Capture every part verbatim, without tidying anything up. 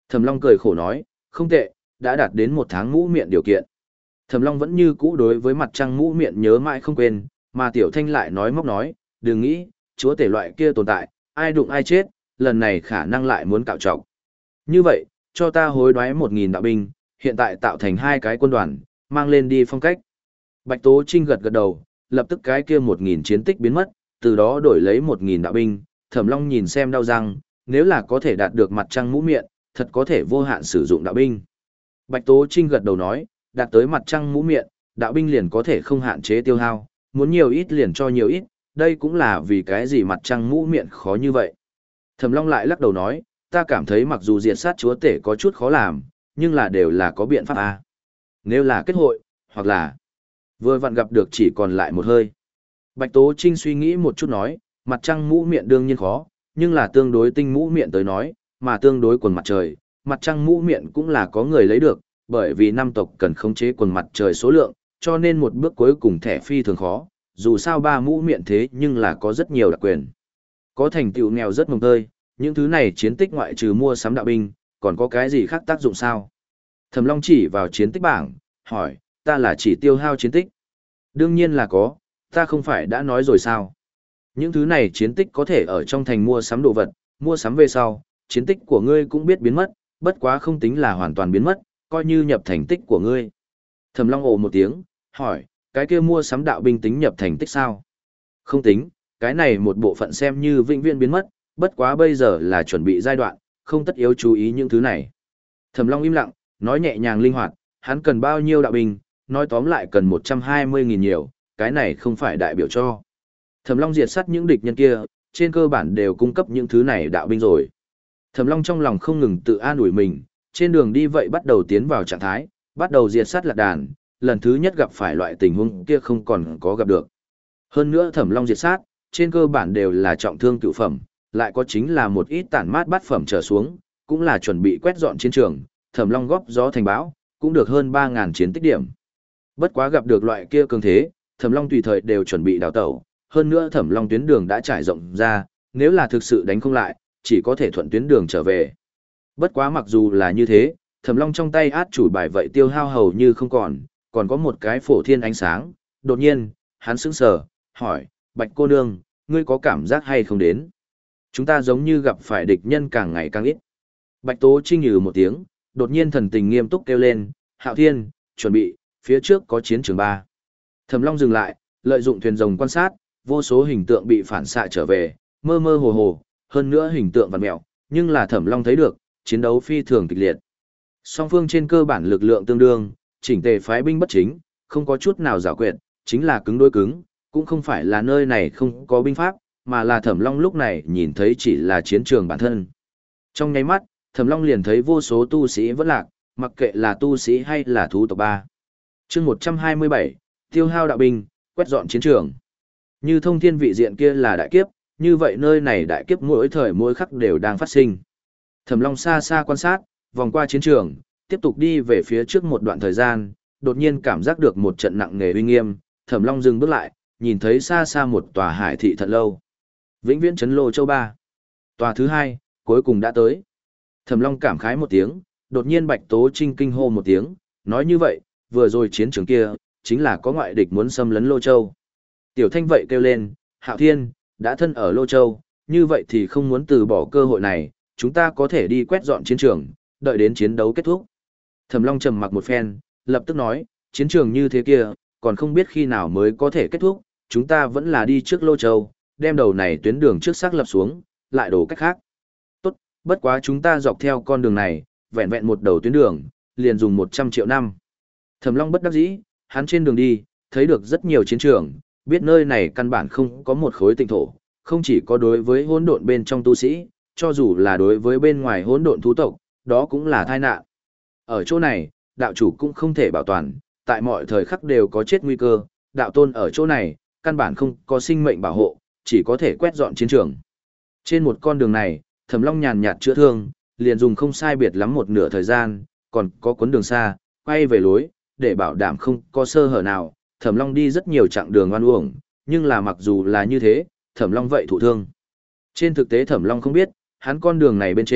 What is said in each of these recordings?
Thẩm Long cười khổ nói, không tệ, đã đạt đến một tháng mũ miệng điều kiện. Thẩm Long vẫn như cũ đối với mặt trăng mũ miệng nhớ mãi không quên, mà Tiểu Thanh lại nói móc nói, đừng nghĩ, chúa tể loại kia tồn tại, ai đụng ai chết, lần này khả năng lại muốn cạo trọc. Như vậy, cho ta hối đoái một nghìn đạo binh, hiện tại tạo thành hai cái quân đoàn, mang lên đi phong cách. Bạch Tố Trinh gật gật đầu, lập tức cái kia một nghìn chiến tích biến mất, từ đó đổi lấy một nghìn đạo binh, Thẩm Long nhìn xem đau răng, nếu là có thể đạt được mặt trăng mũ miệng, thật có thể vô hạn sử dụng đạo binh. Bạch Tố Trinh gật đầu nói, đạt tới mặt trăng mũ miệng, đạo binh liền có thể không hạn chế tiêu hao, muốn nhiều ít liền cho nhiều ít, đây cũng là vì cái gì mặt trăng mũ miệng khó như vậy. Thẩm Long lại lắc đầu nói, ta cảm thấy mặc dù diệt sát chúa tể có chút khó làm, nhưng là đều là có biện pháp à. Nếu là kết hội, hoặc là vừa vặn gặp được chỉ còn lại một hơi. Bạch Tố Trinh suy nghĩ một chút nói, mặt trăng mũ miệng đương nhiên khó, nhưng là tương đối tinh mũ miệng tới nói, mà tương đối quần mặt trời, mặt trăng mũ miệng cũng là có người lấy được, bởi vì năm tộc cần khống chế quần mặt trời số lượng, cho nên một bước cuối cùng thẻ phi thường khó, dù sao ba mũ miệng thế nhưng là có rất nhiều đặc quyền. Có thành tựu nghèo rất mồng tơi, những thứ này chiến tích ngoại trừ mua sắm đạo binh, còn có cái gì khác tác dụng sao? Thẩm Long chỉ vào chiến tích bảng, hỏi, ta là chỉ tiêu hao chiến tích. Đương nhiên là có, ta không phải đã nói rồi sao? Những thứ này chiến tích có thể ở trong thành mua sắm đồ vật, mua sắm về sau, chiến tích của ngươi cũng biết biến mất, bất quá không tính là hoàn toàn biến mất, coi như nhập thành tích của ngươi. Thẩm Long ồ một tiếng, hỏi, cái kia mua sắm đạo binh tính nhập thành tích sao? Không tính, cái này một bộ phận xem như vĩnh viễn biến mất, bất quá bây giờ là chuẩn bị giai đoạn, không tất yếu chú ý những thứ này. Thẩm Long im lặng, nói nhẹ nhàng linh hoạt, hắn cần bao nhiêu đạo binh, nói tóm lại cần một trăm hai mươi nghìn nhiều, cái này không phải đại biểu cho. Thẩm Long diệt sát những địch nhân kia, trên cơ bản đều cung cấp những thứ này đạo binh rồi. Thẩm Long trong lòng không ngừng tự an ủi mình, trên đường đi vậy bắt đầu tiến vào trạng thái, bắt đầu diệt sát lạc đàn, lần thứ nhất gặp phải loại tình huống kia không còn có gặp được. Hơn nữa Thẩm Long diệt sát, trên cơ bản đều là trọng thương cựu phẩm, lại có chính là một ít tản mát bát phẩm trở xuống, cũng là chuẩn bị quét dọn chiến trường, Thẩm Long góp gió thành bão, cũng được hơn ba nghìn chiến tích điểm. Bất quá gặp được loại kia cường thế, Thẩm Long tùy thời đều chuẩn bị đào tẩu, hơn nữa Thẩm Long tuyến đường đã trải rộng ra, nếu là thực sự đánh không lại, chỉ có thể thuận tuyến đường trở về. Bất quá mặc dù là như thế, Thẩm Long trong tay át chủ bài vậy tiêu hao hầu như không còn, còn có một cái phổ thiên ánh sáng, đột nhiên, hắn sững sờ, hỏi, Bạch cô nương, ngươi có cảm giác hay không đến? Chúng ta giống như gặp phải địch nhân càng ngày càng ít. Bạch Tố Trinh nhừ một tiếng, đột nhiên thần tình nghiêm túc kêu lên, Hạo Thiên, chuẩn bị, phía trước có chiến trường ba. Thẩm Long dừng lại, lợi dụng thuyền rồng quan sát, vô số hình tượng bị phản xạ trở về, mơ mơ hồ hồ, hơn nữa hình tượng vặn mẹo, nhưng là Thẩm Long thấy được, chiến đấu phi thường kịch liệt. Song phương trên cơ bản lực lượng tương đương, chỉnh tề phái binh bất chính, không có chút nào giảo quyệt, chính là cứng đối cứng, cũng không phải là nơi này không có binh pháp, mà là Thẩm Long lúc này nhìn thấy chỉ là chiến trường bản thân. Trong nháy mắt, Thẩm Long liền thấy vô số tu sĩ vẫn lạc, mặc kệ là tu sĩ hay là thú tộc ba. Chương một trăm hai mươi bảy, tiêu hao đạo binh, quét dọn chiến trường. Như thông thiên vị diện kia là đại kiếp, như vậy nơi này đại kiếp mỗi thời mỗi khắc đều đang phát sinh. Thẩm Long xa xa quan sát, vòng qua chiến trường, tiếp tục đi về phía trước một đoạn thời gian, đột nhiên cảm giác được một trận nặng nề uy nghiêm, Thẩm Long dừng bước lại, nhìn thấy xa xa một tòa hải thị thật lâu. Vĩnh Viễn Trấn Lô Châu ba. Tòa thứ hai, cuối cùng đã tới. Thẩm Long cảm khái một tiếng, đột nhiên Bạch Tố Trinh kinh hô một tiếng, nói như vậy, vừa rồi chiến trường kia, chính là có ngoại địch muốn xâm lấn Lô Châu. Tiểu Thanh vậy kêu lên, Hạo Thiên, đã thân ở Lô Châu, như vậy thì không muốn từ bỏ cơ hội này, chúng ta có thể đi quét dọn chiến trường, đợi đến chiến đấu kết thúc. Thẩm Long trầm mặc một phen, lập tức nói, chiến trường như thế kia, còn không biết khi nào mới có thể kết thúc, chúng ta vẫn là đi trước Lô Châu, đem đầu này tuyến đường trước xác lập xuống, lại đổ cách khác. Tốt, bất quá chúng ta dọc theo con đường này, vẹn vẹn một đầu tuyến đường, liền dùng một trăm triệu năm. Thẩm Long bất đắc dĩ, hắn trên đường đi, thấy được rất nhiều chiến trường, biết nơi này căn bản không có một khối tịnh thổ, không chỉ có đối với hỗn độn bên trong tu sĩ, cho dù là đối với bên ngoài hỗn độn thú tộc, đó cũng là tai nạn. Ở chỗ này, đạo chủ cũng không thể bảo toàn, tại mọi thời khắc đều có chết nguy cơ, đạo tôn ở chỗ này, căn bản không có sinh mệnh bảo hộ, chỉ có thể quét dọn chiến trường. Trên một con đường này, Thẩm Long nhàn nhạt chữa thương, liền dùng không sai biệt lắm một nửa thời gian, còn có cuốn đường xa, quay về lối, để bảo đảm không có sơ hở nào, Thẩm Long đi rất nhiều chặng đường oan uổng, nhưng là mặc dù là như thế, Thẩm Long vậy thụ thương. Trên thực tế Thẩm Long không biết, hắn con đường này bên trên,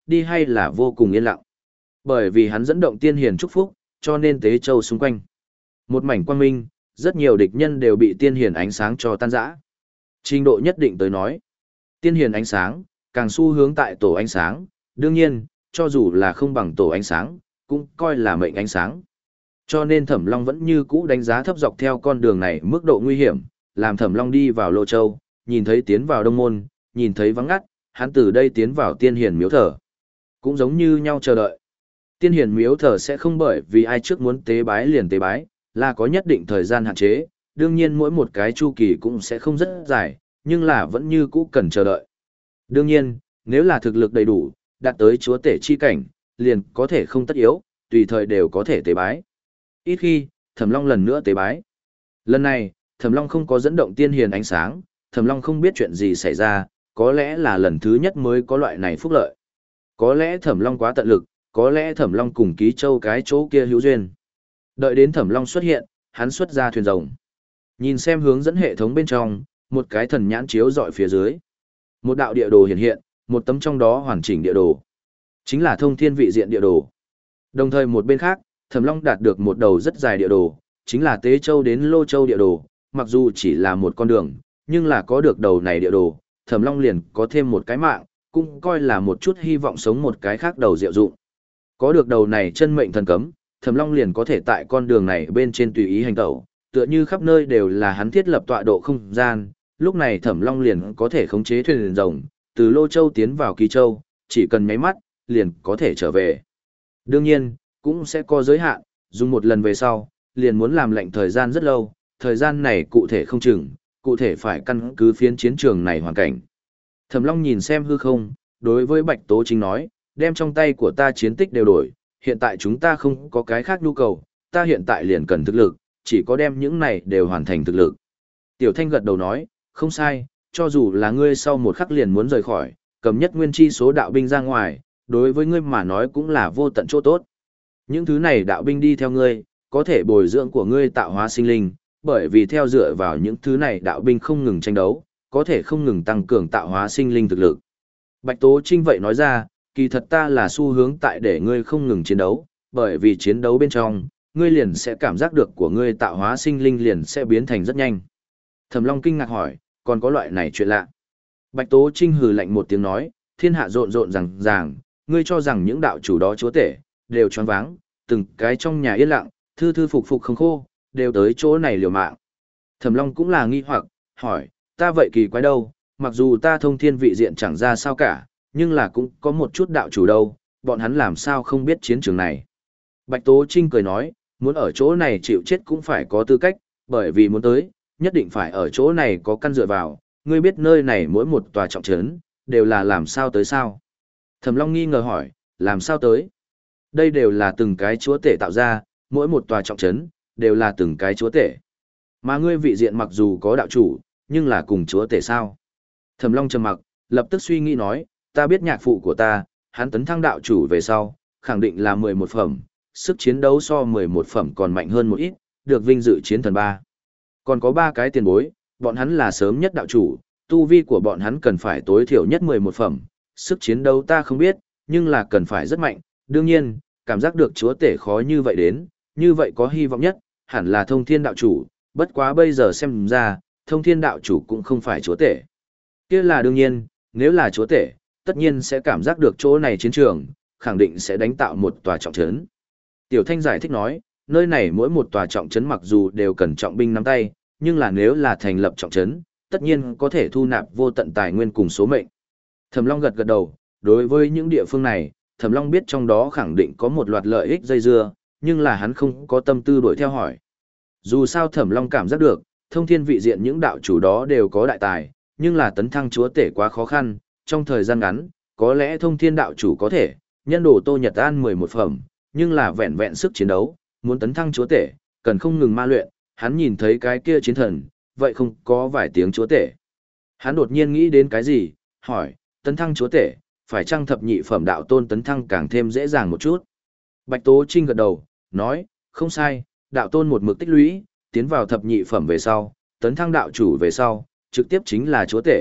đi hay là vô cùng yên lặng. Bởi vì hắn dẫn động tiên hiền chúc phúc, cho nên Tế Châu xung quanh. Một mảnh quang minh, rất nhiều địch nhân đều bị tiên hiền ánh sáng cho tan rã. Trình độ nhất định tới nói, tiên hiền ánh sáng, càng xu hướng tại tổ ánh sáng, đương nhiên, cho dù là không bằng tổ ánh sáng, cũng coi là mệnh ánh sáng. Cho nên Thẩm Long vẫn như cũ đánh giá thấp dọc theo con đường này mức độ nguy hiểm, làm Thẩm Long đi vào Lô Châu, nhìn thấy tiến vào Đông Môn, nhìn thấy vắng ngắt, hắn từ đây tiến vào tiên hiền miếu thờ. Cũng giống như nhau chờ đợi. Tiên hiền miếu thờ sẽ không bởi vì ai trước muốn tế bái liền tế bái, là có nhất định thời gian hạn chế, đương nhiên mỗi một cái chu kỳ cũng sẽ không rất dài, nhưng là vẫn như cũ cần chờ đợi. Đương nhiên, nếu là thực lực đầy đủ, đạt tới chúa tể chi cảnh, liền có thể không tất yếu, tùy thời đều có thể tế bái. Ít khi, Thẩm Long lần nữa tế bái. Lần này, Thẩm Long không có dẫn động tiên hiền ánh sáng, Thẩm Long không biết chuyện gì xảy ra, có lẽ là lần thứ nhất mới có loại này phúc lợi. Có lẽ Thẩm Long quá tận lực, có lẽ Thẩm Long cùng Ký Châu cái chỗ kia hữu duyên. Đợi đến Thẩm Long xuất hiện, hắn xuất ra thuyền rồng. Nhìn xem hướng dẫn hệ thống bên trong, một cái thần nhãn chiếu dọi phía dưới. Một đạo địa đồ hiện hiện, một tấm trong đó hoàn chỉnh địa đồ. Chính là thông thiên vị diện địa đồ. Đồng thời một bên khác, Thẩm Long đạt được một đầu rất dài địa đồ, chính là Tế Châu đến Lô Châu địa đồ, mặc dù chỉ là một con đường, nhưng là có được đầu này địa đồ, Thẩm Long liền có thêm một cái mạng, cũng coi là một chút hy vọng sống một cái khác đầu diệu dụng. Có được đầu này chân mệnh thần cấm, Thẩm Long liền có thể tại con đường này bên trên tùy ý hành tẩu, tựa như khắp nơi đều là hắn thiết lập tọa độ không gian, lúc này Thẩm Long liền có thể khống chế thuyền rồng, từ Lô Châu tiến vào Kỳ Châu, chỉ cần nháy mắt, liền có thể trở về. Đương nhiên, cũng sẽ có giới hạn, dùng một lần về sau, liền muốn làm lệnh thời gian rất lâu, thời gian này cụ thể không chừng, cụ thể phải căn cứ phiến chiến trường này hoàn cảnh. Thẩm Long nhìn xem hư không, đối với Bạch Tố Trinh nói, đem trong tay của ta chiến tích đều đổi, hiện tại chúng ta không có cái khác nhu cầu, ta hiện tại liền cần thực lực, chỉ có đem những này đều hoàn thành thực lực. Tiểu Thanh gật đầu nói, không sai, cho dù là ngươi sau một khắc liền muốn rời khỏi, cầm nhất nguyên chi số đạo binh ra ngoài, đối với ngươi mà nói cũng là vô tận chỗ tốt. Những thứ này đạo binh đi theo ngươi, có thể bồi dưỡng của ngươi tạo hóa sinh linh, bởi vì theo dựa vào những thứ này đạo binh không ngừng tranh đấu, có thể không ngừng tăng cường tạo hóa sinh linh thực lực. Bạch Tố Trinh vậy nói ra, kỳ thật ta là xu hướng tại để ngươi không ngừng chiến đấu, bởi vì chiến đấu bên trong, ngươi liền sẽ cảm giác được của ngươi tạo hóa sinh linh liền sẽ biến thành rất nhanh. Thẩm Long kinh ngạc hỏi, còn có loại này chuyện lạ. Bạch Tố Trinh hừ lạnh một tiếng nói, thiên hạ rộn rộn ràng ràng, ngươi cho rằng những đạo chủ đó chúa tể, đều choáng váng, từng cái trong nhà yên lặng, thư thư phục phục không khô, đều tới chỗ này liều mạng. Thẩm Long cũng là nghi hoặc, hỏi, ta vậy kỳ quái đâu, mặc dù ta thông thiên vị diện chẳng ra sao cả, nhưng là cũng có một chút đạo chủ đâu, bọn hắn làm sao không biết chiến trường này. Bạch Tố Trinh cười nói, muốn ở chỗ này chịu chết cũng phải có tư cách, bởi vì muốn tới, nhất định phải ở chỗ này có căn dựa vào, ngươi biết nơi này mỗi một tòa trọng trấn, đều là làm sao tới sao. Thẩm Long nghi ngờ hỏi, làm sao tới? Đây đều là từng cái chúa tể tạo ra, mỗi một tòa trọng trấn, đều là từng cái chúa tể. Mà ngươi vị diện mặc dù có đạo chủ, nhưng là cùng chúa tể sao? Thẩm Long trầm mặc, lập tức suy nghĩ nói, ta biết nhạc phụ của ta, hắn tấn thăng đạo chủ về sau, khẳng định là mười một phẩm, sức chiến đấu so mười một phẩm còn mạnh hơn một ít, được vinh dự chiến thần ba. Còn có ba cái tiền bối, bọn hắn là sớm nhất đạo chủ, tu vi của bọn hắn cần phải tối thiểu nhất mười một phẩm, sức chiến đấu ta không biết, nhưng là cần phải rất mạnh, đương nhiên, cảm giác được chúa tể khó như vậy đến, như vậy có hy vọng nhất, hẳn là thông thiên đạo chủ, bất quá bây giờ xem ra, thông thiên đạo chủ cũng không phải chúa tể. Kia là đương nhiên, nếu là chúa tể, tất nhiên sẽ cảm giác được chỗ này chiến trường, khẳng định sẽ đánh tạo một tòa trọng trấn. Tiểu Thanh giải thích nói, nơi này mỗi một tòa trọng trấn mặc dù đều cần trọng binh nắm tay, nhưng là nếu là thành lập trọng trấn, tất nhiên có thể thu nạp vô tận tài nguyên cùng số mệnh. Thẩm Long gật gật đầu, đối với những địa phương này, Thẩm Long biết trong đó khẳng định có một loạt lợi ích dây dưa, nhưng là hắn không có tâm tư đuổi theo hỏi. Dù sao Thẩm Long cảm giác được, thông thiên vị diện những đạo chủ đó đều có đại tài, nhưng là tấn thăng chúa tể quá khó khăn, trong thời gian ngắn, có lẽ thông thiên đạo chủ có thể, nhân đồ Tô Nhật An mười một phẩm, nhưng là vẹn vẹn sức chiến đấu, muốn tấn thăng chúa tể, cần không ngừng ma luyện, hắn nhìn thấy cái kia chiến thần, vậy không có vài tiếng chúa tể. Hắn đột nhiên nghĩ đến cái gì, hỏi, tấn thăng chúa tể, phải chăng thập nhị phẩm đạo tôn tấn thăng càng thêm dễ dàng một chút. Bạch Tố Trinh gật đầu, nói, không sai, đạo tôn một mực tích lũy, tiến vào thập nhị phẩm về sau, tấn thăng đạo chủ về sau, trực tiếp chính là chúa tể,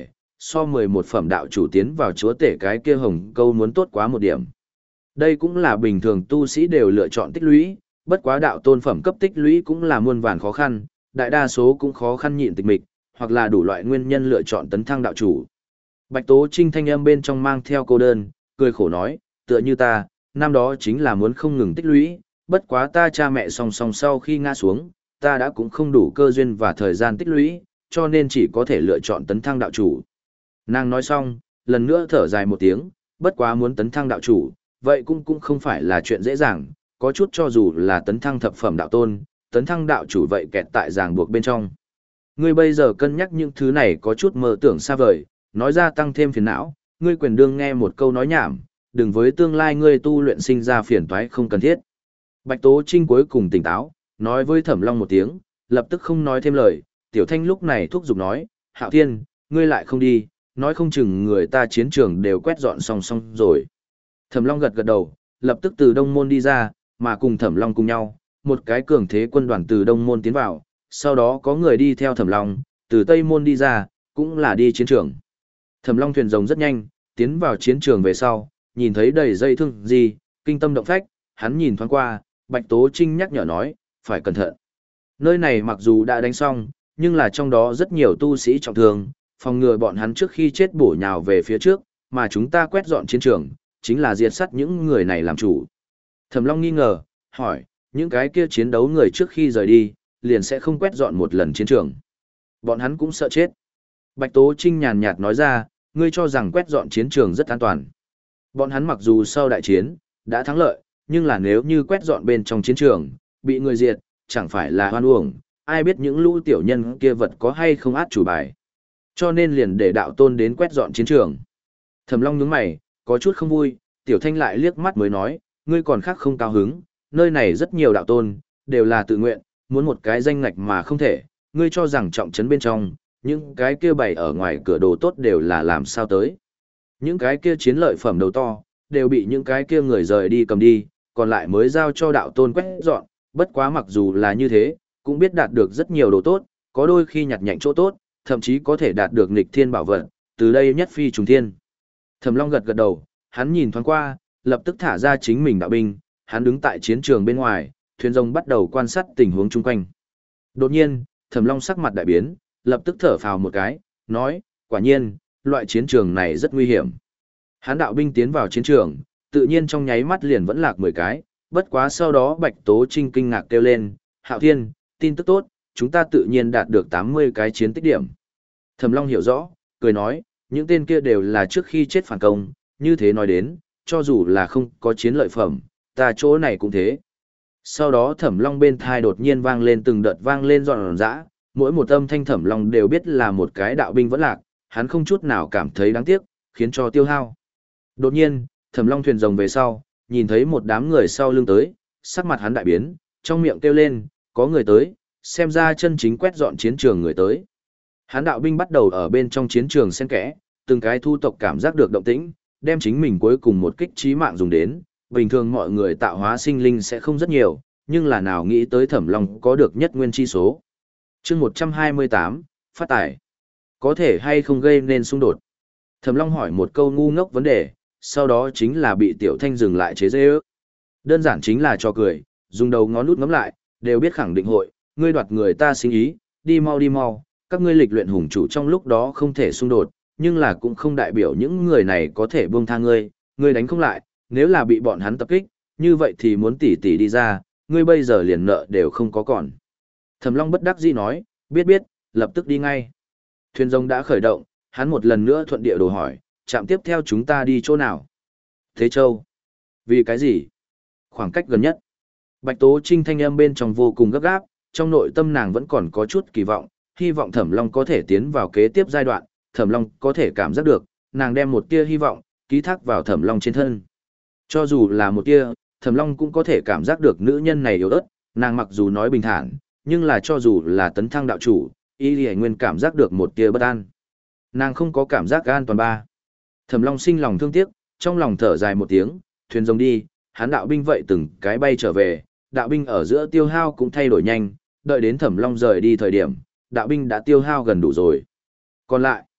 so mười một phẩm đạo chủ tiến vào chúa tể cái kia hồng câu muốn tốt quá một điểm. Đây cũng là bình thường tu sĩ đều lựa chọn tích lũy, bất quá đạo tôn phẩm cấp tích lũy cũng là muôn vàn khó khăn, đại đa số cũng khó khăn nhịn tịch mịch, hoặc là đủ loại nguyên nhân lựa chọn tấn thăng đạo chủ. Bạch Tố Trinh thanh âm bên trong mang theo cô đơn, cười khổ nói, tựa như ta, năm đó chính là muốn không ngừng tích lũy, bất quá ta cha mẹ song song sau khi ngã xuống, ta đã cũng không đủ cơ duyên và thời gian tích lũy, cho nên chỉ có thể lựa chọn tấn thăng đạo chủ. Nàng nói xong, lần nữa thở dài một tiếng, bất quá muốn tấn thăng đạo chủ, vậy cũng cũng không phải là chuyện dễ dàng, có chút cho dù là tấn thăng thập phẩm đạo tôn, tấn thăng đạo chủ vậy kẹt tại ràng buộc bên trong. Ngươi bây giờ cân nhắc những thứ này có chút mơ tưởng xa vời, nói ra tăng thêm phiền não, ngươi quyền đương nghe một câu nói nhảm, đừng với tương lai ngươi tu luyện sinh ra phiền toái không cần thiết. Bạch Tố Trinh cuối cùng tỉnh táo, nói với Thẩm Long một tiếng, lập tức không nói thêm lời, Tiểu Thanh lúc này thúc giục nói, Hạo Thiên, ngươi lại không đi, nói không chừng người ta chiến trường đều quét dọn xong xong rồi. Thẩm Long gật gật đầu, lập tức từ Đông Môn đi ra, mà cùng Thẩm Long cùng nhau, một cái cường thế quân đoàn từ Đông Môn tiến vào, sau đó có người đi theo Thẩm Long, từ Tây Môn đi ra, cũng là đi chiến trường. Thẩm Long thuyền rồng rất nhanh, tiến vào chiến trường về sau, nhìn thấy đầy dây thương gì, kinh tâm động phách, hắn nhìn thoáng qua, Bạch Tố Trinh nhắc nhở nói, phải cẩn thận. Nơi này mặc dù đã đánh xong, nhưng là trong đó rất nhiều tu sĩ trọng thương, phòng ngừa bọn hắn trước khi chết bổ nhào về phía trước, mà chúng ta quét dọn chiến trường, chính là diệt sát những người này làm chủ. Thẩm Long nghi ngờ, hỏi, những cái kia chiến đấu người trước khi rời đi, liền sẽ không quét dọn một lần chiến trường. Bọn hắn cũng sợ chết. Bạch Tố Trinh nhàn nhạt nói ra, ngươi cho rằng quét dọn chiến trường rất an toàn. Bọn hắn mặc dù sau đại chiến, đã thắng lợi, nhưng là nếu như quét dọn bên trong chiến trường, bị người diệt, chẳng phải là hoan uổng, ai biết những lũ tiểu nhân kia vật có hay không át chủ bài. Cho nên liền để đạo tôn đến quét dọn chiến trường. Thẩm Long nhướng mày, có chút không vui, Tiểu Thanh lại liếc mắt mới nói, ngươi còn khác không cao hứng, nơi này rất nhiều đạo tôn, đều là tự nguyện, muốn một cái danh ngạch mà không thể, ngươi cho rằng trọng trấn bên trong, những cái kia bày ở ngoài cửa đồ tốt đều là làm sao tới. Những cái kia chiến lợi phẩm đầu to, đều bị những cái kia người rời đi cầm đi, còn lại mới giao cho đạo tôn quét dọn, bất quá mặc dù là như thế, cũng biết đạt được rất nhiều đồ tốt, có đôi khi nhặt nhạnh chỗ tốt, thậm chí có thể đạt được nghịch thiên bảo vật, từ đây nhất phi trùng thiên. Thẩm Long gật gật đầu, hắn nhìn thoáng qua, lập tức thả ra chính mình đạo binh, hắn đứng tại chiến trường bên ngoài, thuyền rồng bắt đầu quan sát tình huống chung quanh. Đột nhiên, Thẩm Long sắc mặt đại biến, lập tức thở phào một cái, nói, quả nhiên, loại chiến trường này rất nguy hiểm. Hắn đạo binh tiến vào chiến trường, tự nhiên trong nháy mắt liền vẫn lạc mười cái, bất quá sau đó Bạch Tố Trinh kinh ngạc kêu lên, Hạo Thiên, tin tức tốt, chúng ta tự nhiên đạt được tám mươi cái chiến tích điểm. Thẩm Long hiểu rõ, cười nói, những tên kia đều là trước khi chết phản công, như thế nói đến, cho dù là không có chiến lợi phẩm, ta chỗ này cũng thế. Sau đó Thẩm Long bên thai đột nhiên vang lên từng đợt vang lên ròn rã, mỗi một âm thanh Thẩm Long đều biết là một cái đạo binh vẫn lạc, hắn không chút nào cảm thấy đáng tiếc, khiến cho tiêu hao. Đột nhiên, Thẩm Long thuyền rồng về sau, nhìn thấy một đám người sau lưng tới, sắc mặt hắn đại biến, trong miệng kêu lên, có người tới, xem ra chân chính quét dọn chiến trường người tới. Hắn đạo binh bắt đầu ở bên trong chiến trường xen kẽ, từng cái thu tộc cảm giác được động tĩnh, đem chính mình cuối cùng một kích chí mạng dùng đến, bình thường mọi người tạo hóa sinh linh sẽ không rất nhiều, nhưng là nào nghĩ tới Thẩm Long có được nhất nguyên chi số. Chương một trăm hai mươi tám, phát tải. Có thể hay không gây nên xung đột? Thẩm Long hỏi một câu ngu ngốc vấn đề, sau đó chính là bị Tiểu Thanh dừng lại chế giễu. Đơn giản chính là cho cười, dùng đầu ngón nút ngắm lại, đều biết khẳng định hội, ngươi đoạt người ta sinh ý, đi mau đi mau, các ngươi lịch luyện hùng chủ trong lúc đó không thể xung đột, nhưng là cũng không đại biểu những người này có thể buông tha ngươi, ngươi đánh không lại, nếu là bị bọn hắn tập kích, như vậy thì muốn tỉ tỉ đi ra, ngươi bây giờ liền nợ đều không có còn. Thẩm Long bất đắc dĩ nói, biết biết, lập tức đi ngay. Thuyền rồng đã khởi động, hắn một lần nữa thuận địa đồ hỏi, trạm tiếp theo chúng ta đi chỗ nào? Thế Châu. Vì cái gì? Khoảng cách gần nhất. Bạch Tố Trinh thanh âm bên trong vô cùng gấp gáp, trong nội tâm nàng vẫn còn có chút kỳ vọng, hy vọng Thẩm Long có thể tiến vào kế tiếp giai đoạn, Thẩm Long có thể cảm giác được, nàng đem một tia hy vọng, ký thác vào Thẩm Long trên thân. Cho dù là một tia, Thẩm Long cũng có thể cảm giác được nữ nhân này yếu ớt, nàng mặc dù nói bình thản, nhưng là cho dù là tấn thăng đạo chủ, y lì nguyên cảm giác được một tia bất an. Nàng không có cảm giác an toàn ba. Thẩm Long sinh lòng thương tiếc, trong lòng thở dài một tiếng, thuyền rồng đi, hắn đạo binh vậy từng cái bay trở về, đạo binh ở giữa tiêu hao cũng thay đổi nhanh, đợi đến Thẩm Long rời đi thời điểm, đạo binh đã tiêu hao gần đủ rồi. Còn lại,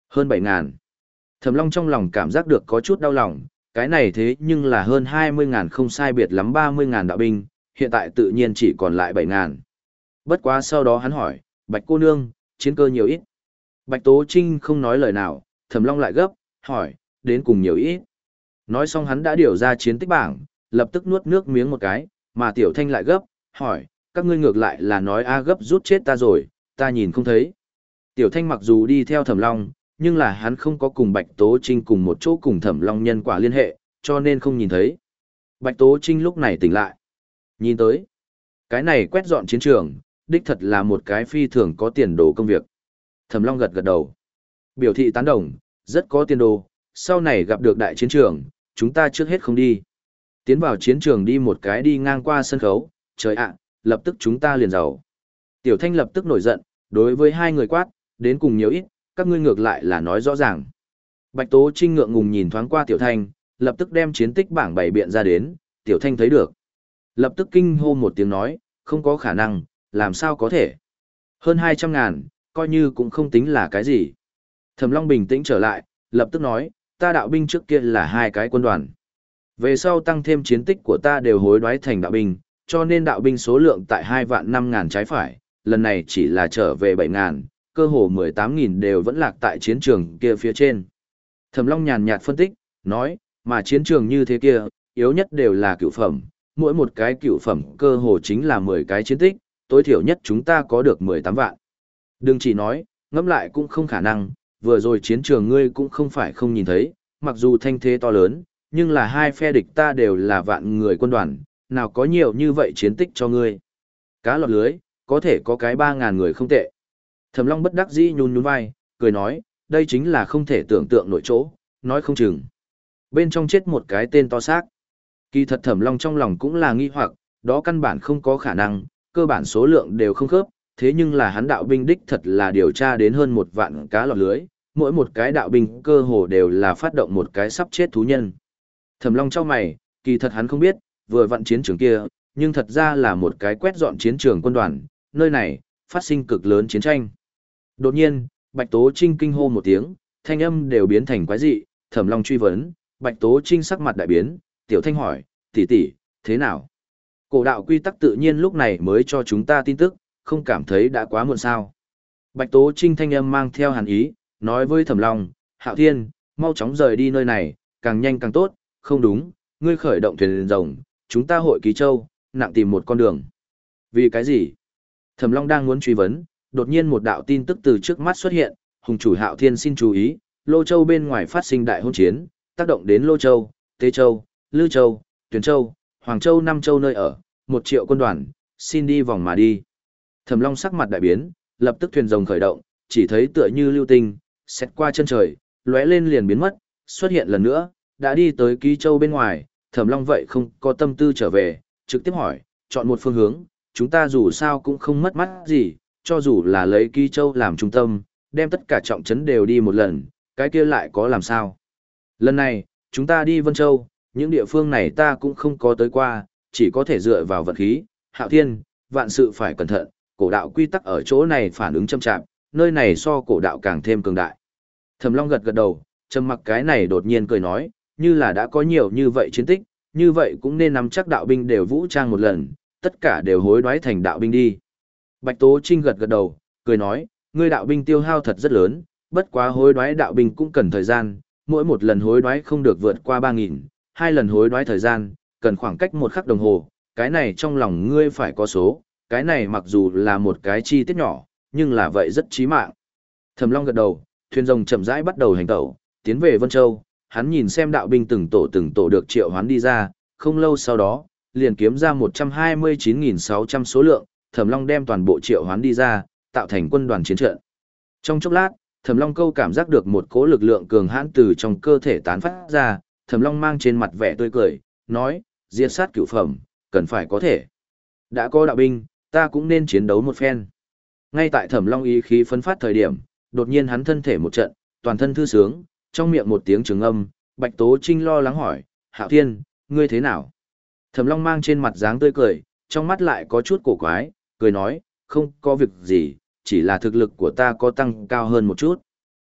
Hơn bảy ngàn. Thẩm Long trong lòng cảm giác được có chút đau lòng, cái này thế nhưng là hơn hai mươi ngàn không sai biệt lắm ba mươi ngàn đạo binh, hiện tại tự nhiên chỉ còn lại bảy ngàn. Bất quá sau đó hắn hỏi, Bạch cô nương, chiến cơ nhiều ít. Bạch Tố Trinh không nói lời nào, Thẩm Long lại gấp, hỏi, đến cùng nhiều ít. Nói xong hắn đã điều ra chiến tích bảng, lập tức nuốt nước miếng một cái, mà Tiểu Thanh lại gấp, hỏi, các ngươi ngược lại là nói a gấp rút chết ta rồi, ta nhìn không thấy. Tiểu Thanh mặc dù đi theo Thẩm Long, nhưng là hắn không có cùng Bạch Tố Trinh cùng một chỗ cùng Thẩm Long nhân quả liên hệ, cho nên không nhìn thấy. Bạch Tố Trinh lúc này tỉnh lại. Nhìn tới, cái này quét dọn chiến trường, đích thật là một cái phi thường có tiền đồ công việc. Thẩm Long gật gật đầu. Biểu thị tán đồng, rất có tiền đồ, sau này gặp được đại chiến trường, chúng ta trước hết không đi. Tiến vào chiến trường đi một cái đi ngang qua sân khấu, trời ạ, lập tức chúng ta liền giàu. Tiểu Thanh lập tức nổi giận, đối với hai người quát, đến cùng nhiều ít, các ngươi ngược lại là nói rõ ràng. Bạch Tố Trinh ngượng ngùng nhìn thoáng qua Tiểu Thanh, lập tức đem chiến tích bảng bày biện ra đến, Tiểu Thanh thấy được. Lập tức kinh hô một tiếng nói, không có khả năng, làm sao có thể. Hơn hai trăm ngàn, coi như cũng không tính là cái gì. Thẩm Long bình tĩnh trở lại, lập tức nói, ta đạo binh trước kia là hai cái quân đoàn. Về sau tăng thêm chiến tích của ta đều hối đoái thành đạo binh, cho nên đạo binh số lượng tại hai vạn năm ngàn trái phải, lần này chỉ là trở về bảy ngàn, cơ hồ mười tám nghìn đều vẫn lạc tại chiến trường kia phía trên. Thẩm Long nhàn nhạt phân tích, nói, mà chiến trường như thế kia, yếu nhất đều là cửu phẩm, mỗi một cái cửu phẩm cơ hồ chính là mười cái chiến tích, tối thiểu nhất chúng ta có được mười tám vạn. Đừng chỉ nói, ngẫm lại cũng không khả năng, vừa rồi chiến trường ngươi cũng không phải không nhìn thấy, mặc dù thanh thế to lớn, nhưng là hai phe địch ta đều là vạn người quân đoàn, nào có nhiều như vậy chiến tích cho ngươi. Cá lọt lưới, có thể có cái ba ngàn người không tệ. Thẩm Long bất đắc dĩ nhún nhún vai, cười nói, đây chính là không thể tưởng tượng nổi chỗ, nói không chừng. Bên trong chết một cái tên to xác. Kỳ thật Thẩm Long trong lòng cũng là nghi hoặc, đó căn bản không có khả năng, cơ bản số lượng đều không khớp, thế nhưng là hắn đạo binh đích thật là điều tra đến hơn một vạn cá lọt lưới, mỗi một cái đạo binh cơ hồ đều là phát động một cái sắp chết thú nhân. Thẩm Long chau mày, kỳ thật hắn không biết, vừa vặn chiến trường kia, nhưng thật ra là một cái quét dọn chiến trường quân đoàn, nơi này, phát sinh cực lớn chiến tranh. Đột nhiên, Bạch Tố Trinh kinh hô một tiếng, thanh âm đều biến thành quái dị, Thẩm Long truy vấn, Bạch Tố Trinh sắc mặt đại biến, Tiểu Thanh hỏi, tỷ tỷ, thế nào? Cổ đạo quy tắc tự nhiên lúc này mới cho chúng ta tin tức, không cảm thấy đã quá muộn sao. Bạch Tố Trinh thanh âm mang theo hàn ý, nói với Thẩm Long, Hạo Thiên, mau chóng rời đi nơi này, càng nhanh càng tốt, không đúng, ngươi khởi động thuyền rồng, chúng ta hội ký châu, nặng tìm một con đường. Vì cái gì? Thẩm Long đang muốn truy vấn, đột nhiên một đạo tin tức từ trước mắt xuất hiện, hùng chủ Hạo Thiên xin chú ý, Lô Châu bên ngoài phát sinh đại hôn chiến, tác động đến Lô Châu, Tế Châu, Lư Châu, Tuyền Châu, Hoàng Châu năm châu nơi ở, một triệu quân đoàn, xin đi vòng mà đi. Thẩm Long sắc mặt đại biến, lập tức thuyền rồng khởi động, chỉ thấy tựa như lưu tinh, xét qua chân trời, lóe lên liền biến mất, xuất hiện lần nữa, đã đi tới Ký Châu bên ngoài, Thẩm Long vậy không có tâm tư trở về, trực tiếp hỏi, chọn một phương hướng, chúng ta dù sao cũng không mất mắt gì, cho dù là lấy Ký Châu làm trung tâm, đem tất cả trọng trấn đều đi một lần, cái kia lại có làm sao. Lần này, chúng ta đi Vân Châu, những địa phương này ta cũng không có tới qua, chỉ có thể dựa vào vận khí, Hạo Thiên, vạn sự phải cẩn thận, cổ đạo quy tắc ở chỗ này phản ứng chậm chạp, nơi này so cổ đạo càng thêm cường đại. Thẩm Long gật gật đầu, trầm mặc cái này đột nhiên cười nói, như là đã có nhiều như vậy chiến tích, như vậy cũng nên nắm chắc đạo binh đều vũ trang một lần, tất cả đều hối đoái thành đạo binh đi. Bạch Tố Trinh gật gật đầu, cười nói, ngươi đạo binh tiêu hao thật rất lớn, bất quá hối đoái đạo binh cũng cần thời gian, mỗi một lần hối đoái không được vượt qua ba nghìn, hai lần hối đoái thời gian, cần khoảng cách một khắc đồng hồ, cái này trong lòng ngươi phải có số, cái này mặc dù là một cái chi tiết nhỏ, nhưng là vậy rất chí mạng. Thẩm Long gật đầu, thuyền rồng chậm rãi bắt đầu hành tẩu, tiến về Vân Châu, hắn nhìn xem đạo binh từng tổ từng tổ được triệu hoán đi ra, không lâu sau đó, liền kiếm ra một trăm hai mươi chín nghìn sáu trăm số lượng, Thẩm Long đem toàn bộ triệu hoán đi ra, tạo thành quân đoàn chiến trận. Trong chốc lát, Thẩm Long câu cảm giác được một cỗ lực lượng cường hãn từ trong cơ thể tán phát ra, Thẩm Long mang trên mặt vẻ tươi cười, nói, diệt sát cửu phẩm, cần phải có thể. Đã có đạo binh, ta cũng nên chiến đấu một phen. Ngay tại Thẩm Long ý khí phấn phát thời điểm, đột nhiên hắn thân thể một trận, toàn thân thư sướng, trong miệng một tiếng trường âm, Bạch Tố Trinh lo lắng hỏi, Hạo Thiên, ngươi thế nào? Thẩm Long mang trên mặt dáng tươi cười, trong mắt lại có chút cổ quái, cười nói, không có việc gì, chỉ là thực lực của ta có tăng cao hơn một chút.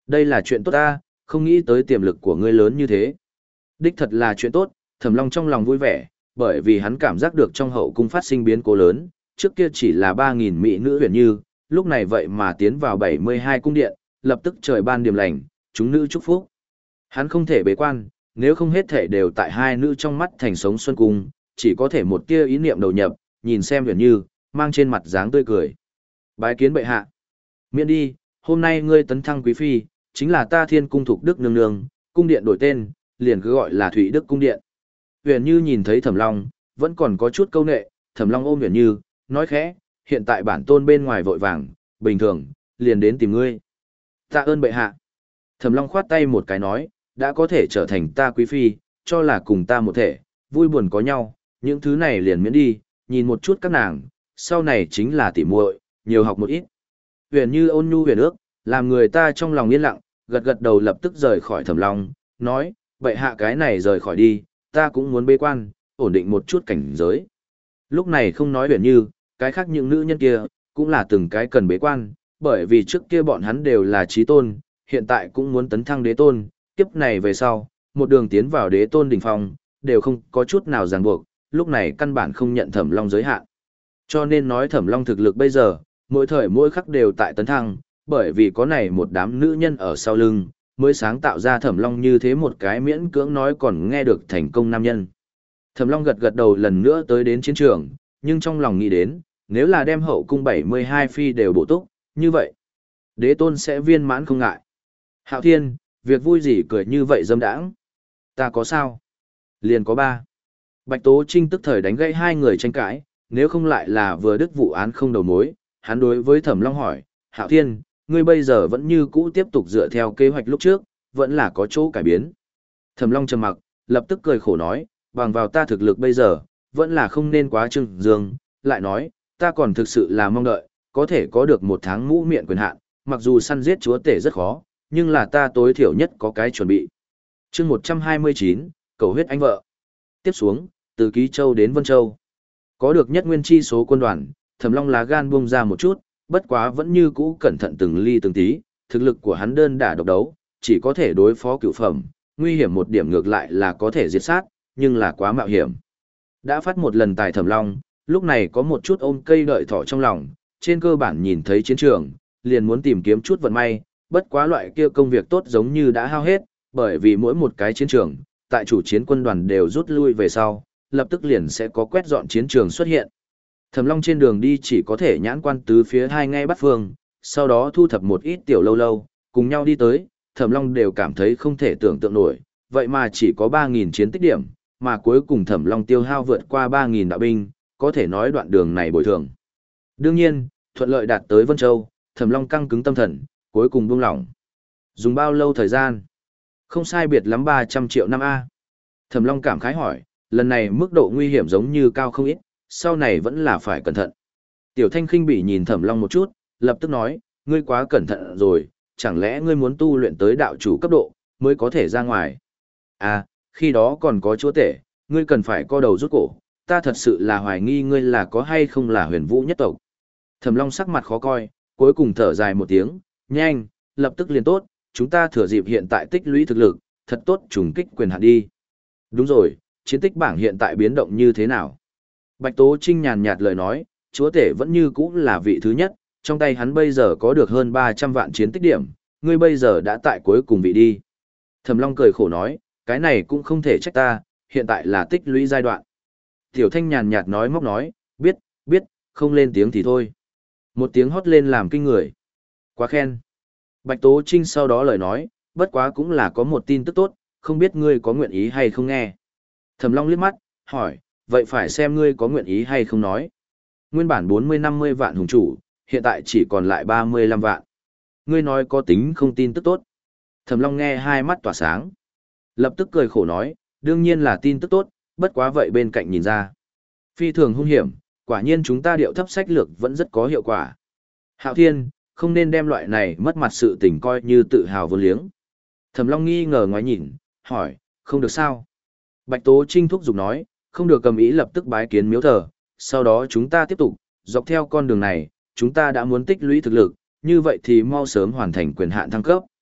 Đây là chuyện tốt ta, không nghĩ tới tiềm lực của ngươi lớn như thế. Đích thật là chuyện tốt, Thẩm Long trong lòng vui vẻ, bởi vì hắn cảm giác được trong hậu cung phát sinh biến cố lớn, trước kia chỉ là ba nghìn mỹ nữ huyền như, lúc này vậy mà tiến vào bảy mươi hai cung điện, lập tức trời ban điềm lành, chúng nữ chúc phúc. Hắn không thể bế quan, nếu không hết thể đều tại hai nữ trong mắt thành sống xuân cung, chỉ có thể một tia ý niệm đầu nhập, nhìn xem huyền như, mang trên mặt dáng tươi cười. Bái kiến bệ hạ. Miễn đi, hôm nay ngươi tấn thăng quý phi, chính là ta Thiên cung Thục Đức nương nương, cung điện đổi tên, liền cứ gọi là Thụy Đức cung điện. Huyền Như nhìn thấy Thẩm Long, vẫn còn có chút câu nệ, Thẩm Long ôm Huyền Như, nói khẽ, hiện tại bản tôn bên ngoài vội vàng, bình thường, liền đến tìm ngươi. Tạ ơn bệ hạ. Thẩm Long khoát tay một cái nói, đã có thể trở thành ta quý phi, cho là cùng ta một thể, vui buồn có nhau, những thứ này liền miễn đi, nhìn một chút các nàng, sau này chính là tỉ muội, nhiều học một ít. Huyền Như ôn nhu huyền ước, làm người ta trong lòng yên lặng, gật gật đầu lập tức rời khỏi Thẩm Long, nói, bệ hạ cái này rời khỏi đi, ta cũng muốn bế quan, ổn định một chút cảnh giới. Lúc này không nói Huyền Như, cái khác những nữ nhân kia, cũng là từng cái cần bế quan, bởi vì trước kia bọn hắn đều là chí tôn, hiện tại cũng muốn tấn thăng đế tôn, kiếp này về sau, một đường tiến vào đế tôn đỉnh phong, đều không có chút nào ràng buộc, lúc này căn bản không nhận Thẩm Long giới hạn. Cho nên nói Thẩm Long thực lực bây giờ, mỗi thời mỗi khắc đều tại tấn thăng, bởi vì có này một đám nữ nhân ở sau lưng, mới sáng tạo ra Thẩm Long như thế một cái miễn cưỡng nói còn nghe được thành công nam nhân. Thẩm Long gật gật đầu lần nữa tới đến chiến trường, nhưng trong lòng nghĩ đến, nếu là đem hậu cung bảy mươi hai phi đều bổ túc, như vậy, đế tôn sẽ viên mãn không ngại. Hạo Thiên, việc vui gì cười như vậy dâm đãng? Ta có sao? Liền có ba. Bạch Tố Trinh tức thời đánh gãy hai người tranh cãi, nếu không lại là vừa đứt vụ án không đầu mối, hắn đối với Thẩm Long hỏi, Hạo Thiên, ngươi bây giờ vẫn như cũ tiếp tục dựa theo kế hoạch lúc trước, vẫn là có chỗ cải biến. Thẩm Long trầm mặc, lập tức cười khổ nói, bằng vào ta thực lực bây giờ, vẫn là không nên quá trưng dương, lại nói, ta còn thực sự là mong đợi, có thể có được một tháng mũ miệng quyền hạn, mặc dù săn giết chúa tể rất khó, nhưng là ta tối thiểu nhất có cái chuẩn bị. Chương một trăm hai mươi chín, cầu huyết anh vợ. Tiếp xuống, từ Ký Châu đến Vân Châu. Có được nhất nguyên chi số quân đoàn, Thẩm Long lá gan buông ra một chút, bất quá vẫn như cũ cẩn thận từng ly từng tí, thực lực của hắn đơn đả độc đấu, chỉ có thể đối phó cửu phẩm, nguy hiểm một điểm ngược lại là có thể diệt sát, nhưng là quá mạo hiểm. Đã phát một lần tài Thẩm Long, lúc này có một chút ôm cây đợi thỏ trong lòng, trên cơ bản nhìn thấy chiến trường, liền muốn tìm kiếm chút vận may, bất quá loại kia công việc tốt giống như đã hao hết, bởi vì mỗi một cái chiến trường, tại chủ chiến quân đoàn đều rút lui về sau, lập tức liền sẽ có quét dọn chiến trường xuất hiện. Thẩm Long trên đường đi chỉ có thể nhãn quan tứ phía hai ngay bắt phương, sau đó thu thập một ít tiểu lâu lâu, cùng nhau đi tới, Thẩm Long đều cảm thấy không thể tưởng tượng nổi, vậy mà chỉ có ba nghìn chiến tích điểm, mà cuối cùng Thẩm Long tiêu hao vượt qua ba nghìn đạo binh, có thể nói đoạn đường này bồi thường. Đương nhiên, thuận lợi đạt tới Vân Châu, Thẩm Long căng cứng tâm thần, cuối cùng buông lỏng. Dùng bao lâu thời gian? Không sai biệt lắm ba trăm triệu năm A. Thẩm Long cảm khái hỏi, lần này mức độ nguy hiểm giống như cao không ít, sau này vẫn là phải cẩn thận. Tiểu Thanh khinh bỉ nhìn Thẩm Long một chút, lập tức nói, ngươi quá cẩn thận rồi, chẳng lẽ ngươi muốn tu luyện tới đạo chủ cấp độ, mới có thể ra ngoài. À, khi đó còn có chúa tể, ngươi cần phải co đầu rút cổ, ta thật sự là hoài nghi ngươi là có hay không là huyền vũ nhất tộc. Thẩm Long sắc mặt khó coi, cuối cùng thở dài một tiếng, nhanh, lập tức liền tốt, chúng ta thừa dịp hiện tại tích lũy thực lực, thật tốt trùng kích quyền hạn đi. Đúng rồi, chiến tích bảng hiện tại biến động như thế nào? Bạch Tố Trinh nhàn nhạt lời nói, chúa tể vẫn như cũ là vị thứ nhất, trong tay hắn bây giờ có được hơn ba trăm vạn chiến tích điểm, ngươi bây giờ đã tại cuối cùng vị đi. Thẩm Long cười khổ nói, cái này cũng không thể trách ta, hiện tại là tích lũy giai đoạn. Tiểu Thanh nhàn nhạt nói móc nói, biết, biết, không lên tiếng thì thôi. Một tiếng hót lên làm kinh người. Quá khen. Bạch Tố Trinh sau đó lời nói, bất quá cũng là có một tin tức tốt, không biết ngươi có nguyện ý hay không nghe. Thẩm Long liếc mắt, hỏi, vậy phải xem ngươi có nguyện ý hay không nói. Nguyên bản bốn mươi năm mươi vạn hùng chủ, hiện tại chỉ còn lại ba mươi lăm vạn. Ngươi nói có tính không tin tức tốt. Thẩm Long nghe hai mắt tỏa sáng. Lập tức cười khổ nói, đương nhiên là tin tức tốt, bất quá vậy bên cạnh nhìn ra. Phi thường hung hiểm, quả nhiên chúng ta điệu thấp sách lược vẫn rất có hiệu quả. Hạo Thiên, không nên đem loại này mất mặt sự tình coi như tự hào vô liếng. Thẩm Long nghi ngờ ngoái nhìn, hỏi, không được sao? Bạch Tố Trinh thúc giục nói, không được cầm ý lập tức bái kiến miếu thờ, sau đó chúng ta tiếp tục, dọc theo con đường này, chúng ta đã muốn tích lũy thực lực, như vậy thì mau sớm hoàn thành quyền hạn thăng cấp.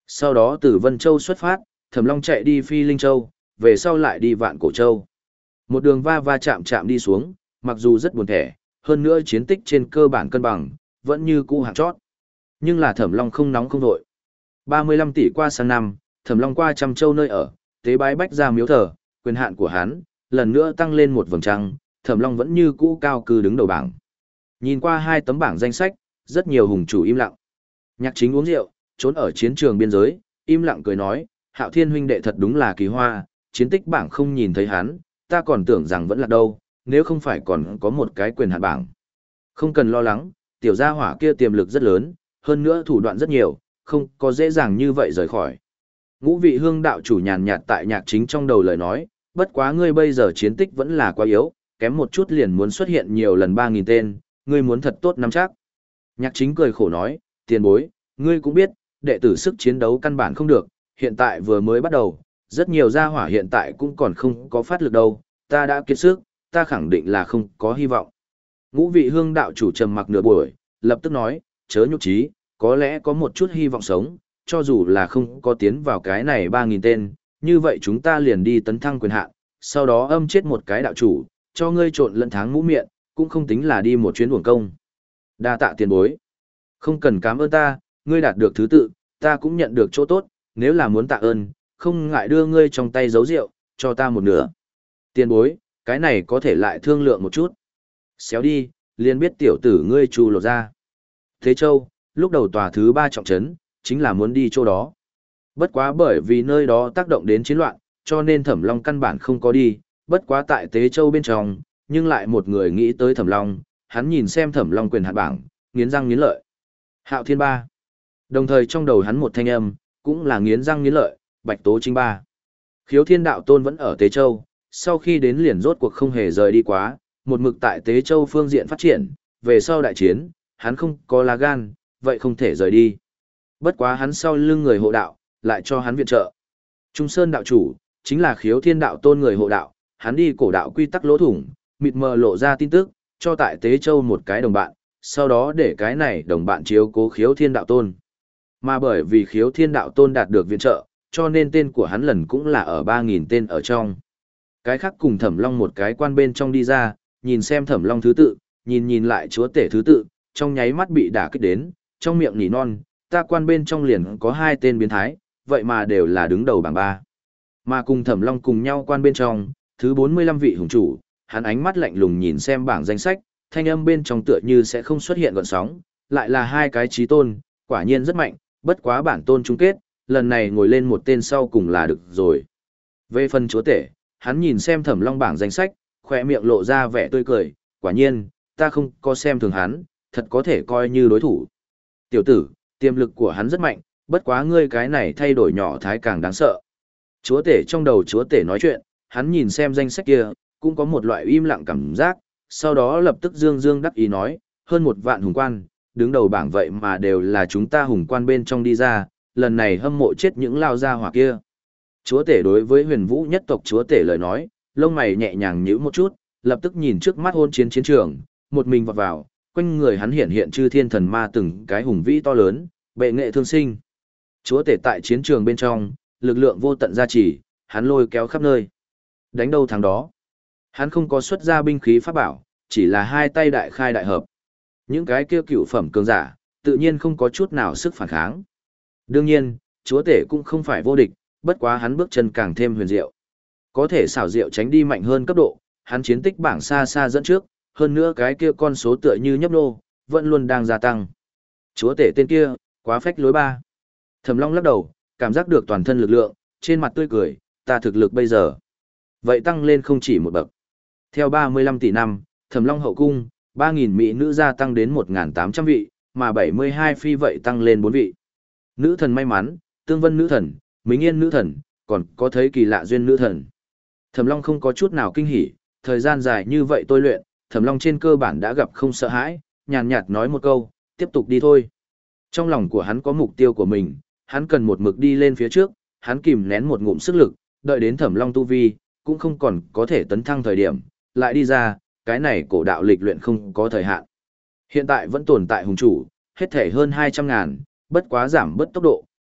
Sau đó từ Vân Châu xuất phát, Thẩm Long chạy đi Phi Linh Châu, về sau lại đi Vạn Cổ Châu. Một đường va va chạm chạm đi xuống, mặc dù rất buồn thẻ, hơn nữa chiến tích trên cơ bản cân bằng, vẫn như cũ hạng chót. Nhưng là Thẩm Long không nóng không vội. ba mươi lăm tỷ qua sang năm, Thẩm Long qua trăm châu nơi ở, tế bái bách ra miếu thờ, quyền hạn của hắn, lần nữa tăng lên một vầng trăng, Thẩm Long vẫn như cũ cao cư đứng đầu bảng. Nhìn qua hai tấm bảng danh sách, rất nhiều hùng chủ im lặng. Nhạc Chính uống rượu, trốn ở chiến trường biên giới, im lặng cười nói, Hạo Thiên huynh đệ thật đúng là kỳ hoa, chiến tích bảng không nhìn thấy hắn, ta còn tưởng rằng vẫn là đâu, nếu không phải còn có một cái quyền hạn bảng. Không cần lo lắng, tiểu gia hỏa kia tiềm lực rất lớn, hơn nữa thủ đoạn rất nhiều, không có dễ dàng như vậy rời khỏi. Ngũ vị hương đạo chủ nhàn nhạt tại Nhạc Chính trong đầu lời nói, bất quá ngươi bây giờ chiến tích vẫn là quá yếu, kém một chút liền muốn xuất hiện nhiều lần ba nghìn tên, ngươi muốn thật tốt nắm chắc. Nhạc Chính cười khổ nói, tiền bối, ngươi cũng biết, đệ tử sức chiến đấu căn bản không được, hiện tại vừa mới bắt đầu, rất nhiều gia hỏa hiện tại cũng còn không có phát lực đâu, ta đã kiệt sức, ta khẳng định là không có hy vọng. Ngũ vị hương đạo chủ trầm mặc nửa buổi, lập tức nói, chớ nhục trí, có lẽ có một chút hy vọng sống, cho dù là không có tiến vào cái này ba nghìn tên, như vậy chúng ta liền đi tấn thăng quyền hạn, sau đó âm chết một cái đạo chủ, cho ngươi trộn lẫn tháng mũ miệng, cũng không tính là đi một chuyến uổng công. Đa tạ tiền bối. Không cần cảm ơn ta, ngươi đạt được thứ tự, ta cũng nhận được chỗ tốt, nếu là muốn tạ ơn, không ngại đưa ngươi trong tay giấu rượu, cho ta một nửa. Tiền bối, cái này có thể lại thương lượng một chút. Xéo đi, liền biết tiểu tử ngươi trù lột ra. Thế Châu, lúc đầu tòa thứ ba trọng trấn, chính là muốn đi chỗ đó. Bất quá bởi vì nơi đó tác động đến chiến loạn, cho nên Thẩm Long căn bản không có đi, bất quá tại Tế Châu bên trong, nhưng lại một người nghĩ tới Thẩm Long, hắn nhìn xem Thẩm Long quyền hạn bảng, nghiến răng nghiến lợi. Hạo Thiên ba. Đồng thời trong đầu hắn một thanh âm, cũng là nghiến răng nghiến lợi, Bạch Tố Trinh ba. Khiếu Thiên Đạo Tôn vẫn ở Tế Châu, sau khi đến liền rốt cuộc không hề rời đi quá, một mực tại Tế Châu phương diện phát triển, về sau đại chiến, hắn không có lá gan, vậy không thể rời đi. Bất quá hắn sau lưng người hộ đạo, lại cho hắn viện trợ. Trung Sơn đạo chủ, chính là Khiếu Thiên Đạo Tôn người hộ đạo, hắn đi cổ đạo quy tắc lỗ thủng, mịt mờ lộ ra tin tức, cho tại Tế Châu một cái đồng bạn, sau đó để cái này đồng bạn chiếu cố Khiếu Thiên Đạo Tôn. Mà bởi vì Khiếu Thiên Đạo Tôn đạt được viện trợ, cho nên tên của hắn lần cũng là ở ba nghìn tên ở trong. Cái khác cùng Thẩm Long một cái quan bên trong đi ra, nhìn xem Thẩm Long thứ tự, nhìn nhìn lại chúa tể thứ tự, trong nháy mắt bị đả kích đến, trong miệng nỉ non, ta quan bên trong liền có hai tên biến thái, vậy mà đều là đứng đầu bảng ba. Mà cùng Thẩm Long cùng nhau quan bên trong, thứ bốn mươi lăm vị hùng chủ, hắn ánh mắt lạnh lùng nhìn xem bảng danh sách, thanh âm bên trong tựa như sẽ không xuất hiện gợn sóng, lại là hai cái chí tôn, quả nhiên rất mạnh, bất quá bản tôn chung kết, lần này ngồi lên một tên sau cùng là được rồi. Về phần chúa tể, hắn nhìn xem Thẩm Long bảng danh sách, khỏe miệng lộ ra vẻ tươi cười, quả nhiên, ta không có xem thường hắn, thật có thể coi như đối thủ. Tiểu tử, tiềm lực của hắn rất mạnh, bất quá ngươi cái này thay đổi nhỏ thái càng đáng sợ. Chúa tể trong đầu chúa tể nói chuyện, hắn nhìn xem danh sách kia, cũng có một loại im lặng cảm giác, sau đó lập tức dương dương đắc ý nói, hơn một vạn hùng quan, đứng đầu bảng vậy mà đều là chúng ta hùng quan bên trong đi ra, lần này hâm mộ chết những lao gia hỏa kia. Chúa tể đối với huyền vũ nhất tộc chúa tể lời nói, lông mày nhẹ nhàng nhíu một chút, lập tức nhìn trước mắt hôn chiến chiến trường, một mình vọt vào, quanh người hắn hiện hiện chư thiên thần ma từng cái hùng vĩ to lớn, bệ nghệ thương sinh. Chúa tể tại chiến trường bên trong, lực lượng vô tận gia trì, hắn lôi kéo khắp nơi. Đánh đâu thắng đó. Hắn không có xuất ra binh khí pháp bảo, chỉ là hai tay đại khai đại hợp. Những cái kia cựu phẩm cường giả, tự nhiên không có chút nào sức phản kháng. Đương nhiên, chúa tể cũng không phải vô địch, bất quá hắn bước chân càng thêm huyền diệu. Có thể xảo diệu tránh đi mạnh hơn cấp độ, hắn chiến tích bảng xa xa dẫn trước, hơn nữa cái kia con số tựa như nhấp nô, vẫn luôn đang gia tăng. Chúa tể tên kia, quá phách lối ba. Thẩm Long lắc đầu, cảm giác được toàn thân lực lượng, trên mặt tươi cười, ta thực lực bây giờ. Vậy tăng lên không chỉ một bậc. Theo ba mươi lăm tỷ năm, Thẩm Long hậu cung, ba nghìn mỹ nữ gia tăng đến một nghìn tám trăm vị, mà bảy mươi hai phi vậy tăng lên bốn vị. Nữ thần may mắn, Tương Vân nữ thần, Mính Yên nữ thần, còn có thấy kỳ lạ duyên nữ thần. Thẩm Long không có chút nào kinh hỉ, thời gian dài như vậy tôi luyện, Thẩm Long trên cơ bản đã gặp không sợ hãi, nhàn nhạt nói một câu, tiếp tục đi thôi. Trong lòng của hắn có mục tiêu của mình, hắn cần một mực đi lên phía trước, hắn kìm nén một ngụm sức lực, đợi đến Thẩm Long tu vi, cũng không còn có thể tấn thăng thời điểm, lại đi ra, cái này cổ đạo lịch luyện không có thời hạn. Hiện tại vẫn tồn tại hùng chủ, hết thể hơn hai trăm ngàn, bất quá giảm bất tốc độ,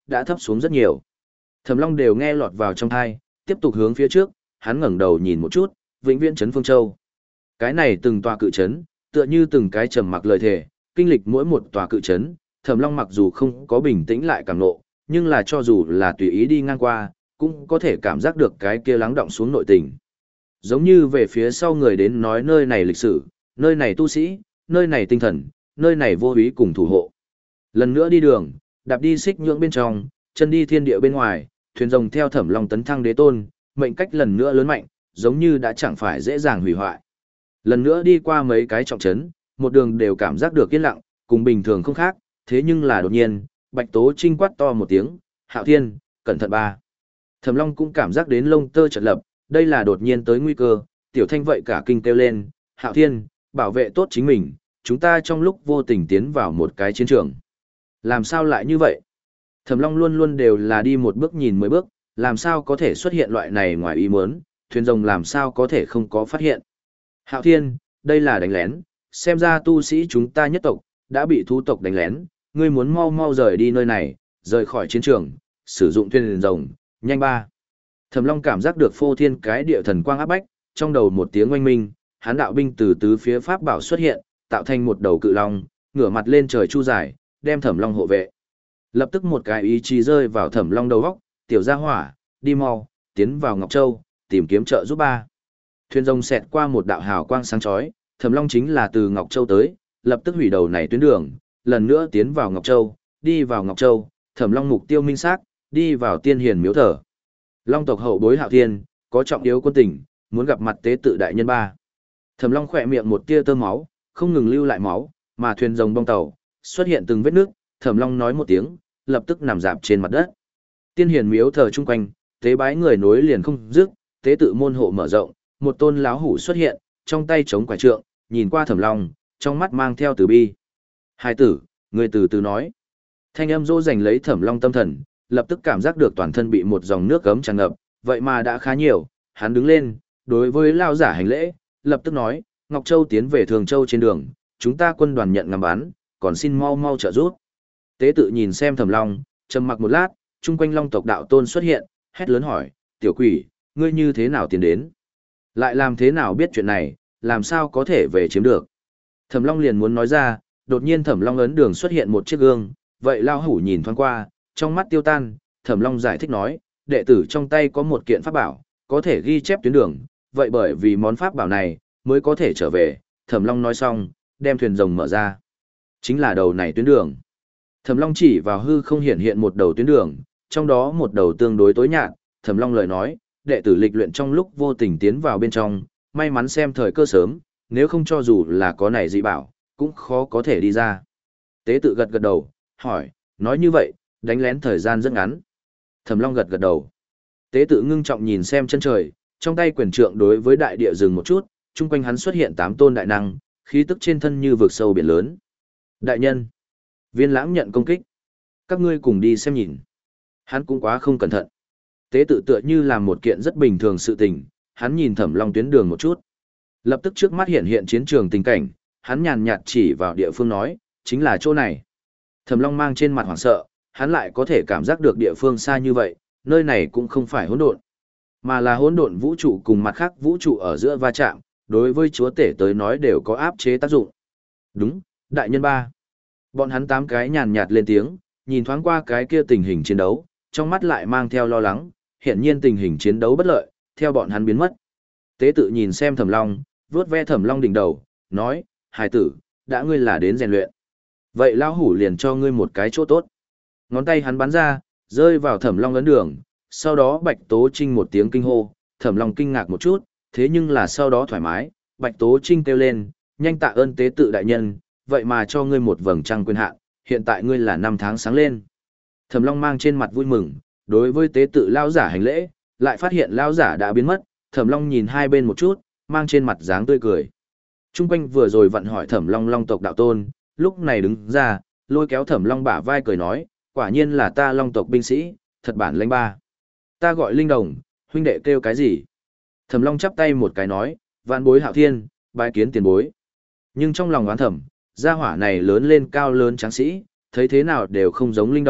đã thấp xuống rất nhiều. Thẩm Long đều nghe lọt vào trong tai, tiếp tục hướng phía trước, hắn ngẩng đầu nhìn một chút, vĩnh viễn trấn Phương Châu. Cái này từng tòa cự trấn, tựa như từng cái trầm mặc lời thề, kinh lịch mỗi một tòa cự trấn, Thẩm Long mặc dù không có bình tĩnh lại cảm nộ, nhưng là cho dù là tùy ý đi ngang qua, cũng có thể cảm giác được cái kia lắng đọng xuống nội tình. Giống như về phía sau người đến nói nơi này lịch sử, nơi này tu sĩ, nơi này tinh thần, nơi này vô úy cùng thủ hộ. Lần nữa đi đường, đạp đi xích nhưỡng bên trong, chân đi thiên địa bên ngoài, thuyền rồng theo Thẩm Long tấn thăng đế tôn, mệnh cách lần nữa lớn mạnh, giống như đã chẳng phải dễ dàng hủy hoại. Lần nữa đi qua mấy cái trọng trấn, một đường đều cảm giác được yên lặng, cùng bình thường không khác, thế nhưng là đột nhiên, Bạch Tố Trinh quát to một tiếng, "Hạo Thiên, cẩn thận ba." Thẩm Long cũng cảm giác đến lông tơ chợt lập, đây là đột nhiên tới nguy cơ, Tiểu Thanh vậy cả kinh kêu lên, "Hạo Thiên, bảo vệ tốt chính mình, chúng ta trong lúc vô tình tiến vào một cái chiến trường." Làm sao lại như vậy? Thẩm Long luôn luôn đều là đi một bước nhìn mười bước, làm sao có thể xuất hiện loại này ngoài ý muốn, thuyền rồng làm sao có thể không có phát hiện. Hạo Thiên, đây là đánh lén, xem ra tu sĩ chúng ta nhất tộc, đã bị thú tộc đánh lén, ngươi muốn mau mau rời đi nơi này, rời khỏi chiến trường, sử dụng thuyền rồng, nhanh ba. Thẩm Long cảm giác được phô thiên cái địa thần quang áp bách, trong đầu một tiếng oanh minh, hán đạo binh từ tứ phía pháp bảo xuất hiện, tạo thành một đầu cự long, ngửa mặt lên trời chu dài, đem Thẩm Long hộ vệ. Lập tức một cái ý chí rơi vào Thẩm Long đầu góc, tiểu gia hỏa, đi mau, tiến vào Ngọc Châu, tìm kiếm trợ giúp ba. Thuyền rồng xẹt qua một đạo hào quang sáng chói, Thẩm Long chính là từ Ngọc Châu tới, lập tức hủy đầu này tuyến đường, lần nữa tiến vào Ngọc Châu, đi vào Ngọc Châu, Thẩm Long mục tiêu minh xác, đi vào Tiên Hiền miếu thờ. Long tộc hậu bối Hạo Thiên, có trọng yếu quân tình, muốn gặp mặt tế tự đại nhân ba. Thẩm Long khỏe miệng một tia tơ máu, không ngừng lưu lại máu, mà thuyền rồng bong tàu xuất hiện từng vết nước, Thẩm Long nói một tiếng, lập tức nằm rạp trên mặt đất. Tiên Hiền miếu thờ chung quanh, tế bái người nối liền không dứt, tế tự môn hộ mở rộng, một tôn lão hủ xuất hiện, trong tay chống quải trượng, nhìn qua Thẩm Long, trong mắt mang theo từ bi. Hai tử, người từ từ nói. Thanh âm dỗ dành lấy Thẩm Long tâm thần, lập tức cảm giác được toàn thân bị một dòng nước gấm tràn ngập, vậy mà đã khá nhiều, hắn đứng lên, đối với lao giả hành lễ, lập tức nói, Ngọc Châu tiến về Thường Châu trên đường, chúng ta quân đoàn nhận ngắm bắn, còn xin mau mau trợ giúp. Tế tự nhìn xem Thẩm Long, trầm mặc một lát, chung quanh Long tộc đạo tôn xuất hiện, hét lớn hỏi, tiểu quỷ, ngươi như thế nào tiến đến? Lại làm thế nào biết chuyện này, làm sao có thể về chiếm được? Thẩm Long liền muốn nói ra, đột nhiên Thẩm Long ấn đường xuất hiện một chiếc gương, vậy lao hủ nhìn thoáng qua, trong mắt tiêu tan, Thẩm Long giải thích nói, đệ tử trong tay có một kiện pháp bảo, có thể ghi chép tuyến đường, vậy bởi vì món pháp bảo này, mới có thể trở về. Thẩm Long nói xong, đem thuyền rồng mở ra. Chính là đầu này tuyến đường. Thẩm Long chỉ vào hư không hiện hiện một đầu tuyến đường, trong đó một đầu tương đối tối nhạt, Thẩm Long lời nói, đệ tử lịch luyện trong lúc vô tình tiến vào bên trong, may mắn xem thời cơ sớm, nếu không cho dù là có này dị bảo, cũng khó có thể đi ra. Tế tự gật gật đầu, hỏi, nói như vậy, đánh lén thời gian rất ngắn. Thẩm Long gật gật đầu. Tế tự ngưng trọng nhìn xem chân trời, trong tay quyền trượng đối với đại địa dừng một chút, chung quanh hắn xuất hiện tám tôn đại năng, khí tức trên thân như vực sâu biển lớn. Đại nhân, Viên Lãng nhận công kích. Các ngươi cùng đi xem nhìn. Hắn cũng quá không cẩn thận. Tế tự tựa như làm một kiện rất bình thường sự tình, hắn nhìn Thẩm Long tuyến đường một chút. Lập tức trước mắt hiện hiện chiến trường tình cảnh, hắn nhàn nhạt chỉ vào địa phương nói, chính là chỗ này. Thẩm Long mang trên mặt hoảng sợ, hắn lại có thể cảm giác được địa phương xa như vậy, nơi này cũng không phải hỗn độn, mà là hỗn độn vũ trụ cùng mặt khác vũ trụ ở giữa va chạm, đối với chúa tể tới nói đều có áp chế tác dụng. Đúng, đại nhân ba. Bọn hắn tám cái nhàn nhạt lên tiếng, nhìn thoáng qua cái kia tình hình chiến đấu, trong mắt lại mang theo lo lắng, hiển nhiên tình hình chiến đấu bất lợi, theo bọn hắn biến mất. Tế tự nhìn xem Thẩm Long, vuốt ve Thẩm Long đỉnh đầu, nói, hài tử, đã ngươi là đến rèn luyện. Vậy lão hủ liền cho ngươi một cái chỗ tốt. Ngón tay hắn bắn ra, rơi vào Thẩm Long ấn đường, sau đó Bạch Tố Trinh một tiếng kinh hô, Thẩm Long kinh ngạc một chút, thế nhưng là sau đó thoải mái, Bạch Tố Trinh kêu lên, nhanh tạ ơn tế tự đại nhân, vậy mà cho ngươi một vầng trăng quyền hạn, hiện tại ngươi là năm tháng sáng lên. Thẩm Long mang trên mặt vui mừng, đối với tế tự lão giả hành lễ, lại phát hiện lão giả đã biến mất, Thẩm Long nhìn hai bên một chút, mang trên mặt dáng tươi cười. Trung quanh vừa rồi vặn hỏi Thẩm Long Long tộc đạo tôn, lúc này đứng ra, lôi kéo Thẩm Long bả vai cười nói, quả nhiên là ta Long tộc binh sĩ, thật bản lãnh ba. Ta gọi Linh Đồng, huynh đệ kêu cái gì? Thẩm Long chắp tay một cái nói, vạn bối Hạo Thiên, bái kiến tiền bối. Nhưng trong lòng oán thẩm, gia hỏa này lớn lên cao lớn tráng sĩ, thấy thế nào đều không giống Linh Đồng,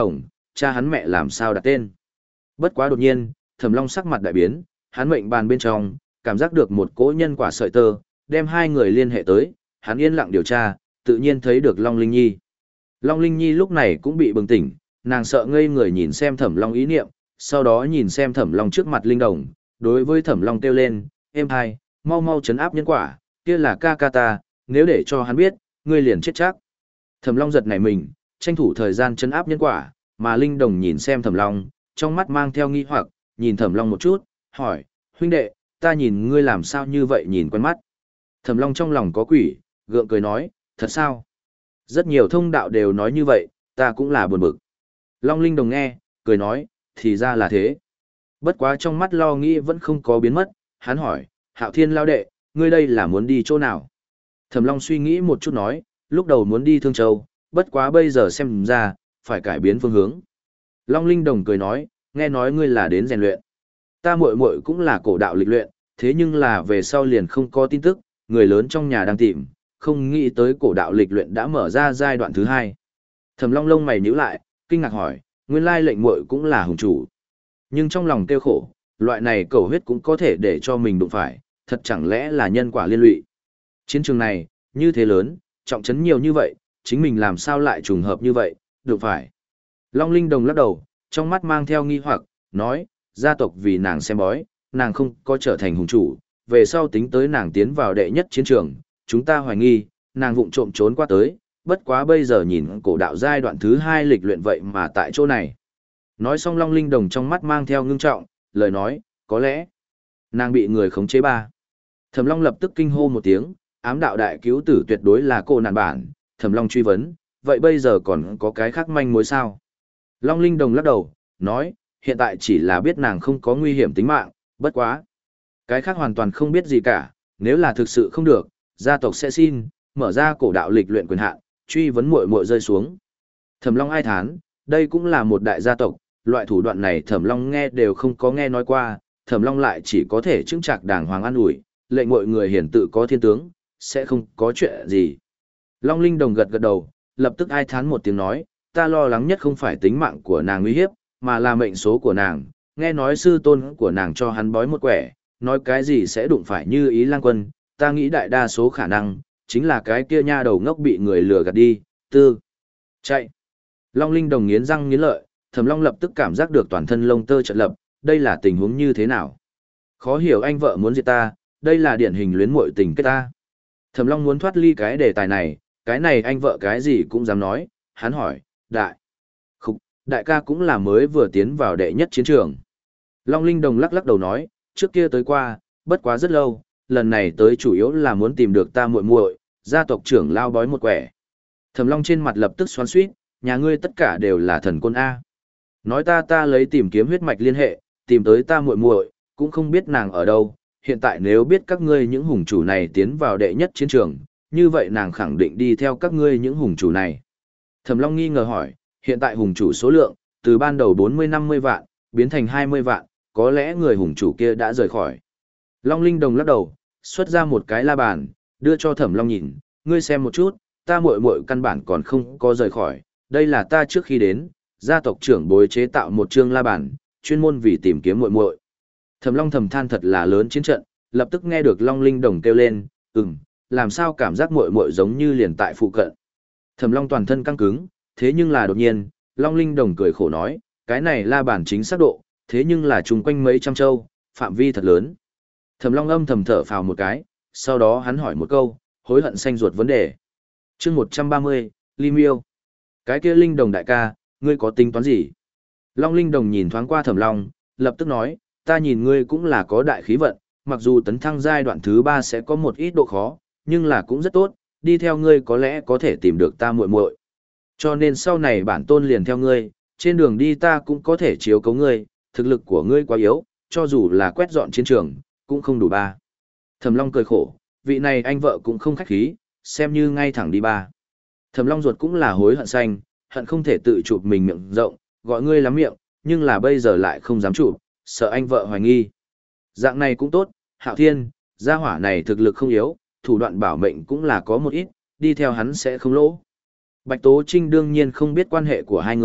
cha hắn mẹ làm sao đặt tên. Bất quá đột nhiên, Thẩm Long sắc mặt đại biến, hắn mệnh bàn bên trong, cảm giác được một cỗ nhân quả sợi tơ, đem hai người liên hệ tới, hắn yên lặng điều tra, tự nhiên thấy được Long Linh Nhi. Long Linh Nhi lúc này cũng bị bừng tỉnh, nàng sợ ngây người nhìn xem Thẩm Long ý niệm, sau đó nhìn xem Thẩm Long trước mặt linh đồng, đối với Thẩm Long kêu lên, êm hai, mau mau chấn áp nhân quả, kia là ca ca ta, nếu để cho hắn biết, ngươi liền chết chắc. Thẩm Long giật nảy mình, tranh thủ thời gian chấn áp nhân quả, mà linh đồng nhìn xem Thẩm Long, trong mắt mang theo nghi hoặc, nhìn Thẩm Long một chút, hỏi, huynh đệ, ta nhìn ngươi làm sao như vậy nhìn quen mắt. Thẩm Long trong lòng có quỷ, gượng cười nói, thật sao? Rất nhiều thông đạo đều nói như vậy, ta cũng là buồn bực. Long Linh Đồng nghe, cười nói, thì ra là thế. Bất quá trong mắt lo nghĩ vẫn không có biến mất, hắn hỏi, Hạo Thiên lao đệ, ngươi đây là muốn đi chỗ nào? Thẩm Long suy nghĩ một chút nói, lúc đầu muốn đi Thương Châu, bất quá bây giờ xem ra, phải cải biến phương hướng. Long Linh Đồng cười nói, nghe nói ngươi là đến rèn luyện. Ta muội muội cũng là cổ đạo lịch luyện, thế nhưng là về sau liền không có tin tức, người lớn trong nhà đang tìm, không nghĩ tới cổ đạo lịch luyện đã mở ra giai đoạn thứ hai. Thẩm Long lông mày nhíu lại, kinh ngạc hỏi, nguyên lai lệnh muội cũng là hùng chủ. Nhưng trong lòng tiêu khổ, loại này cầu huyết cũng có thể để cho mình đụng phải, thật chẳng lẽ là nhân quả liên lụy. Chiến trường này, như thế lớn, trọng trấn nhiều như vậy, chính mình làm sao lại trùng hợp như vậy, đụng phải. Long Linh Đồng lắc đầu, trong mắt mang theo nghi hoặc, nói, gia tộc vì nàng xem bói, nàng không có trở thành hùng chủ, về sau tính tới nàng tiến vào đệ nhất chiến trường, chúng ta hoài nghi, nàng vụng trộm trốn qua tới, bất quá bây giờ nhìn cổ đạo giai đoạn thứ hai lịch luyện vậy mà tại chỗ này. Nói xong Long Linh Đồng trong mắt mang theo ngưng trọng, lời nói, có lẽ, nàng bị người khống chế ba. Thẩm Long lập tức kinh hô một tiếng, ám đạo đại cứu tử tuyệt đối là cô nạn bản, Thẩm Long truy vấn, vậy bây giờ còn có cái khác manh mối sao? Long Linh Đồng lắc đầu, nói, hiện tại chỉ là biết nàng không có nguy hiểm tính mạng, bất quá. Cái khác hoàn toàn không biết gì cả, nếu là thực sự không được, gia tộc sẽ xin, mở ra cổ đạo lịch luyện quyền hạn, truy vấn muội muội rơi xuống. Thẩm Long ai thán, đây cũng là một đại gia tộc, loại thủ đoạn này Thẩm Long nghe đều không có nghe nói qua, Thẩm Long lại chỉ có thể chứng trạc đàng hoàng an ủi, lệnh mọi người hiển tự có thiên tướng, sẽ không có chuyện gì. Long Linh Đồng gật gật đầu, lập tức ai thán một tiếng nói, ta lo lắng nhất không phải tính mạng của nàng nguy hiếp, mà là mệnh số của nàng, nghe nói sư tôn của nàng cho hắn bói một quẻ, nói cái gì sẽ đụng phải như ý lang quân, ta nghĩ đại đa số khả năng, chính là cái kia nha đầu ngốc bị người lừa gạt đi, tư. Chạy. Long Linh Đồng nghiến răng nghiến lợi, Thẩm Long lập tức cảm giác được toàn thân lông tơ chợt lập, đây là tình huống như thế nào? Khó hiểu anh vợ muốn diệt ta, đây là điển hình luyến muội tình kết ta. Thẩm Long muốn thoát ly cái đề tài này, cái này anh vợ cái gì cũng dám nói, hắn hỏi, đại. Khúc, đại ca cũng là mới vừa tiến vào đệ nhất chiến trường. Long Linh Đồng lắc lắc đầu nói, trước kia tới qua, bất quá rất lâu, lần này tới chủ yếu là muốn tìm được ta muội muội, gia tộc trưởng lao bói một quẻ. Thẩm Long trên mặt lập tức xoắn xuýt, nhà ngươi tất cả đều là thần quân A. Nói ta ta lấy tìm kiếm huyết mạch liên hệ, tìm tới ta muội muội, cũng không biết nàng ở đâu, hiện tại nếu biết các ngươi những hùng chủ này tiến vào đệ nhất chiến trường, như vậy nàng khẳng định đi theo các ngươi những hùng chủ này. Thẩm Long nghi ngờ hỏi, hiện tại hùng chủ số lượng, từ ban đầu bốn mươi năm mươi vạn, biến thành hai mươi vạn, có lẽ người hùng chủ kia đã rời khỏi. Long Linh Đồng lắc đầu, xuất ra một cái la bàn, đưa cho Thẩm Long nhìn, ngươi xem một chút, ta muội muội căn bản còn không có rời khỏi, đây là ta trước khi đến, gia tộc trưởng bối chế tạo một chương la bàn, chuyên môn vì tìm kiếm muội muội. Thẩm Long thầm than thật là lớn chiến trận, lập tức nghe được Long Linh Đồng kêu lên, ừm, làm sao cảm giác muội muội giống như liền tại phụ cận. Thẩm Long toàn thân căng cứng, thế nhưng là đột nhiên, Long Linh Đồng cười khổ nói, cái này la bàn chính xác độ, thế nhưng là chung quanh mấy trăm châu, phạm vi thật lớn. Thẩm Long âm thầm thở phào một cái, sau đó hắn hỏi một câu, hối hận xanh ruột vấn đề. Chương một trăm ba mươi, Ly Miêu. Cái kia Linh Đồng đại ca, ngươi có tính toán gì? Long Linh Đồng nhìn thoáng qua Thẩm Long, lập tức nói, ta nhìn ngươi cũng là có đại khí vận, mặc dù tấn thăng giai đoạn thứ ba sẽ có một ít độ khó, nhưng là cũng rất tốt, đi theo ngươi có lẽ có thể tìm được ta muội muội. Cho nên sau này bản tôn liền theo ngươi, trên đường đi ta cũng có thể chiếu cố ngươi, thực lực của ngươi quá yếu, cho dù là quét dọn chiến trường, cũng không đủ ba. Thẩm Long cười khổ, vị này anh vợ cũng không khách khí, xem như ngay thẳng đi ba. Thẩm Long ruột cũng là hối hận xanh, hận không thể tự chụp mình miệng rộng, gọi ngươi lắm miệng, nhưng là bây giờ lại không dám chụp, sợ anh vợ hoài nghi. Dạng này cũng tốt, Hạo Thiên, gia hỏa này thực lực không yếu, thủ đoạn bảo mệnh cũng là có một ít, đi theo hắn sẽ không lỗ. Bạch Tố Trinh đương nhiên không biết quan hệ của hai người,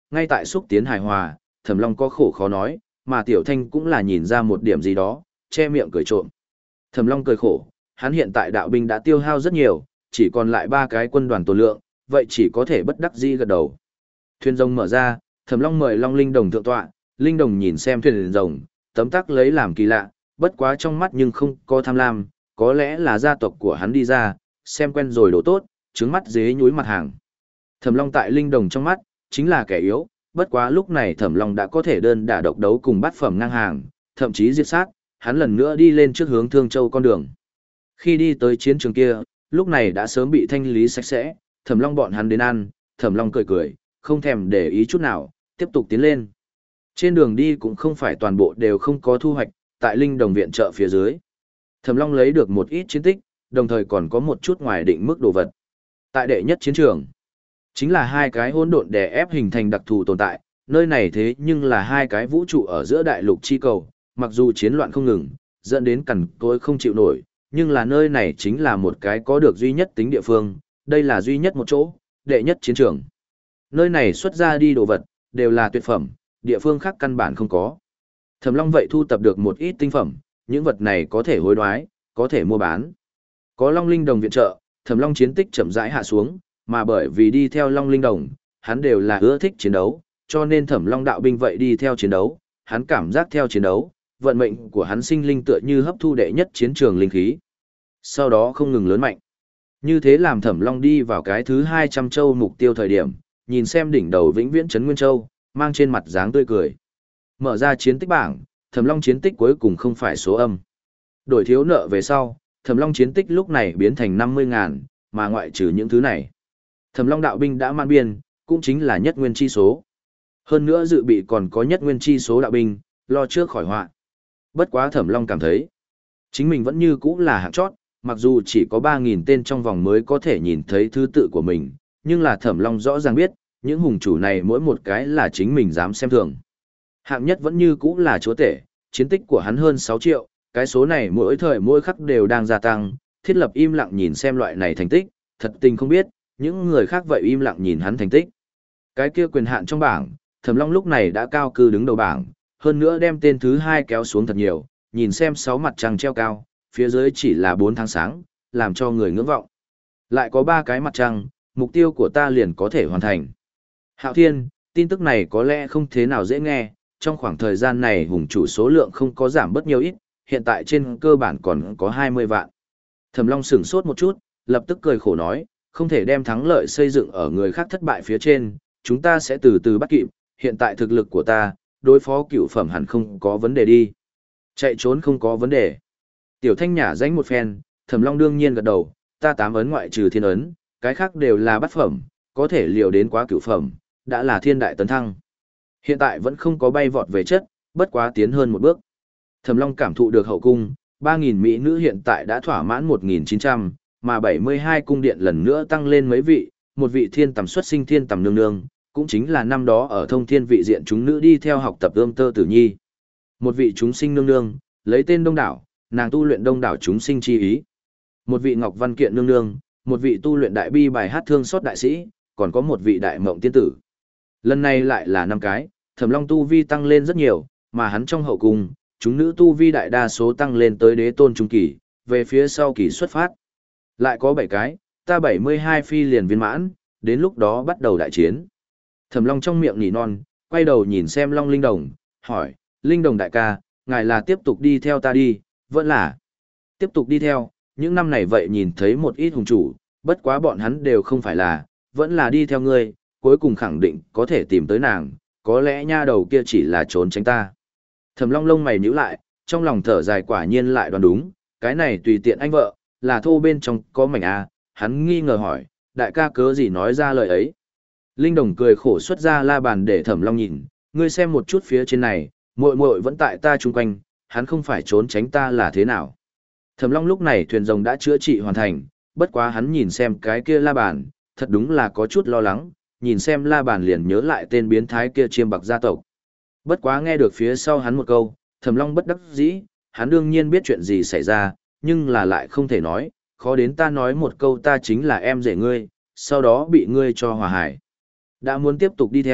ngay tại xúc tiến hài hòa, Thẩm Long có khổ khó nói, mà Tiểu Thanh cũng là nhìn ra một điểm gì đó, che miệng cười trộm. Thẩm Long cười khổ, hắn hiện tại đạo binh đã tiêu hao rất nhiều, chỉ còn lại ba cái quân đoàn tồn lượng, vậy chỉ có thể bất đắc dĩ gật đầu. Thuyền rồng mở ra, Thẩm Long mời Long Linh Đồng thượng tọa, Linh Đồng nhìn xem thuyền rồng, tấm tắc lấy làm kỳ lạ, bất quá trong mắt nhưng không có tham lam, có lẽ là gia tộc của hắn đi ra, xem quen rồi đồ tốt, trứng mắt dế nhúi mặt hàng. Thẩm Long tại Linh Đồng trong mắt, chính là kẻ yếu, bất quá lúc này Thẩm Long đã có thể đơn đả độc đấu cùng bát phẩm ngang hàng, thậm chí diệt sát, hắn lần nữa đi lên trước hướng Thương Châu con đường. Khi đi tới chiến trường kia, lúc này đã sớm bị thanh lý sạch sẽ, Thẩm Long bọn hắn đến ăn, Thẩm Long cười cười, không thèm để ý chút nào, tiếp tục tiến lên. Trên đường đi cũng không phải toàn bộ đều không có thu hoạch, tại Linh Đồng viện trợ phía dưới. Thẩm Long lấy được một ít chiến tích, đồng thời còn có một chút ngoài định mức đồ vật. Tại đệ nhất chiến trường, chính là hai cái hỗn độn đè ép hình thành đặc thù tồn tại, nơi này thế nhưng là hai cái vũ trụ ở giữa đại lục chi cầu, mặc dù chiến loạn không ngừng, dẫn đến cằn cỗi không chịu nổi, nhưng là nơi này chính là một cái có được duy nhất tính địa phương, đây là duy nhất một chỗ, đệ nhất chiến trường. Nơi này xuất ra đi đồ vật, đều là tuyệt phẩm, địa phương khác căn bản không có. Thẩm Long vậy thu tập được một ít tinh phẩm, những vật này có thể hối đoái, có thể mua bán. Có Long Linh Đồng viện trợ, Thẩm Long chiến tích chậm rãi hạ xuống, mà bởi vì đi theo Long Linh Đồng, hắn đều là ưa thích chiến đấu, cho nên Thẩm Long đạo binh vậy đi theo chiến đấu, hắn cảm giác theo chiến đấu, vận mệnh của hắn sinh linh tựa như hấp thu đệ nhất chiến trường linh khí. Sau đó không ngừng lớn mạnh. Như thế làm Thẩm Long đi vào cái thứ hai trăm châu mục tiêu thời điểm, nhìn xem đỉnh đầu vĩnh viễn trấn Nguyên Châu, mang trên mặt dáng tươi cười. Mở ra chiến tích bảng, Thẩm Long chiến tích cuối cùng không phải số âm. Đổi thiếu nợ về sau, Thẩm Long chiến tích lúc này biến thành năm mươi ngàn, mà ngoại trừ những thứ này. Thẩm Long đạo binh đã man biên, cũng chính là nhất nguyên chi số. Hơn nữa dự bị còn có nhất nguyên chi số đạo binh, lo trước khỏi họa. Bất quá Thẩm Long cảm thấy, chính mình vẫn như cũ là hạng chót, mặc dù chỉ có ba nghìn tên trong vòng mới có thể nhìn thấy thứ tự của mình, nhưng là Thẩm Long rõ ràng biết, những hùng chủ này mỗi một cái là chính mình dám xem thường. Hạng nhất vẫn như cũ là chúa tể, chiến tích của hắn hơn sáu triệu, cái số này mỗi thời mỗi khắc đều đang gia tăng, thiết lập im lặng nhìn xem loại này thành tích, thật tình không biết, những người khác vậy im lặng nhìn hắn thành tích. Cái kia quyền hạn trong bảng, Thẩm Long lúc này đã cao cư đứng đầu bảng, hơn nữa đem tên thứ hai kéo xuống thật nhiều, nhìn xem sáu mặt trăng treo cao, phía dưới chỉ là bốn tháng sáng, làm cho người ngưỡng vọng. Lại có ba cái mặt trăng, mục tiêu của ta liền có thể hoàn thành. Hạo Thiên, tin tức này có lẽ không thế nào dễ nghe, trong khoảng thời gian này hùng chủ số lượng không có giảm bất nhiều ít, hiện tại trên cơ bản còn có hai mươi vạn. Thẩm Long sửng sốt một chút, lập tức cười khổ nói, không thể đem thắng lợi xây dựng ở người khác thất bại phía trên, chúng ta sẽ từ từ bắt kịp, hiện tại thực lực của ta, đối phó cựu phẩm hẳn không có vấn đề đi. Chạy trốn không có vấn đề. Tiểu Thanh nhả danh một phen, Thẩm Long đương nhiên gật đầu, ta tám ấn ngoại trừ thiên ấn, cái khác đều là bát phẩm, có thể liều đến quá cựu phẩm, đã là thiên đại tấn thăng. Hiện tại vẫn không có bay vọt về chất, bất quá tiến hơn một bước. Thẩm Long cảm thụ được hậu cung, ba nghìn mỹ nữ hiện tại đã thỏa mãn một nghìn chín trăm, mà bảy mươi hai cung điện lần nữa tăng lên mấy vị, một vị thiên tầm xuất sinh thiên tầm nương nương, cũng chính là năm đó ở thông thiên vị diện chúng nữ đi theo học tập ươm tơ tử nhi. Một vị chúng sinh nương nương, lấy tên đông đảo, nàng tu luyện đông đảo chúng sinh chi ý. Một vị ngọc văn kiện nương nương, một vị tu luyện đại bi bài hát thương xót đại sĩ, còn có một vị đại mộng tiên tử. Lần này lại là năm cái, Thẩm Long tu vi tăng lên rất nhiều, mà hắn trong hậu cung, chúng nữ tu vi đại đa số tăng lên tới đế tôn trung kỳ, về phía sau kỳ xuất phát. Lại có bảy cái, ta bảy mươi hai phi liền viên mãn, đến lúc đó bắt đầu đại chiến. Thẩm Long trong miệng nỉ non, quay đầu nhìn xem Long Linh Đồng, hỏi, Linh Đồng đại ca, ngài là tiếp tục đi theo ta đi, vẫn là tiếp tục đi theo, những năm này vậy nhìn thấy một ít hùng chủ, bất quá bọn hắn đều không phải là, vẫn là đi theo ngươi, cuối cùng khẳng định có thể tìm tới nàng, có lẽ nha đầu kia chỉ là trốn tránh ta. Thẩm Long lông mày nhíu lại, trong lòng thở dài quả nhiên lại đoán đúng, cái này tùy tiện anh vợ, là thô bên trong có mảnh a, hắn nghi ngờ hỏi, đại ca cớ gì nói ra lời ấy. Linh Đồng cười khổ xuất ra la bàn để Thẩm Long nhìn, ngươi xem một chút phía trên này, muội muội vẫn tại ta chung quanh, hắn không phải trốn tránh ta là thế nào. Thẩm Long lúc này thuyền rồng đã chữa trị hoàn thành, bất quá hắn nhìn xem cái kia la bàn, thật đúng là có chút lo lắng, nhìn xem la bàn liền nhớ lại tên biến thái kia chiêm bạc gia tộc. Bất quá nghe được phía sau hắn một câu, Thẩm Long bất đắc dĩ, hắn đương nhiên biết chuyện gì xảy ra, nhưng là lại không thể nói, khó đến ta nói một câu ta chính là em rể ngươi, sau đó bị ngươi cho hòa hải. Đã muốn tiếp tục đi theo,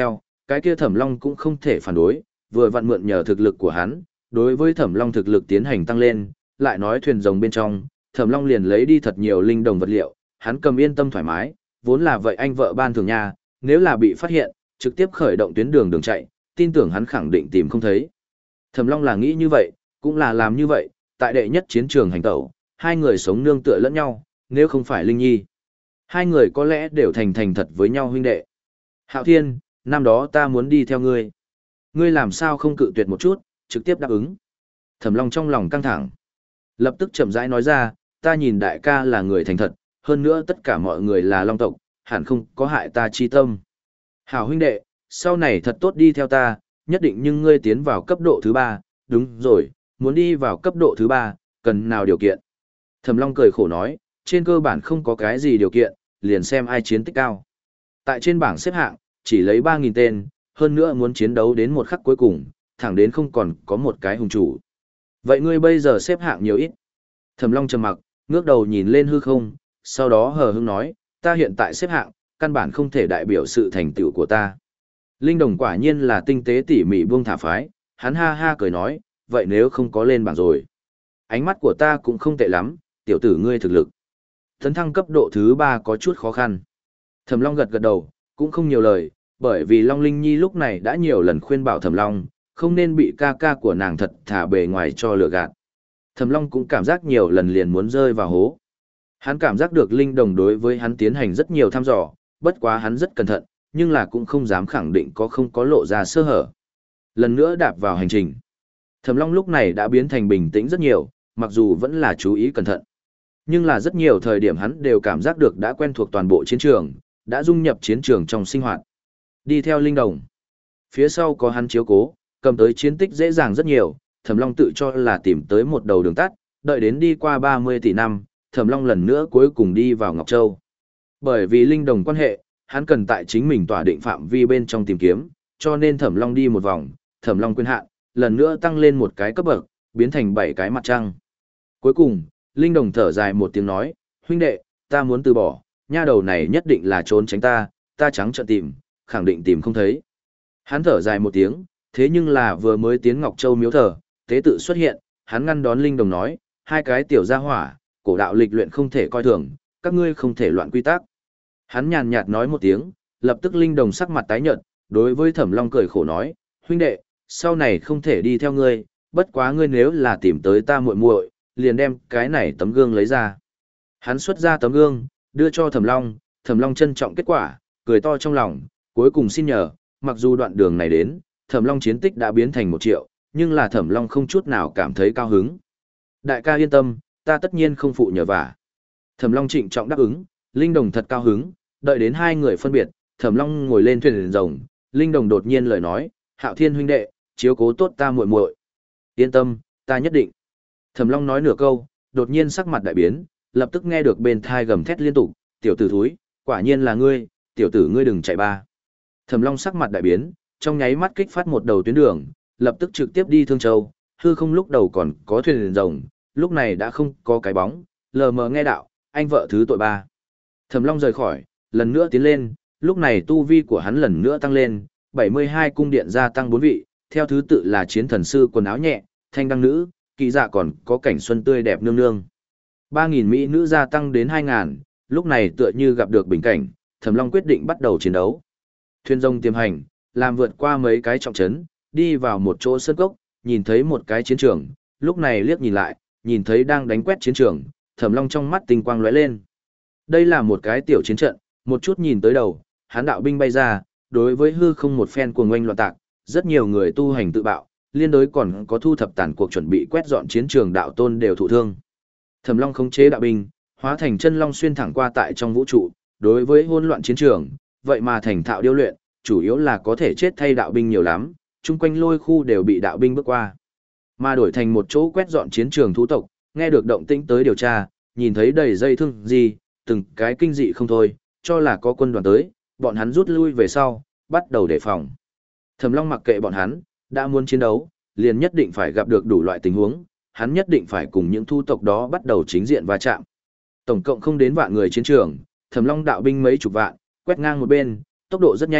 cái kia Thẩm Long cũng không thể phản đối, vừa vặn mượn nhờ thực lực của hắn, đối với Thẩm Long thực lực tiến hành tăng lên, lại nói thuyền rồng bên trong, Thẩm Long liền lấy đi thật nhiều linh đồng vật liệu, hắn cầm yên tâm thoải mái, vốn là vậy anh vợ ban thường nha, nếu là bị phát hiện, trực tiếp khởi động tuyến đường đường chạy, tin tưởng hắn khẳng định tìm không thấy. Thẩm Long là nghĩ như vậy, cũng là làm như vậy, tại đệ nhất chiến trường hành tẩu, hai người sống nương tựa lẫn nhau, nếu không phải Linh Nhi. Hai người có lẽ đều thành thành thật với nhau huynh đệ. Hạo Thiên, năm đó ta muốn đi theo ngươi. Ngươi làm sao không cự tuyệt một chút, trực tiếp đáp ứng. Thẩm Long trong lòng căng thẳng. Lập tức chậm rãi nói ra, ta nhìn đại ca là người thành thật, hơn nữa tất cả mọi người là Long tộc, hẳn không có hại ta chi tâm. Hảo huynh đệ, sau này thật tốt đi theo ta, nhất định nhưng ngươi tiến vào cấp độ thứ ba, đúng rồi, muốn đi vào cấp độ thứ ba, cần nào điều kiện. Thẩm Long cười khổ nói, trên cơ bản không có cái gì điều kiện, liền xem ai chiến tích cao. Tại trên bảng xếp hạng, chỉ lấy ba nghìn tên, hơn nữa muốn chiến đấu đến một khắc cuối cùng, thẳng đến không còn có một cái hùng chủ. Vậy ngươi bây giờ xếp hạng nhiều ít? Thẩm Long trầm mặc, ngước đầu nhìn lên hư không, sau đó hờ hững nói, ta hiện tại xếp hạng, căn bản không thể đại biểu sự thành tựu của ta. Linh Đồng quả nhiên là tinh tế tỉ mỉ buông thả phái, hắn ha ha cười nói, vậy nếu không có lên bảng rồi. Ánh mắt của ta cũng không tệ lắm, tiểu tử ngươi thực lực. Tấn thăng cấp độ thứ ba có chút khó khăn. Thẩm Long gật gật đầu, cũng không nhiều lời, bởi vì Long Linh Nhi lúc này đã nhiều lần khuyên bảo Thẩm Long, không nên bị ca ca của nàng thật thả bề ngoài cho lừa gạt. Thẩm Long cũng cảm giác nhiều lần liền muốn rơi vào hố. Hắn cảm giác được Linh Đồng đối với hắn tiến hành rất nhiều thăm dò, bất quá hắn rất cẩn thận, nhưng là cũng không dám khẳng định có không có lộ ra sơ hở. Lần nữa đạp vào hành trình. Thẩm Long lúc này đã biến thành bình tĩnh rất nhiều, mặc dù vẫn là chú ý cẩn thận. Nhưng là rất nhiều thời điểm hắn đều cảm giác được đã quen thuộc toàn bộ chiến trường, đã dung nhập chiến trường trong sinh hoạt. Đi theo Linh Đồng. Phía sau có hắn chiếu cố, cầm tới chiến tích dễ dàng rất nhiều, Thẩm Long tự cho là tìm tới một đầu đường tắt, đợi đến đi qua ba mươi tỷ năm, Thẩm Long lần nữa cuối cùng đi vào Ngọc Châu. Bởi vì Linh Đồng quan hệ, hắn cần tại chính mình tỏa định phạm vi bên trong tìm kiếm, cho nên Thẩm Long đi một vòng, Thẩm Long quyền hạn, lần nữa tăng lên một cái cấp bậc, biến thành bảy cái mặt trăng. Cuối cùng, Linh Đồng thở dài một tiếng nói, huynh đệ, ta muốn từ bỏ, nha đầu này nhất định là trốn tránh ta, ta trắng trợn tìm, khẳng định tìm không thấy. Hắn thở dài một tiếng, thế nhưng là vừa mới tiến Ngọc Châu miếu thờ, tế tự xuất hiện, hắn ngăn đón Linh Đồng nói, hai cái tiểu gia hỏa, cổ đạo lịch luyện không thể coi thường, các ngươi không thể loạn quy tắc. Hắn nhàn nhạt nói một tiếng, lập tức Linh Đồng sắc mặt tái nhợt, đối với Thẩm Long cười khổ nói, huynh đệ, sau này không thể đi theo ngươi, bất quá ngươi nếu là tìm tới ta muội muội, liền đem cái này tấm gương lấy ra. Hắn xuất ra tấm gương, đưa cho Thẩm Long, Thẩm Long trân trọng kết quả, cười to trong lòng, cuối cùng xin nhờ, mặc dù đoạn đường này đến, Thẩm Long chiến tích đã biến thành một triệu, nhưng là Thẩm Long không chút nào cảm thấy cao hứng. Đại ca yên tâm, ta tất nhiên không phụ nhờ vả. Thẩm Long trịnh trọng đáp ứng, Linh Đồng thật cao hứng, đợi đến hai người phân biệt, Thẩm Long ngồi lên thuyền rồng, Linh Đồng đột nhiên lời nói, Hạo Thiên huynh đệ, chiếu cố tốt ta muội muội. Yên tâm, ta nhất định. Thẩm Long nói nửa câu, đột nhiên sắc mặt đại biến, lập tức nghe được bên thai gầm thét liên tục, tiểu tử thúi, quả nhiên là ngươi, tiểu tử ngươi đừng chạy ba. Thẩm Long sắc mặt đại biến, trong nháy mắt kích phát một đầu tuyến đường, lập tức trực tiếp đi Thương Châu, hư không lúc đầu còn có thuyền rồng, lúc này đã không có cái bóng, lờ mờ nghe đạo, anh vợ thứ tội ba. Thẩm Long rời khỏi, lần nữa tiến lên, lúc này tu vi của hắn lần nữa tăng lên, bảy mươi hai cung điện gia tăng bốn vị, theo thứ tự là chiến thần sư quần áo nhẹ, thanh đăng nữ, kỳ dạ còn có cảnh xuân tươi đẹp nương nương. ba nghìn mỹ nữ gia tăng đến hai nghìn, lúc này tựa như gặp được bình cảnh, Thẩm Long quyết định bắt đầu chiến đấu. Thuyền rồng tiềm hành, làm vượt qua mấy cái trọng trấn, đi vào một chỗ sơn cốc, nhìn thấy một cái chiến trường, lúc này liếc nhìn lại, nhìn thấy đang đánh quét chiến trường, Thẩm Long trong mắt tinh quang lóe lên. Đây là một cái tiểu chiến trận, một chút nhìn tới đầu, hán đạo binh bay ra, đối với hư không một phen cuồng oanh loạn tạc, rất nhiều người tu hành tự bạo, liên đối còn có thu thập tàn cuộc chuẩn bị quét dọn chiến trường đạo tôn đều thụ thương. Thẩm Long khống chế đạo binh, hóa thành chân long xuyên thẳng qua tại trong vũ trụ, đối với hỗn loạn chiến trường, vậy mà thành thạo điêu luyện, chủ yếu là có thể chết thay đạo binh nhiều lắm, chung quanh lôi khu đều bị đạo binh bước qua. Mà đổi thành một chỗ quét dọn chiến trường thú tộc, nghe được động tĩnh tới điều tra, nhìn thấy đầy dây thương gì, từng cái kinh dị không thôi, cho là có quân đoàn tới, bọn hắn rút lui về sau, bắt đầu đề phòng. Thẩm Long mặc kệ bọn hắn, đã muốn chiến đấu, liền nhất định phải gặp được đủ loại tình huống, hắn nhất định phải cùng những thu tộc đó bắt đầu chính diện va chạm. Tổng cộng không đến vạn người chiến trường, Thẩm Long đạo binh mấy chục vạn, quét ngang một bên, tốc độ rất nhanh,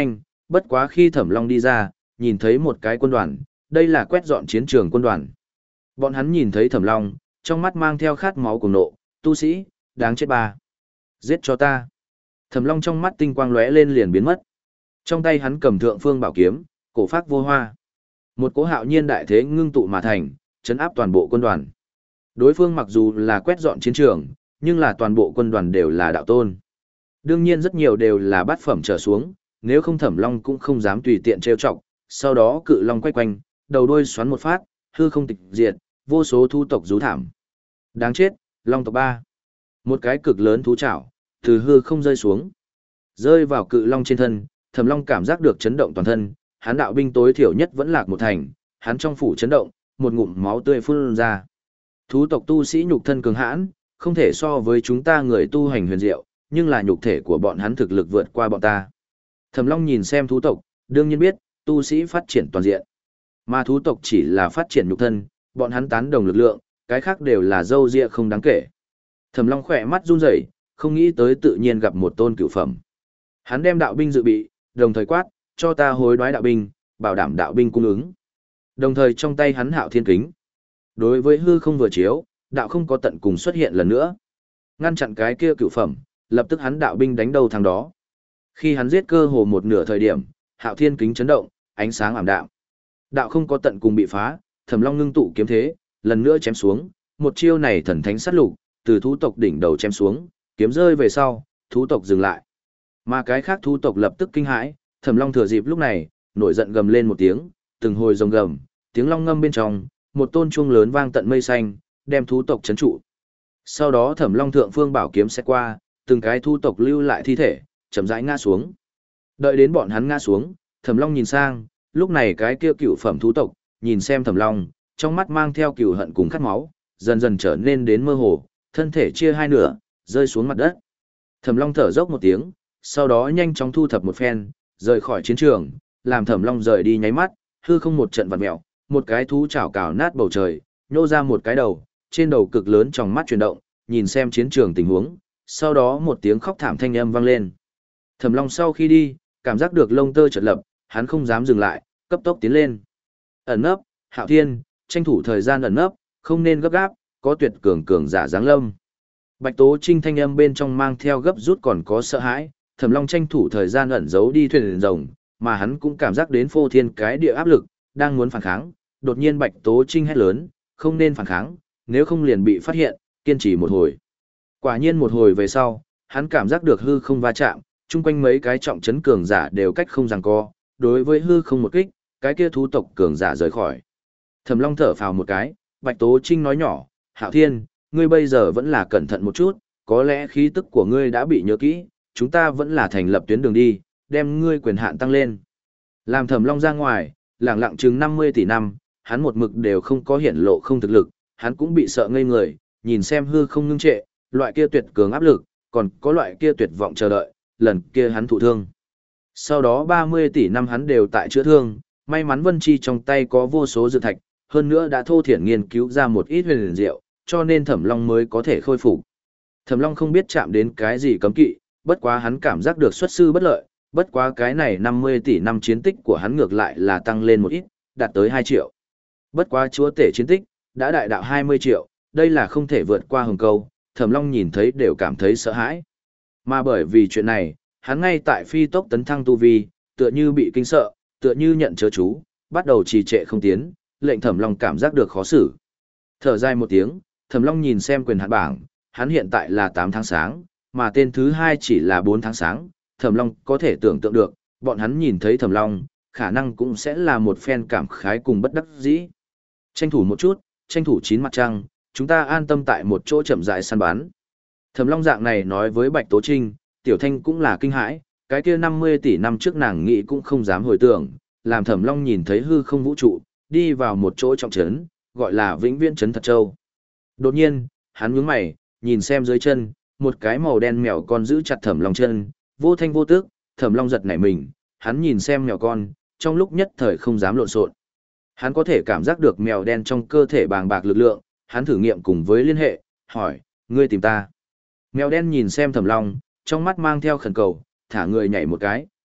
bất quá khi Thẩm Long đi ra, nhìn thấy một cái quân đoàn, đây là quét dọn chiến trường quân đoàn. Bọn hắn nhìn thấy Thẩm Long, trong mắt mang theo khát máu cùng nộ, tu sĩ, đáng chết ba. Giết cho ta. Thẩm Long trong mắt tinh quang lóe lên liền biến mất. Trong tay hắn cầm thượng phương bảo kiếm, cổ phác vô hoa. Một cỗ hạo nhiên đại thế ngưng tụ mà thành, chấn áp toàn bộ quân đoàn. Đối phương mặc dù là quét dọn chiến trường, nhưng là toàn bộ quân đoàn đều là đạo tôn. Đương nhiên rất nhiều đều là bát phẩm trở xuống, nếu không Thẩm Long cũng không dám tùy tiện trêu chọc. Sau đó cự long quay quanh, đầu đuôi xoắn một phát, hư không tịch diệt, vô số thu tộc rú thảm. Đáng chết, long tộc ba. Một cái cực lớn thú chảo, từ hư không rơi xuống. Rơi vào cự long trên thân, Thẩm Long cảm giác được chấn động toàn thân, hắn đạo binh tối thiểu nhất vẫn lạc một thành, hắn trong phủ chấn động, một ngụm máu tươi phun ra. Thú tộc tu sĩ nhục thân cường hãn, không thể so với chúng ta người tu hành huyền diệu, nhưng là nhục thể của bọn hắn thực lực vượt qua bọn ta. Thẩm Long nhìn xem thú tộc, đương nhiên biết, tu sĩ phát triển toàn diện. Mà thú tộc chỉ là phát triển nhục thân, bọn hắn tán đồng lực lượng, cái khác đều là dâu ria không đáng kể. Thẩm Long khỏe mắt run rẩy, không nghĩ tới tự nhiên gặp một tôn cửu phẩm. Hắn đem đạo binh dự bị, đồng thời quát, cho ta hối đoái đạo binh, bảo đảm đạo binh cung ứng. Đồng thời trong tay hắn hạo thiên kính. Đối với hư không vừa chiếu, đạo không có tận cùng xuất hiện lần nữa. Ngăn chặn cái kia cửu phẩm, lập tức hắn đạo binh đánh đầu thằng đó. Khi hắn giết cơ hồ một nửa thời điểm, hạo thiên kính chấn động, ánh sáng ảm đạm. Đạo không có tận cùng bị phá, Thẩm Long ngưng tụ kiếm thế, lần nữa chém xuống, một chiêu này thần thánh sát lục, từ thú tộc đỉnh đầu chém xuống, kiếm rơi về sau, thú tộc dừng lại. Mà cái khác thú tộc lập tức kinh hãi, Thẩm Long thừa dịp lúc này, nổi giận gầm lên một tiếng, từng hồi rồng gầm, tiếng long ngâm bên trong, một tôn chuông lớn vang tận mây xanh, đem thú tộc trấn trụ. Sau đó Thẩm Long thượng phương bảo kiếm sẽ qua, từng cái thú tộc lưu lại thi thể, chậm rãi ngã xuống. Đợi đến bọn hắn ngã xuống, Thẩm Long nhìn sang, lúc này cái kia cựu phẩm thú tộc, nhìn xem Thẩm Long, trong mắt mang theo cừu hận cùng khát máu, dần dần trở nên đến mơ hồ, thân thể chia hai nửa, rơi xuống mặt đất. Thẩm Long thở dốc một tiếng, sau đó nhanh chóng thu thập một phen, rời khỏi chiến trường, làm Thẩm Long rời đi nháy mắt, hư không một trận vặn mèo, một cái thú chảo cào nát bầu trời, nhô ra một cái đầu, trên đầu cực lớn trong mắt chuyển động, nhìn xem chiến trường tình huống, sau đó một tiếng khóc thảm thanh âm vang lên. Thẩm Long sau khi đi, cảm giác được lông tơ chợt lập, hắn không dám dừng lại, cấp tốc tiến lên. Ẩn nấp, Hạo Thiên, tranh thủ thời gian ẩn nấp, không nên gấp gáp, có tuyệt cường cường giả giáng lâm. Bạch Tố Trinh thanh âm bên trong mang theo gấp rút còn có sợ hãi, Thẩm Long tranh thủ thời gian ẩn giấu đi thuyền rồng, mà hắn cũng cảm giác đến phô thiên cái địa áp lực, đang muốn phản kháng, đột nhiên Bạch Tố Trinh hét lớn, không nên phản kháng, nếu không liền bị phát hiện, kiên trì một hồi. Quả nhiên một hồi về sau, hắn cảm giác được hư không va chạm, chung quanh mấy cái trọng trấn cường giả đều cách không giằng co, đối với hư không một kích, cái kia thú tộc cường giả rời khỏi. Thẩm Long thở phào một cái, Bạch Tố Trinh nói nhỏ, Hạo Thiên, ngươi bây giờ vẫn là cẩn thận một chút, có lẽ khí tức của ngươi đã bị nhớ kỹ, chúng ta vẫn là thành lập tuyến đường đi, đem ngươi quyền hạn tăng lên. Làm Thẩm Long ra ngoài, lẳng lặng chừng năm mươi tỷ năm, hắn một mực đều không có hiển lộ không thực lực, hắn cũng bị sợ ngây người, nhìn xem hư không ngưng trệ, loại kia tuyệt cường áp lực, còn có loại kia tuyệt vọng chờ đợi, lần kia hắn thụ thương. Sau đó ba mươi tỷ năm hắn đều tại chữa thương, may mắn Vân Chi trong tay có vô số dược thạch, hơn nữa đã thô thiển nghiên cứu ra một ít huyền diệu, cho nên Thẩm Long mới có thể khôi phục. Thẩm Long không biết chạm đến cái gì cấm kỵ, bất quá hắn cảm giác được xuất sư bất lợi, bất quá cái này năm mươi tỷ năm chiến tích của hắn ngược lại là tăng lên một ít, đạt tới hai triệu. Bất quá chúa tể chiến tích đã đại đạo hai mươi triệu, đây là không thể vượt qua hừng câu, Thẩm Long nhìn thấy đều cảm thấy sợ hãi. Mà bởi vì chuyện này, hắn ngay tại phi tốc tấn thăng tu vi, tựa như bị kinh sợ, tựa như nhận chớ chú, bắt đầu trì trệ không tiến, lệnh Thẩm Long cảm giác được khó xử. Thở dài một tiếng, Thẩm Long nhìn xem quyền hạn bảng, hắn hiện tại là tám tháng sáng, mà tên thứ hai chỉ là bốn tháng sáng, Thẩm Long có thể tưởng tượng được, bọn hắn nhìn thấy Thẩm Long, khả năng cũng sẽ là một phen cảm khái cùng bất đắc dĩ. Tranh thủ một chút, tranh thủ chín mặt trăng, chúng ta an tâm tại một chỗ chậm rãi săn bắn. Thẩm Long dạng này nói với Bạch Tố Trinh, Tiểu Thanh cũng là kinh hãi, cái kia năm mươi tỷ năm trước nàng nghĩ cũng không dám hồi tưởng, làm Thẩm Long nhìn thấy hư không vũ trụ, đi vào một chỗ trọng trấn, gọi là Vĩnh Viễn trấn Thật Châu. Đột nhiên, hắn nhướng mày, nhìn xem dưới chân, một cái màu đen mèo con giữ chặt Thẩm Long chân, vô thanh vô tức, Thẩm Long giật nảy mình, hắn nhìn xem mèo con, trong lúc nhất thời không dám lộn xộn. Hắn có thể cảm giác được mèo đen trong cơ thể bàng bạc lực lượng, hắn thử nghiệm cùng với liên hệ, hỏi, ngươi tìm ta. Mèo đen nhìn xem Thẩm Long, trong mắt mang theo khẩn cầu, thả người nhảy một cái,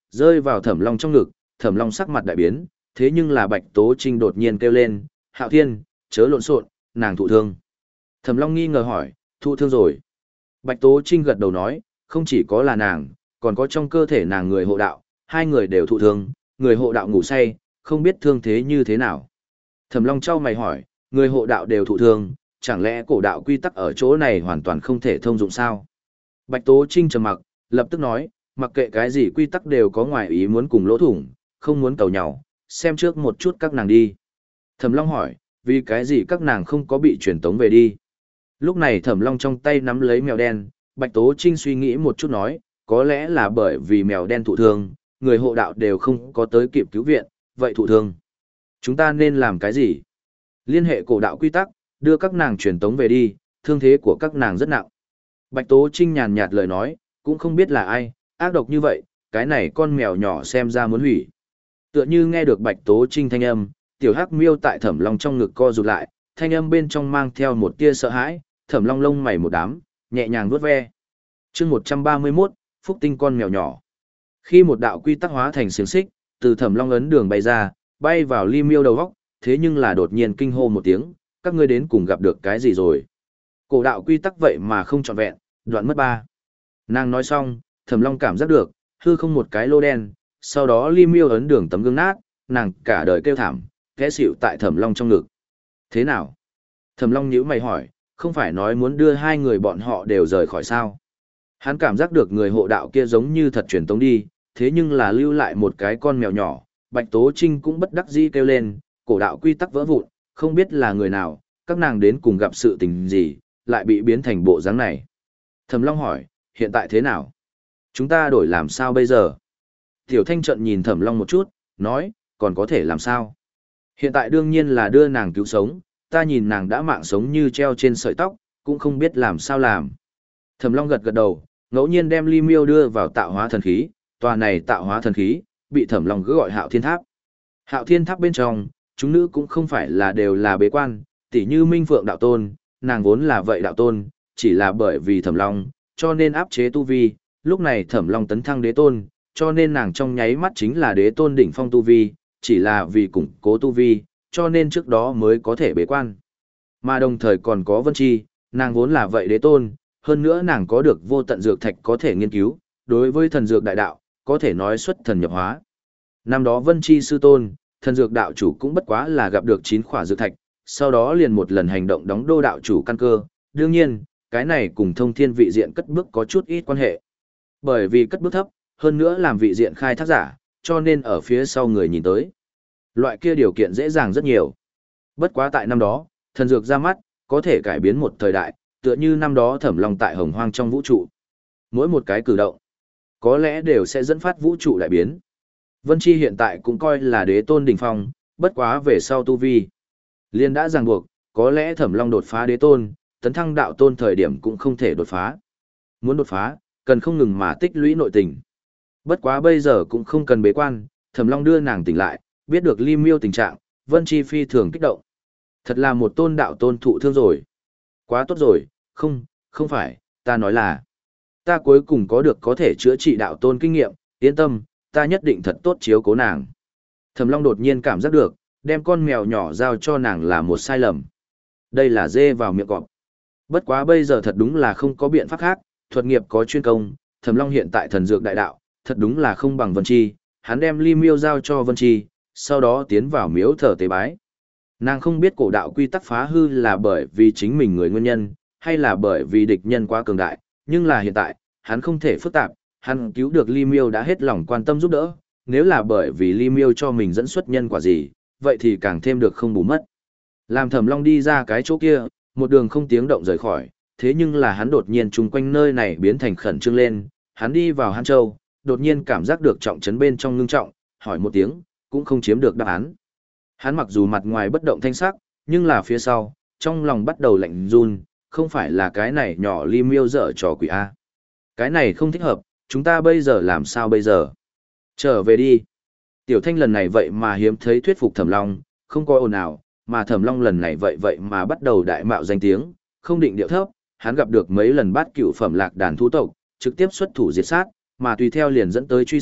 rơi vào Thẩm Long trong ngực, Thẩm Long sắc mặt đại biến, thế nhưng là Bạch Tố Trinh đột nhiên kêu lên, Hạo Thiên, chớ lộn xộn, nàng thụ thương. Thẩm Long nghi ngờ hỏi, thụ thương rồi. Bạch Tố Trinh gật đầu nói, không chỉ có là nàng, còn có trong cơ thể nàng người hộ đạo, hai người đều thụ thương, người hộ đạo ngủ say, không biết thương thế như thế nào. Thẩm Long trao mày hỏi, người hộ đạo đều thụ thương, chẳng lẽ cổ đạo quy tắc ở chỗ này hoàn toàn không thể thông dụng sao? Bạch Tố Trinh trầm mặc, lập tức nói, mặc kệ cái gì quy tắc đều có ngoài ý muốn cùng lỗ thủng, không muốn cầu nhau, xem trước một chút các nàng đi. Thẩm Long hỏi, vì cái gì các nàng không có bị truyền tống về đi? Lúc này Thẩm Long trong tay nắm lấy mèo đen, Bạch Tố Trinh suy nghĩ một chút nói, có lẽ là bởi vì mèo đen thụ thương, người hộ đạo đều không có tới kịp cứu viện, vậy thụ thương. Chúng ta nên làm cái gì? Liên hệ cổ đạo quy tắc, đưa các nàng truyền tống về đi, thương thế của các nàng rất nặng. Bạch Tố Trinh nhàn nhạt lời nói, cũng không biết là ai, ác độc như vậy, cái này con mèo nhỏ xem ra muốn hủy. Tựa như nghe được Bạch Tố Trinh thanh âm, tiểu hắc miêu tại Thẩm Long trong ngực co rụt lại, thanh âm bên trong mang theo một tia sợ hãi, Thẩm Long lông mày một đám, nhẹ nhàng vuốt ve. Chương một trăm ba mươi mốt, Phúc Tinh con mèo nhỏ. Khi một đạo quy tắc hóa thành xiềng xích, từ Thẩm Long ấn đường bay ra, bay vào Ly Miêu đầu góc, thế nhưng là đột nhiên kinh hô một tiếng, các ngươi đến cùng gặp được cái gì rồi? Cổ đạo quy tắc vậy mà không trọn vẹn, đoạn mất ba. Nàng nói xong, Thẩm Long cảm giác được, hư không một cái lô đen, sau đó Ly Miêu ấn đường tấm gương nát, nàng cả đời kêu thảm, té xỉu tại Thẩm Long trong ngực. Thế nào? Thẩm Long nhíu mày hỏi, không phải nói muốn đưa hai người bọn họ đều rời khỏi sao? Hắn cảm giác được người hộ đạo kia giống như thật truyền tống đi, thế nhưng là lưu lại một cái con mèo nhỏ, Bạch Tố Trinh cũng bất đắc dĩ kêu lên, cổ đạo quy tắc vỡ vụn, không biết là người nào, các nàng đến cùng gặp sự tình gì, lại bị biến thành bộ dáng này. Thẩm Long hỏi, hiện tại thế nào? Chúng ta đổi làm sao bây giờ? Tiểu Thanh trận nhìn Thẩm Long một chút, nói, còn có thể làm sao? Hiện tại đương nhiên là đưa nàng cứu sống, ta nhìn nàng đã mạng sống như treo trên sợi tóc, cũng không biết làm sao làm. Thẩm Long gật gật đầu, ngẫu nhiên đem Ly Miêu đưa vào tạo hóa thần khí, tòa này tạo hóa thần khí, bị Thẩm Long cứ gọi Hạo Thiên Tháp. Hạo Thiên Tháp bên trong, chúng nữ cũng không phải là đều là bế quan, tỉ như Minh Phượng đạo tôn, nàng vốn là vậy đạo tôn, chỉ là bởi vì Thẩm Long, cho nên áp chế tu vi, lúc này Thẩm Long tấn thăng đế tôn, cho nên nàng trong nháy mắt chính là đế tôn đỉnh phong tu vi, chỉ là vì củng cố tu vi, cho nên trước đó mới có thể bế quan. Mà đồng thời còn có Vân Chi, nàng vốn là vậy đế tôn, hơn nữa nàng có được vô tận dược thạch có thể nghiên cứu, đối với thần dược đại đạo, có thể nói xuất thần nhập hóa. Năm đó Vân Chi sư tôn, thần dược đạo chủ cũng bất quá là gặp được chín khỏa dược thạch, sau đó liền một lần hành động đóng đô đạo chủ căn cơ, đương nhiên, cái này cùng thông thiên vị diện cất bước có chút ít quan hệ. Bởi vì cất bước thấp, hơn nữa làm vị diện khai thác giả, cho nên ở phía sau người nhìn tới. Loại kia điều kiện dễ dàng rất nhiều. Bất quá tại năm đó, thần dược ra mắt, có thể cải biến một thời đại, tựa như năm đó Thẩm Long tại Hồng Hoang trong vũ trụ. Mỗi một cái cử động, có lẽ đều sẽ dẫn phát vũ trụ đại biến. Vân Chi hiện tại cũng coi là đế tôn đỉnh phong, bất quá về sau tu vi. Liên đã ràng buộc, có lẽ Thẩm Long đột phá đế tôn, tấn thăng đạo tôn thời điểm cũng không thể đột phá. Muốn đột phá, cần không ngừng mà tích lũy nội tình. Bất quá bây giờ cũng không cần bế quan, Thẩm Long đưa nàng tỉnh lại, biết được Ly Miêu tình trạng, Vân Chi phi thường kích động. Thật là một tôn đạo tôn thụ thương rồi. Quá tốt rồi, không, không phải, ta nói là, ta cuối cùng có được có thể chữa trị đạo tôn kinh nghiệm, yên tâm, ta nhất định thật tốt chiếu cố nàng. Thẩm Long đột nhiên cảm giác được, đem con mèo nhỏ giao cho nàng là một sai lầm. Đây là dê vào miệng cọp. Bất quá bây giờ thật đúng là không có biện pháp khác, thuật nghiệp có chuyên công, Thẩm Long hiện tại thần dược đại đạo, thật đúng là không bằng Vân Chi, hắn đem Ly Miêu giao cho Vân Chi, sau đó tiến vào miếu thờ tế bái. Nàng không biết cổ đạo quy tắc phá hư là bởi vì chính mình người nguyên nhân, hay là bởi vì địch nhân quá cường đại, nhưng là hiện tại, hắn không thể phức tạp, hắn cứu được Ly Miêu đã hết lòng quan tâm giúp đỡ, nếu là bởi vì Ly Miêu cho mình dẫn xuất nhân quả gì, vậy thì càng thêm được không bù mất. Làm Thẩm Long đi ra cái chỗ kia, một đường không tiếng động rời khỏi, thế nhưng là hắn đột nhiên chung quanh nơi này biến thành khẩn trương lên, hắn đi vào Hán Châu, đột nhiên cảm giác được trọng trấn bên trong ngưng trọng, hỏi một tiếng, cũng không chiếm được đáp án. Hắn mặc dù mặt ngoài bất động thanh sắc, nhưng là phía sau, trong lòng bắt đầu lạnh run, không phải là cái này nhỏ Ly Miêu dở trò quỷ A. Cái này không thích hợp, chúng ta bây giờ làm sao bây giờ? Trở về đi. Tiểu Thanh lần này vậy mà hiếm thấy thuyết phục Thẩm Long, không có ồn ào, mà Thẩm Long lần này vậy vậy mà bắt đầu đại mạo danh tiếng, không định điệu thấp, hắn gặp được mấy lần bắt cửu phẩm lạc đàn thú tộc, trực tiếp xuất thủ diệt sát, mà tùy theo liền dẫn tới truy sát,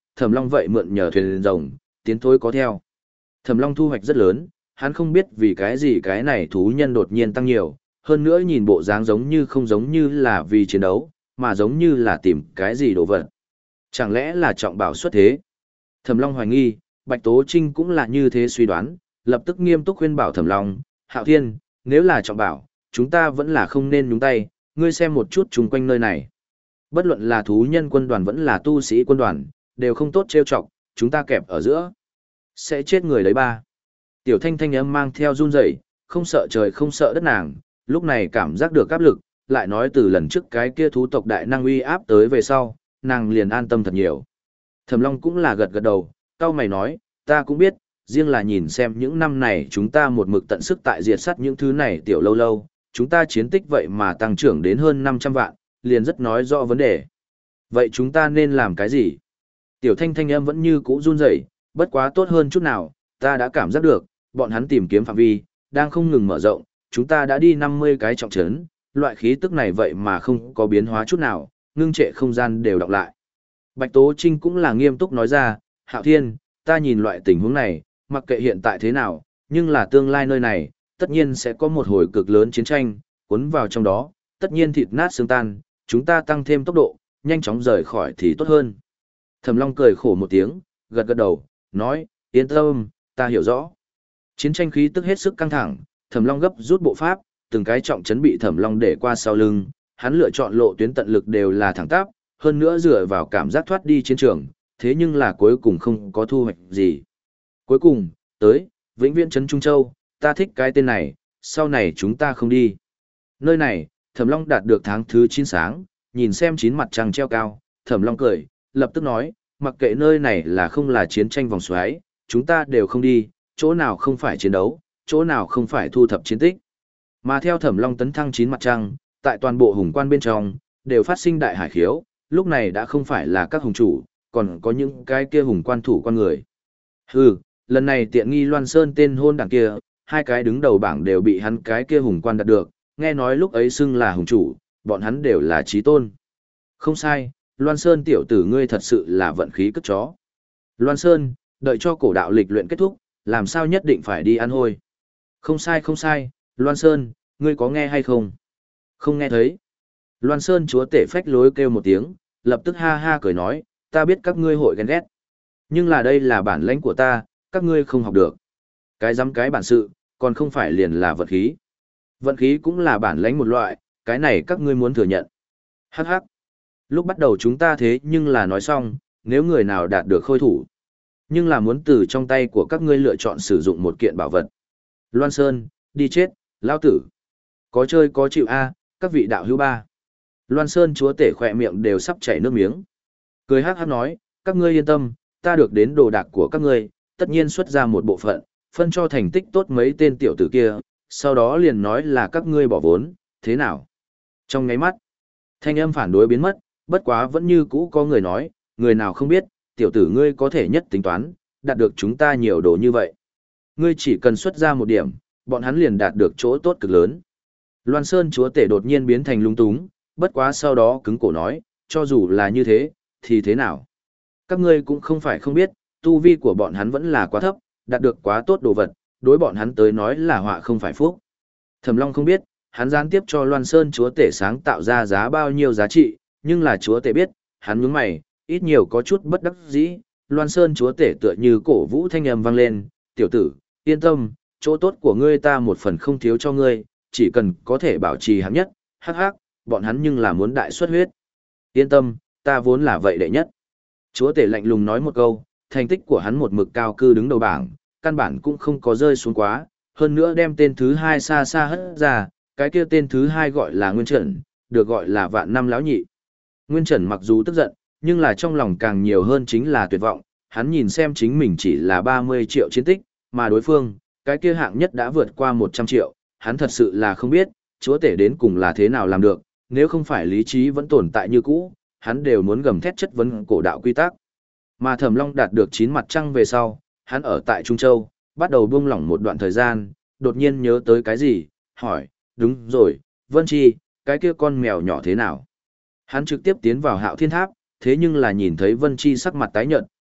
Thẩm Long vậy mượn nhờ thuyền rồng, tiến thối có theo. Thẩm Long thu hoạch rất lớn, hắn không biết vì cái gì cái này thú nhân đột nhiên tăng nhiều, hơn nữa nhìn bộ dáng giống như không giống như là vì chiến đấu, mà giống như là tìm cái gì đồ vật. Chẳng lẽ là trọng bảo xuất thế? Thẩm Long hoài nghi, Bạch Tố Trinh cũng là như thế suy đoán, lập tức nghiêm túc khuyên bảo Thẩm Long, Hạo Thiên, nếu là trọng bảo, chúng ta vẫn là không nên nhúng tay, ngươi xem một chút chung quanh nơi này. Bất luận là thú nhân quân đoàn vẫn là tu sĩ quân đoàn, đều không tốt trêu chọc, chúng ta kẹp ở giữa. Sẽ chết người đấy ba. Tiểu Thanh thanh âm mang theo run rẩy, không sợ trời không sợ đất nàng, lúc này cảm giác được áp lực, lại nói từ lần trước cái kia thú tộc đại năng uy áp tới về sau, nàng liền an tâm thật nhiều. Thẩm Long cũng là gật gật đầu, cao mày nói, ta cũng biết, riêng là nhìn xem những năm này chúng ta một mực tận sức tại diệt sát những thứ này tiểu lâu lâu, chúng ta chiến tích vậy mà tăng trưởng đến hơn năm trăm vạn, liền rất nói rõ vấn đề. Vậy chúng ta nên làm cái gì? Tiểu Thanh thanh âm vẫn như cũ run rẩy, bất quá tốt hơn chút nào, ta đã cảm giác được, bọn hắn tìm kiếm phạm vi, đang không ngừng mở rộng, chúng ta đã đi năm mươi cái trọng trấn, loại khí tức này vậy mà không có biến hóa chút nào, ngưng trệ không gian đều đọc lại. Bạch Tố Trinh cũng là nghiêm túc nói ra, Hạo Thiên, ta nhìn loại tình huống này, mặc kệ hiện tại thế nào, nhưng là tương lai nơi này, tất nhiên sẽ có một hồi cực lớn chiến tranh, cuốn vào trong đó, tất nhiên thịt nát xương tan, chúng ta tăng thêm tốc độ, nhanh chóng rời khỏi thì tốt hơn. Thẩm Long cười khổ một tiếng, gật gật đầu, nói, yên tâm, ta hiểu rõ. Chiến tranh khí tức hết sức căng thẳng, Thẩm Long gấp rút bộ pháp, từng cái trọng trấn bị Thẩm Long để qua sau lưng, hắn lựa chọn lộ tuyến tận lực đều là thẳng tắp, hơn nữa dựa vào cảm giác thoát đi chiến trường, thế nhưng là cuối cùng không có thu hoạch gì. Cuối cùng, tới, Vĩnh Viễn trấn Trung Châu, ta thích cái tên này, sau này chúng ta không đi. Nơi này, Thẩm Long đạt được tháng thứ chín sáng, nhìn xem chín mặt trăng treo cao, Thẩm Long cười, lập tức nói, mặc kệ nơi này là không là chiến tranh vòng xoáy, chúng ta đều không đi, chỗ nào không phải chiến đấu, chỗ nào không phải thu thập chiến tích. Mà theo Thẩm Long tấn thăng chín mặt trăng, tại toàn bộ hùng quan bên trong, đều phát sinh đại hải khiếu, lúc này đã không phải là các hùng chủ, còn có những cái kia hùng quan thủ quan người. Hừ, lần này tiện nghi Loan Sơn tên hôn đảng kia, hai cái đứng đầu bảng đều bị hắn cái kia hùng quan đạt được, nghe nói lúc ấy xưng là hùng chủ, bọn hắn đều là chí tôn. Không sai, Loan Sơn tiểu tử ngươi thật sự là vận khí cất chó. Loan Sơn, đợi cho cổ đạo lịch luyện kết thúc, làm sao nhất định phải đi ăn hôi. Không sai không sai, Loan Sơn, ngươi có nghe hay không? Không nghe thấy. Loan Sơn chúa tể phách lối kêu một tiếng, lập tức ha ha cười nói, ta biết các ngươi hội ghen ghét. Nhưng là đây là bản lãnh của ta, các ngươi không học được. Cái dám cái bản sự, còn không phải liền là vận khí. Vận khí cũng là bản lãnh một loại, cái này các ngươi muốn thừa nhận. Hắc hắc. Lúc bắt đầu chúng ta thế nhưng là nói xong, nếu người nào đạt được khôi thủ. Nhưng là muốn từ trong tay của các ngươi lựa chọn sử dụng một kiện bảo vật. Loan Sơn, đi chết, lao tử. Có chơi có chịu a, các vị đạo hữu ba. Loan Sơn chúa tể khỏe miệng đều sắp chảy nước miếng. Cười hắc hắc nói, các ngươi yên tâm, ta được đến đồ đạc của các ngươi, tất nhiên xuất ra một bộ phận, phân cho thành tích tốt mấy tên tiểu tử kia, sau đó liền nói là các ngươi bỏ vốn, thế nào? Trong ngáy mắt, thanh âm phản đối biến mất, bất quá vẫn như cũ có người nói, người nào không biết, tiểu tử ngươi có thể nhất tính toán, đạt được chúng ta nhiều đồ như vậy. Ngươi chỉ cần xuất ra một điểm, bọn hắn liền đạt được chỗ tốt cực lớn. Loan Sơn chúa tể đột nhiên biến thành lung túng, bất quá sau đó cứng cổ nói, cho dù là như thế, thì thế nào? Các ngươi cũng không phải không biết, tu vi của bọn hắn vẫn là quá thấp, đạt được quá tốt đồ vật, đối bọn hắn tới nói là họa không phải phúc. Thẩm Long không biết, hắn gián tiếp cho Loan Sơn chúa tể sáng tạo ra giá bao nhiêu giá trị, nhưng là chúa tể biết, hắn nhướng mày, ít nhiều có chút bất đắc dĩ. Loan Sơn chúa tể tựa như cổ vũ thanh âm vang lên, tiểu tử, yên tâm, chỗ tốt của ngươi ta một phần không thiếu cho ngươi, chỉ cần có thể bảo trì hạng nhất, hắc hắc, bọn hắn nhưng là muốn đại xuất huyết. Yên tâm, ta vốn là vậy đệ nhất. Chúa tể lạnh lùng nói một câu, thành tích của hắn một mực cao cư đứng đầu bảng, căn bản cũng không có rơi xuống quá, hơn nữa đem tên thứ hai xa xa hất ra, cái kia tên thứ hai gọi là Nguyên Trần, được gọi là vạn năm lão nhị. Nguyên Trần mặc dù tức giận, nhưng là trong lòng càng nhiều hơn chính là tuyệt vọng, hắn nhìn xem chính mình chỉ là ba mươi triệu chiến tích, mà đối phương, cái kia hạng nhất đã vượt qua một trăm triệu, hắn thật sự là không biết, chúa tể đến cùng là thế nào làm được, nếu không phải lý trí vẫn tồn tại như cũ, hắn đều muốn gầm thét chất vấn cổ đạo quy tắc. Mà Thẩm Long đạt được chín mặt trăng về sau, hắn ở tại Trung Châu, bắt đầu buông lỏng một đoạn thời gian, đột nhiên nhớ tới cái gì, hỏi, đúng rồi, Vân Chi, cái kia con mèo nhỏ thế nào? Hắn trực tiếp tiến vào Hạo Thiên Tháp, thế nhưng là nhìn thấy Vân Chi sắc mặt tái nhợt,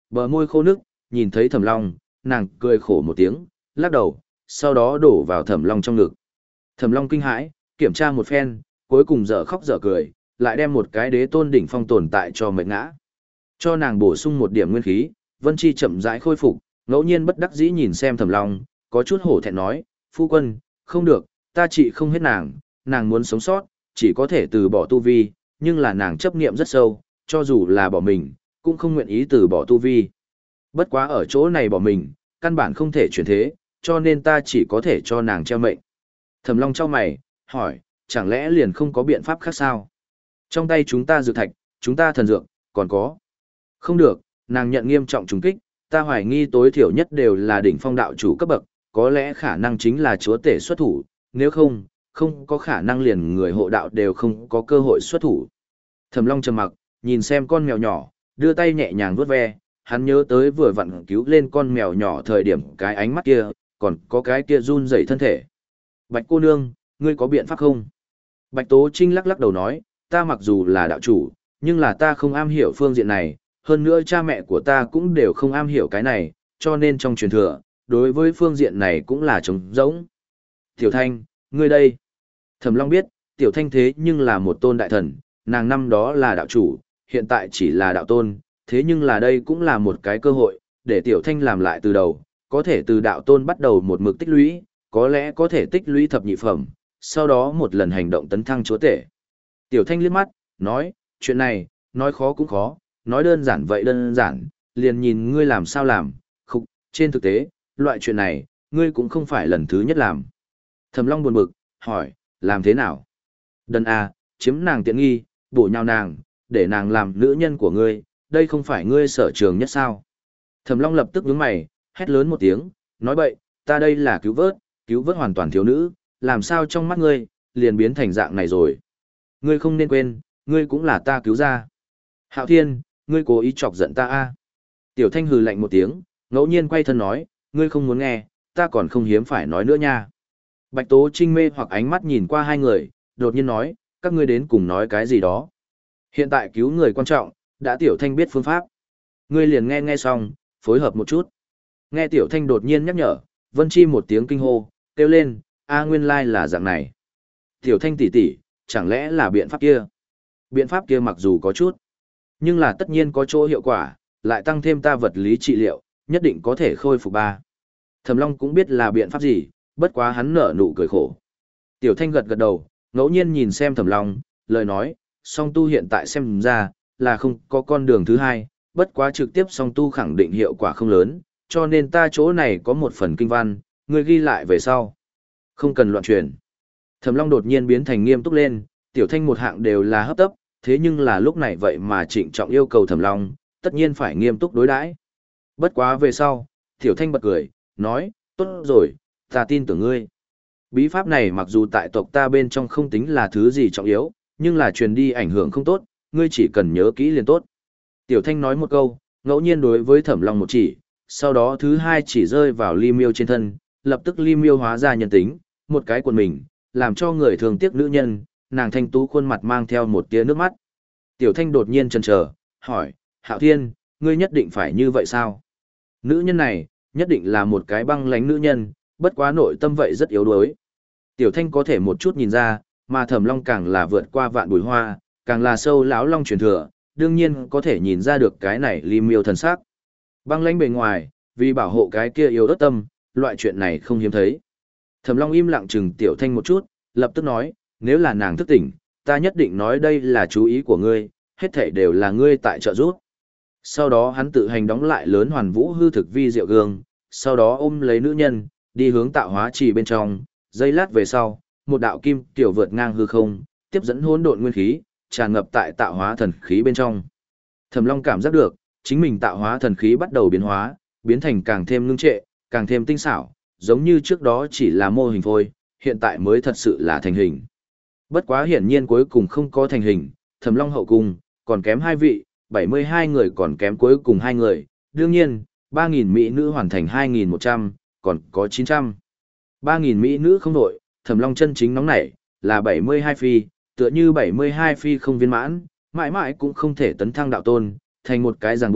Bờ môi khô nước, nhìn thấy Thẩm Long, nàng cười khổ một tiếng, lắc đầu, sau đó đổ vào Thẩm Long trong ngực. Thẩm Long kinh hãi, kiểm tra một phen, cuối cùng dở khóc dở cười, lại đem một cái đế tôn đỉnh phong tồn tại cho mệt ngã. Cho nàng bổ sung một điểm nguyên khí, Vân Chi chậm rãi khôi phục, ngẫu nhiên bất đắc dĩ nhìn xem Thẩm Long, có chút hổ thẹn nói, phu quân, không được, ta trị không hết nàng, nàng muốn sống sót, chỉ có thể từ bỏ tu vi, nhưng là nàng chấp niệm rất sâu, cho dù là bỏ mình, cũng không nguyện ý từ bỏ tu vi. Bất quá ở chỗ này bỏ mình, căn bản không thể chuyển thế, cho nên ta chỉ có thể cho nàng treo mệnh. Thẩm Long chau mày, hỏi, chẳng lẽ liền không có biện pháp khác sao? Trong tay chúng ta dược thạch, chúng ta thần dược, còn có. Không được, nàng nhận nghiêm trọng trùng kích, ta hoài nghi tối thiểu nhất đều là đỉnh phong đạo chủ cấp bậc, có lẽ khả năng chính là chúa tể xuất thủ, nếu không, không có khả năng liền người hộ đạo đều không có cơ hội xuất thủ. Thẩm Long trầm mặc, nhìn xem con mèo nhỏ, đưa tay nhẹ nhàng vuốt ve, hắn nhớ tới vừa vặn cứu lên con mèo nhỏ thời điểm cái ánh mắt kia, còn có cái kia run rẩy thân thể. Bạch cô nương, ngươi có biện pháp không? Bạch Tố Trinh lắc lắc đầu nói, ta mặc dù là đạo chủ, nhưng là ta không am hiểu phương diện này, hơn nữa cha mẹ của ta cũng đều không am hiểu cái này, cho nên trong truyền thừa, đối với phương diện này cũng là trống rỗng. Tiểu Thanh, ngươi đây. Thẩm Long biết, Tiểu Thanh thế nhưng là một tôn đại thần, nàng năm đó là đạo chủ, hiện tại chỉ là đạo tôn, thế nhưng là đây cũng là một cái cơ hội, để Tiểu Thanh làm lại từ đầu, có thể từ đạo tôn bắt đầu một mực tích lũy, có lẽ có thể tích lũy thập nhị phẩm, sau đó một lần hành động tấn thăng chúa tể. Tiểu Thanh liếc mắt, nói, chuyện này, nói khó cũng khó, nói đơn giản vậy đơn giản, liền nhìn ngươi làm sao làm, khục, trên thực tế, loại chuyện này, ngươi cũng không phải lần thứ nhất làm. Thẩm Long buồn bực, hỏi, làm thế nào? Đần à, chiếm nàng tiện nghi, bổ nhào nàng, để nàng làm nữ nhân của ngươi, đây không phải ngươi sở trường nhất sao? Thẩm Long lập tức nhướng mày, hét lớn một tiếng, nói bậy, ta đây là cứu vớt, cứu vớt hoàn toàn thiếu nữ, làm sao trong mắt ngươi, liền biến thành dạng này rồi. Ngươi không nên quên, ngươi cũng là ta cứu ra. Hạo Thiên, ngươi cố ý chọc giận ta a? Tiểu Thanh hừ lạnh một tiếng, ngẫu nhiên quay thân nói, ngươi không muốn nghe, ta còn không hiếm phải nói nữa nha. Bạch Tố Trinh mê hoặc ánh mắt nhìn qua hai người, đột nhiên nói, các ngươi đến cùng nói cái gì đó. Hiện tại cứu người quan trọng, đã Tiểu Thanh biết phương pháp. Ngươi liền nghe nghe xong, phối hợp một chút. Nghe Tiểu Thanh đột nhiên nhắc nhở, Vân Chi một tiếng kinh hô, kêu lên, a nguyên lai là dạng này. Tiểu Thanh tỷ tỷ, chẳng lẽ là biện pháp kia? Biện pháp kia mặc dù có chút, nhưng là tất nhiên có chỗ hiệu quả, lại tăng thêm ta vật lý trị liệu, nhất định có thể khôi phục ba. Thẩm Long cũng biết là biện pháp gì, bất quá hắn nở nụ cười khổ. Tiểu Thanh gật gật đầu, ngẫu nhiên nhìn xem Thẩm Long, lời nói, song tu hiện tại xem ra, là không có con đường thứ hai, bất quá trực tiếp song tu khẳng định hiệu quả không lớn, cho nên ta chỗ này có một phần kinh văn, người ghi lại về sau. Không cần loạn truyền. Thẩm Long đột nhiên biến thành nghiêm túc lên, Tiểu Thanh một hạng đều là hấp tấp, thế nhưng là lúc này vậy mà trịnh trọng yêu cầu Thẩm Long, tất nhiên phải nghiêm túc đối đãi. Bất quá về sau, Tiểu Thanh bật cười, nói, tốt rồi, ta tin tưởng ngươi. Bí pháp này mặc dù tại tộc ta bên trong không tính là thứ gì trọng yếu, nhưng là truyền đi ảnh hưởng không tốt, ngươi chỉ cần nhớ kỹ liền tốt. Tiểu Thanh nói một câu, ngẫu nhiên đối với Thẩm Long một chỉ, sau đó thứ hai chỉ rơi vào Ly Miêu trên thân, lập tức Ly Miêu hóa ra nhân tính, một cái quần mình, làm cho người thường tiếc nữ nhân, nàng thanh tú khuôn mặt mang theo một tia nước mắt. Tiểu Thanh đột nhiên chần chờ, hỏi, Hạo Thiên, ngươi nhất định phải như vậy sao? Nữ nhân này, nhất định là một cái băng lãnh nữ nhân, bất quá nội tâm vậy rất yếu đuối. Tiểu Thanh có thể một chút nhìn ra, mà Thẩm Long càng là vượt qua vạn bùi hoa, càng là sâu lão long truyền thừa, đương nhiên có thể nhìn ra được cái này Ly Miêu thần sắc. Băng lãnh bề ngoài, vì bảo hộ cái kia yếu ớt tâm, loại chuyện này không hiếm thấy. Thẩm Long im lặng chừng Tiểu Thanh một chút, lập tức nói, nếu là nàng thức tỉnh, ta nhất định nói đây là chú ý của ngươi, hết thảy đều là ngươi tại trợ giúp. Sau đó hắn tự hành đóng lại lớn hoàn vũ hư thực vi diệu gương, sau đó ôm lấy nữ nhân, đi hướng tạo hóa trì bên trong, giây lát về sau, một đạo kim tiểu vượt ngang hư không, tiếp dẫn hỗn độn nguyên khí, tràn ngập tại tạo hóa thần khí bên trong. Thẩm Long cảm giác được, chính mình tạo hóa thần khí bắt đầu biến hóa, biến thành càng thêm ngưng trệ, càng thêm tinh xảo, giống như trước đó chỉ là mô hình thôi, hiện tại mới thật sự là thành hình. Bất quá hiển nhiên cuối cùng không có thành hình, Thẩm Long hậu cung, còn kém hai vị, bảy mươi hai người còn kém cuối cùng hai người, đương nhiên, ba nghìn mỹ nữ hoàn thành hai nghìn một trăm, còn có chín trăm. ba nghìn mỹ nữ không đổi, Thẩm Long chân chính nóng nảy, là bảy mươi hai phi, tựa như bảy mươi hai phi không viên mãn, mãi mãi cũng không thể tấn thăng đạo tôn, thành một cái ràng buộc,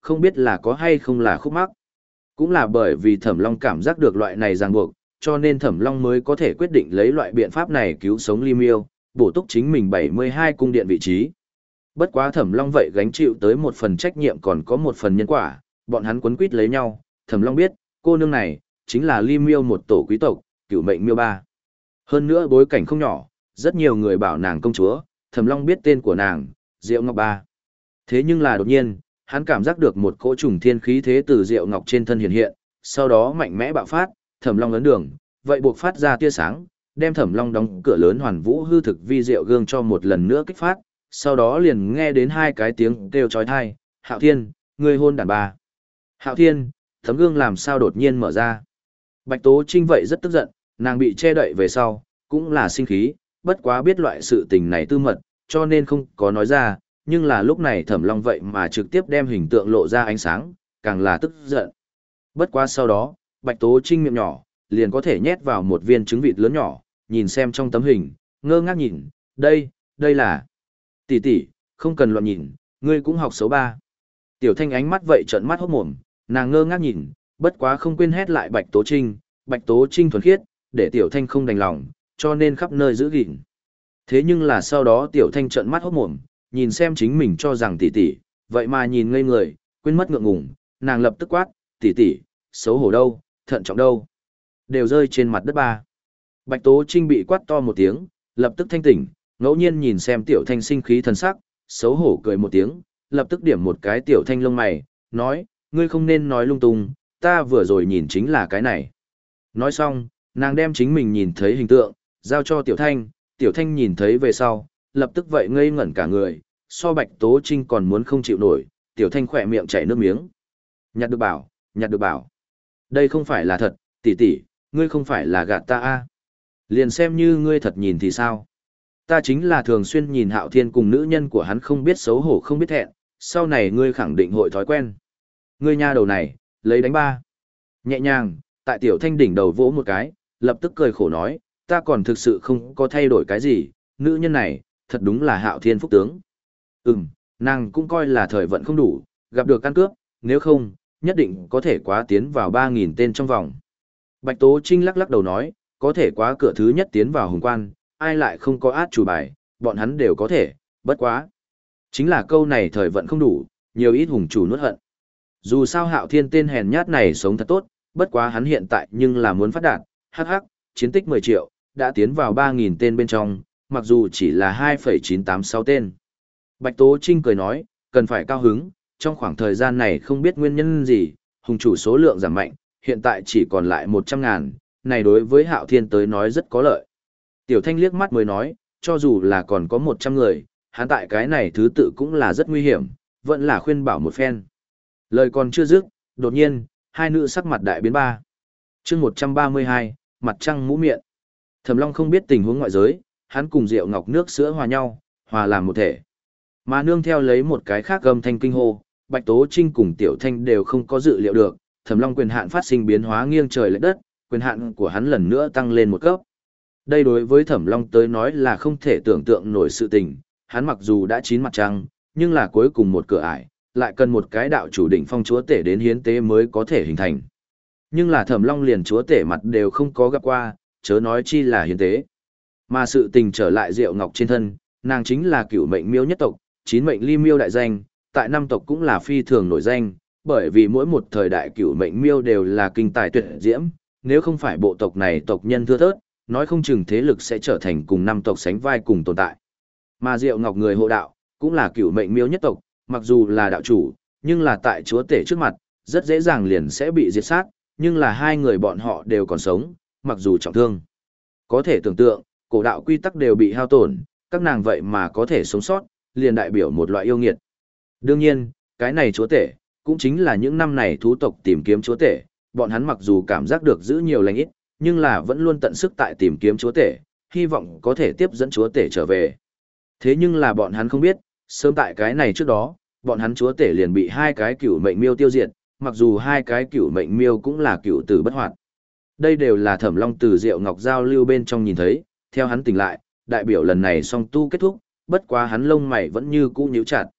không biết là có hay không là khúc mắc. Cũng là bởi vì Thẩm Long cảm giác được loại này ràng buộc, cho nên Thẩm Long mới có thể quyết định lấy loại biện pháp này cứu sống Ly Miêu, bổ túc chính mình bảy mươi hai cung điện vị trí. Bất quá Thẩm Long vậy gánh chịu tới một phần trách nhiệm còn có một phần nhân quả, bọn hắn quấn quýt lấy nhau, Thẩm Long biết, cô nương này chính là Ly Miêu một tổ quý tộc, Cửu Mệnh Miêu ba. Hơn nữa bối cảnh không nhỏ, rất nhiều người bảo nàng công chúa, Thẩm Long biết tên của nàng, Diệu Ngọc ba. Thế nhưng là đột nhiên, hắn cảm giác được một cỗ trùng thiên khí thế từ Diệu Ngọc trên thân hiện hiện, sau đó mạnh mẽ bạo phát, Thẩm Long ấn đường, vậy buộc phát ra tia sáng, đem Thẩm Long đóng cửa lớn hoàn vũ hư thực vi diệu gương cho một lần nữa kích phát, sau đó liền nghe đến hai cái tiếng kêu chói tai, "Hạo Thiên, ngươi hôn đàn bà." "Hạo Thiên." Tấm gương làm sao đột nhiên mở ra. Bạch Tố Trinh vậy rất tức giận, nàng bị che đậy về sau, cũng là sinh khí, bất quá biết loại sự tình này tư mật, cho nên không có nói ra, nhưng là lúc này Thẩm Long vậy mà trực tiếp đem hình tượng lộ ra ánh sáng, càng là tức giận. Bất quá sau đó, Bạch Tố Trinh miệng nhỏ, liền có thể nhét vào một viên trứng vịt lớn nhỏ, nhìn xem trong tấm hình, ngơ ngác nhìn, đây, đây là... Tỷ tỷ, không cần loạn nhìn, ngươi cũng học xấu ba. Tiểu Thanh ánh mắt vậy trợn mắt hốt mồm, nàng ngơ ngác nhìn, bất quá không quên hét lại Bạch Tố Trinh, Bạch Tố Trinh thuần khiết, để Tiểu Thanh không đành lòng, cho nên khắp nơi giữ gìn. Thế nhưng là sau đó Tiểu Thanh trợn mắt hốt mồm, nhìn xem chính mình cho rằng tỷ tỷ, vậy mà nhìn ngây người, quên mất ngượng ngùng, nàng lập tức quát, tỷ tỷ, xấu hổ đâu, thận trọng đâu, đều rơi trên mặt đất ba. Bạch Tố Trinh bị quát to một tiếng, lập tức thanh tỉnh, ngẫu nhiên nhìn xem Tiểu Thanh sinh khí thần sắc, xấu hổ cười một tiếng, lập tức điểm một cái Tiểu Thanh lông mày, nói, ngươi không nên nói lung tung, ta vừa rồi nhìn chính là cái này. Nói xong, nàng đem chính mình nhìn thấy hình tượng, giao cho Tiểu Thanh, Tiểu Thanh nhìn thấy về sau, lập tức vậy ngây ngẩn cả người, so Bạch Tố Trinh còn muốn không chịu nổi, Tiểu Thanh khỏe miệng chảy nước miếng. Nhặt được bảo, nhặt được bảo. Đây không phải là thật, tỷ tỷ, ngươi không phải là gạt ta a? Liền xem như ngươi thật nhìn thì sao? Ta chính là thường xuyên nhìn Hạo Thiên cùng nữ nhân của hắn không biết xấu hổ không biết thẹn, sau này ngươi khẳng định hội thói quen. Ngươi nha đầu này, lấy đánh ba. Nhẹ nhàng, tại Tiểu Thanh đỉnh đầu vỗ một cái, lập tức cười khổ nói, ta còn thực sự không có thay đổi cái gì, nữ nhân này, thật đúng là Hạo Thiên phúc tướng. Ừm, nàng cũng coi là thời vận không đủ, gặp được căn cướp, nếu không, nhất định có thể quá tiến vào ba nghìn tên trong vòng. Bạch Tố Trinh lắc lắc đầu nói, có thể quá cửa thứ nhất tiến vào hùng quan, ai lại không có át chủ bài, bọn hắn đều có thể, bất quá. Chính là câu này thời vận không đủ, nhiều ít hùng chủ nuốt hận. Dù sao Hạo Thiên tên hèn nhát này sống thật tốt, bất quá hắn hiện tại nhưng là muốn phát đạt, hắc hắc, chiến tích mười triệu, đã tiến vào ba nghìn tên bên trong, mặc dù chỉ là hai phẩy chín tám sáu tên. Bạch Tố Trinh cười nói, cần phải cao hứng, trong khoảng thời gian này không biết nguyên nhân gì, hùng chủ số lượng giảm mạnh, hiện tại chỉ còn lại một trăm ngàn, này đối với Hạo Thiên tới nói rất có lợi. Tiểu Thanh liếc mắt mới nói, cho dù là còn có một trăm người, hắn tại cái này thứ tự cũng là rất nguy hiểm, vẫn là khuyên bảo một phen. Lời còn chưa dứt, đột nhiên, hai nữ sắc mặt đại biến ba. chương một trăm ba mươi hai, mặt trăng mũ miệng. Thẩm Long không biết tình huống ngoại giới, hắn cùng Diệu Ngọc nước sữa hòa nhau, hòa làm một thể. Mà nương theo lấy một cái khác gầm thanh kinh hô, Bạch Tố Trinh cùng Tiểu Thanh đều không có dự liệu được, Thẩm Long quyền hạn phát sinh biến hóa nghiêng trời lệch đất, quyền hạn của hắn lần nữa tăng lên một cấp. Đây đối với Thẩm Long tới nói là không thể tưởng tượng nổi sự tình, hắn mặc dù đã chín mặt trăng, nhưng là cuối cùng một cửa ải, lại cần một cái đạo chủ đỉnh phong chúa tể đến hiến tế mới có thể hình thành. Nhưng là Thẩm Long liền chúa tể mặt đều không có gặp qua, chớ nói chi là hiến tế. Mà sự tình trở lại Diệu Ngọc trên thân, nàng chính là cửu mệnh miêu nhất tộc, chín mệnh ly miêu đại danh, tại năm tộc cũng là phi thường nổi danh, bởi vì mỗi một thời đại cửu mệnh miêu đều là kinh tài tuyệt diễm, nếu không phải bộ tộc này tộc nhân thưa thớt, nói không chừng thế lực sẽ trở thành cùng năm tộc sánh vai cùng tồn tại. Mà Diệu Ngọc người hộ đạo, cũng là cửu mệnh miêu nhất tộc, mặc dù là đạo chủ, nhưng là tại chúa tể trước mặt, rất dễ dàng liền sẽ bị diệt sát, nhưng là hai người bọn họ đều còn sống, mặc dù trọng thương. Có thể tưởng tượng, cổ đạo quy tắc đều bị hao tổn, các nàng vậy mà có thể sống sót, liền đại biểu một loại yêu nghiệt. Đương nhiên, cái này chúa tể, cũng chính là những năm này thú tộc tìm kiếm chúa tể, bọn hắn mặc dù cảm giác được giữ nhiều lành ít, nhưng là vẫn luôn tận sức tại tìm kiếm chúa tể, hy vọng có thể tiếp dẫn chúa tể trở về. Thế nhưng là bọn hắn không biết, sớm tại cái này trước đó, bọn hắn chúa tể liền bị hai cái cửu mệnh miêu tiêu diệt, mặc dù hai cái cửu mệnh miêu cũng là cửu tử bất hoạt. Đây đều là Thẩm Long từ Diệu Ngọc giao lưu bên trong nhìn thấy, theo hắn tỉnh lại, đại biểu lần này song tu kết thúc, bất quá hắn lông mày vẫn như cũ nhíu chặt.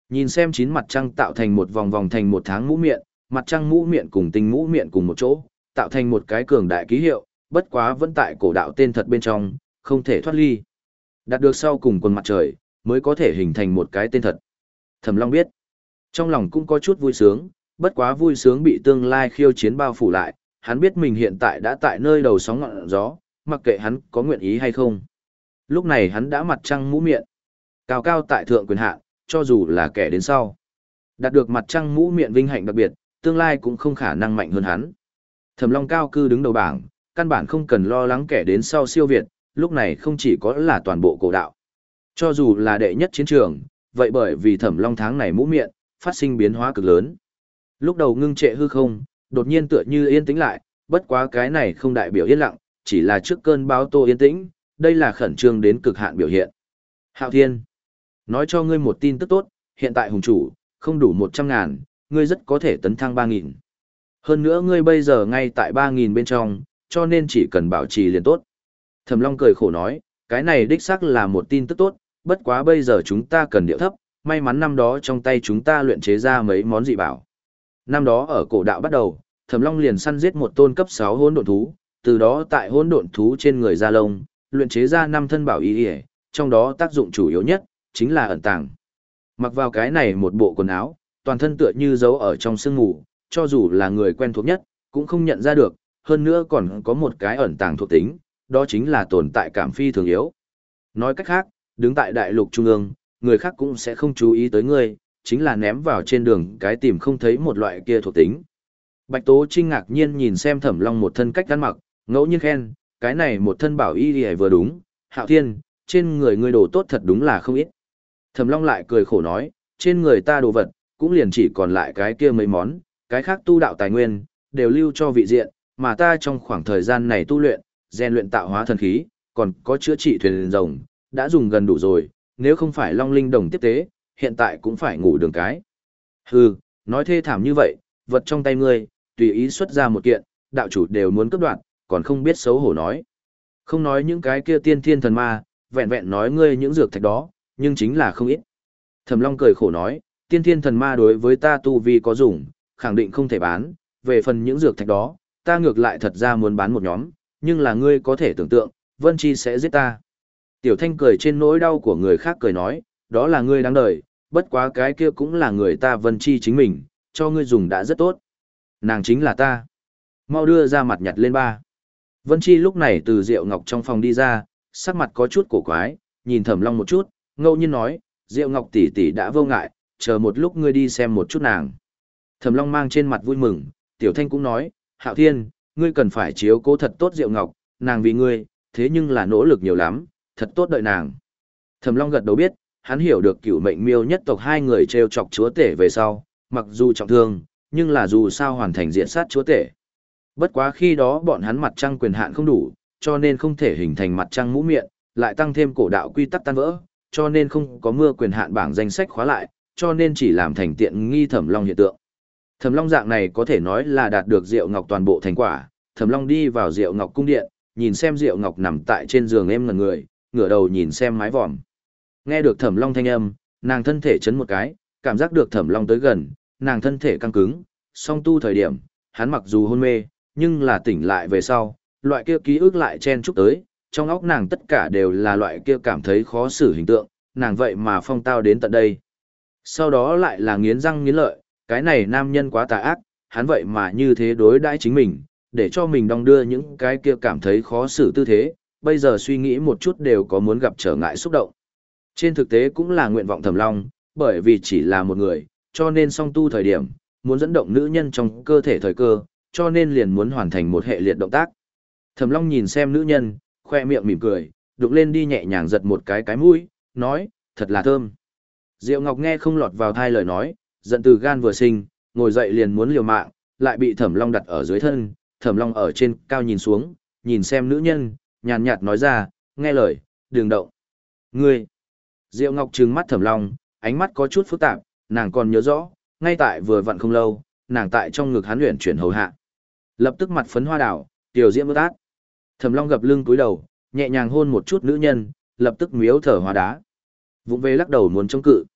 Nhìn xem chín mặt trăng tạo thành một vòng vòng thành một tháng mũ miệng, mặt trăng mũ miệng cùng tinh mũ miệng cùng một chỗ, tạo thành một cái cường đại ký hiệu, bất quá vẫn tại cổ đạo tên thật bên trong, không thể thoát ly. Đạt được sau cùng quần mặt trời, mới có thể hình thành một cái tên thật. Thẩm Long biết, trong lòng cũng có chút vui sướng, bất quá vui sướng bị tương lai khiêu chiến bao phủ lại, hắn biết mình hiện tại đã tại nơi đầu sóng ngọn gió, mặc kệ hắn có nguyện ý hay không. Lúc này hắn đã mặt trăng mũ miệng, cao cao tại thượng quyền hạn, cho dù là kẻ đến sau. Đạt được mặt trăng mũ miệng vinh hạnh đặc biệt, tương lai cũng không khả năng mạnh hơn hắn. Thẩm Long cao cư đứng đầu bảng, căn bản không cần lo lắng kẻ đến sau siêu việt, lúc này không chỉ có là toàn bộ cổ đạo. Cho dù là đệ nhất chiến trường, vậy bởi vì Thẩm Long tháng này mũ miệng, phát sinh biến hóa cực lớn. Lúc đầu ngưng trệ hư không, đột nhiên tựa như yên tĩnh lại, bất quá cái này không đại biểu yên lặng, chỉ là trước cơn bão tô yên tĩnh, đây là khẩn trương đến cực hạn biểu hiện. Hạo Thiên, nói cho ngươi một tin tức tốt, hiện tại hùng chủ, không đủ một trăm ngàn, ngươi rất có thể tấn thăng ba nghìn. Hơn nữa ngươi bây giờ ngay tại ba nghìn bên trong, cho nên chỉ cần bảo trì liền tốt. Thẩm Long cười khổ nói, cái này đích xác là một tin tức tốt, bất quá bây giờ chúng ta cần điệu thấp, may mắn năm đó trong tay chúng ta luyện chế ra mấy món dị bảo. Năm đó ở cổ đạo bắt đầu, Thẩm Long liền săn giết một tôn cấp sáu hỗn độn thú, từ đó tại hỗn độn thú trên người da lông, luyện chế ra năm thân bảo y, trong đó tác dụng chủ yếu nhất chính là ẩn tàng. Mặc vào cái này một bộ quần áo, toàn thân tựa như giấu ở trong sương mù, cho dù là người quen thuộc nhất, cũng không nhận ra được, hơn nữa còn có một cái ẩn tàng thuộc tính, đó chính là tồn tại cảm phi thường yếu. Nói cách khác, đứng tại đại lục trung ương, người khác cũng sẽ không chú ý tới ngươi, chính là ném vào trên đường cái tìm không thấy một loại kia thuộc tính. Bạch Tố Trinh ngạc nhiên nhìn xem Thẩm Long một thân cách ăn mặc, ngẫu nhiên khen, cái này một thân bảo y y vừa đúng, Hạo Thiên, trên người ngươi đồ tốt thật đúng là không ít. Thẩm Long lại cười khổ nói, trên người ta đồ vật, cũng liền chỉ còn lại cái kia mấy món, cái khác tu đạo tài nguyên, đều lưu cho vị diện, mà ta trong khoảng thời gian này tu luyện, rèn luyện tạo hóa thần khí, còn có chữa trị thuyền rồng, đã dùng gần đủ rồi, nếu không phải Long Linh Đồng tiếp tế, hiện tại cũng phải ngủ đường cái. Hừ, nói thê thảm như vậy, vật trong tay ngươi, tùy ý xuất ra một kiện, đạo chủ đều muốn cướp đoạt, còn không biết xấu hổ nói. Không nói những cái kia tiên thiên thần ma, vẹn vẹn nói ngươi những dược thạch đó, nhưng chính là không ít. Thẩm Long cười khổ nói, tiên thiên thần ma đối với ta tu vi có dùng, khẳng định không thể bán, về phần những dược thạch đó, ta ngược lại thật ra muốn bán một nhóm, nhưng là ngươi có thể tưởng tượng, Vân Chi sẽ giết ta. Tiểu Thanh cười trên nỗi đau của người khác cười nói, đó là ngươi đáng đời, bất quá cái kia cũng là người ta Vân Chi chính mình, cho ngươi dùng đã rất tốt. Nàng chính là ta. Mau đưa ra mặt nhặt lên ba. Vân Chi lúc này từ Diệu Ngọc trong phòng đi ra, sắc mặt có chút cổ quái, nhìn Thẩm Long một chút, ngẫu nhiên nói, Diệu Ngọc tỷ tỷ đã vô ngại, chờ một lúc ngươi đi xem một chút nàng. Thẩm Long mang trên mặt vui mừng, Tiểu Thanh cũng nói, Hạo Thiên, ngươi cần phải chiếu cố thật tốt Diệu Ngọc, nàng vì ngươi, thế nhưng là nỗ lực nhiều lắm, thật tốt đợi nàng. Thẩm Long gật đầu biết, hắn hiểu được cửu mệnh miêu nhất tộc hai người treo chọc chúa tể về sau, mặc dù trọng thương, nhưng là dù sao hoàn thành diện sát chúa tể. Bất quá khi đó bọn hắn mặt trăng quyền hạn không đủ, cho nên không thể hình thành mặt trăng mũ miệng, lại tăng thêm cổ đạo quy tắc tan vỡ, cho nên không có mưa quyền hạn bảng danh sách khóa lại, cho nên chỉ làm thành tiện nghi Thẩm Long hiện tượng. Thẩm Long dạng này có thể nói là đạt được Diệu Ngọc toàn bộ thành quả. Thẩm Long đi vào Diệu Ngọc cung điện, nhìn xem Diệu Ngọc nằm tại trên giường êm ngẩn người, ngửa đầu nhìn xem mái vòm. Nghe được Thẩm Long thanh âm, nàng thân thể chấn một cái, cảm giác được Thẩm Long tới gần, nàng thân thể căng cứng, song tu thời điểm, hắn mặc dù hôn mê, nhưng là tỉnh lại về sau, loại kia ký ức lại chen chúc tới, trong óc nàng tất cả đều là loại kia cảm thấy khó xử hình tượng, nàng vậy mà phong tao đến tận đây. Sau đó lại là nghiến răng nghiến lợi, cái này nam nhân quá tà ác, hắn vậy mà như thế đối đãi chính mình, để cho mình đong đưa những cái kia cảm thấy khó xử tư thế, bây giờ suy nghĩ một chút đều có muốn gặp trở ngại xúc động. Trên thực tế cũng là nguyện vọng Thẩm Long, bởi vì chỉ là một người, cho nên song tu thời điểm, muốn dẫn động nữ nhân trong cơ thể thời cơ, cho nên liền muốn hoàn thành một hệ liệt động tác. Thẩm Long nhìn xem nữ nhân, khoe miệng mỉm cười, đụng lên đi nhẹ nhàng giật một cái cái mũi, nói, thật là thơm. Diệu Ngọc nghe không lọt vào thai lời nói, giận từ gan vừa sinh, ngồi dậy liền muốn liều mạng, lại bị Thẩm Long đặt ở dưới thân, Thẩm Long ở trên cao nhìn xuống, nhìn xem nữ nhân, nhàn nhạt nói ra, nghe lời, đừng động. Ngươi! Diệu Ngọc trừng mắt Thẩm Long, ánh mắt có chút phức tạp, nàng còn nhớ rõ, ngay tại vừa vặn không lâu, nàng tại trong ngực hắn luyện chuyển hầu hạ. Lập tức mặt phấn hoa đảo, tiểu diễm ướt át. Thẩm Long gập lưng cúi đầu, nhẹ nhàng hôn một chút nữ nhân, lập tức miếu thở hóa đá. Vụng về lắc đầu muốn chống cự.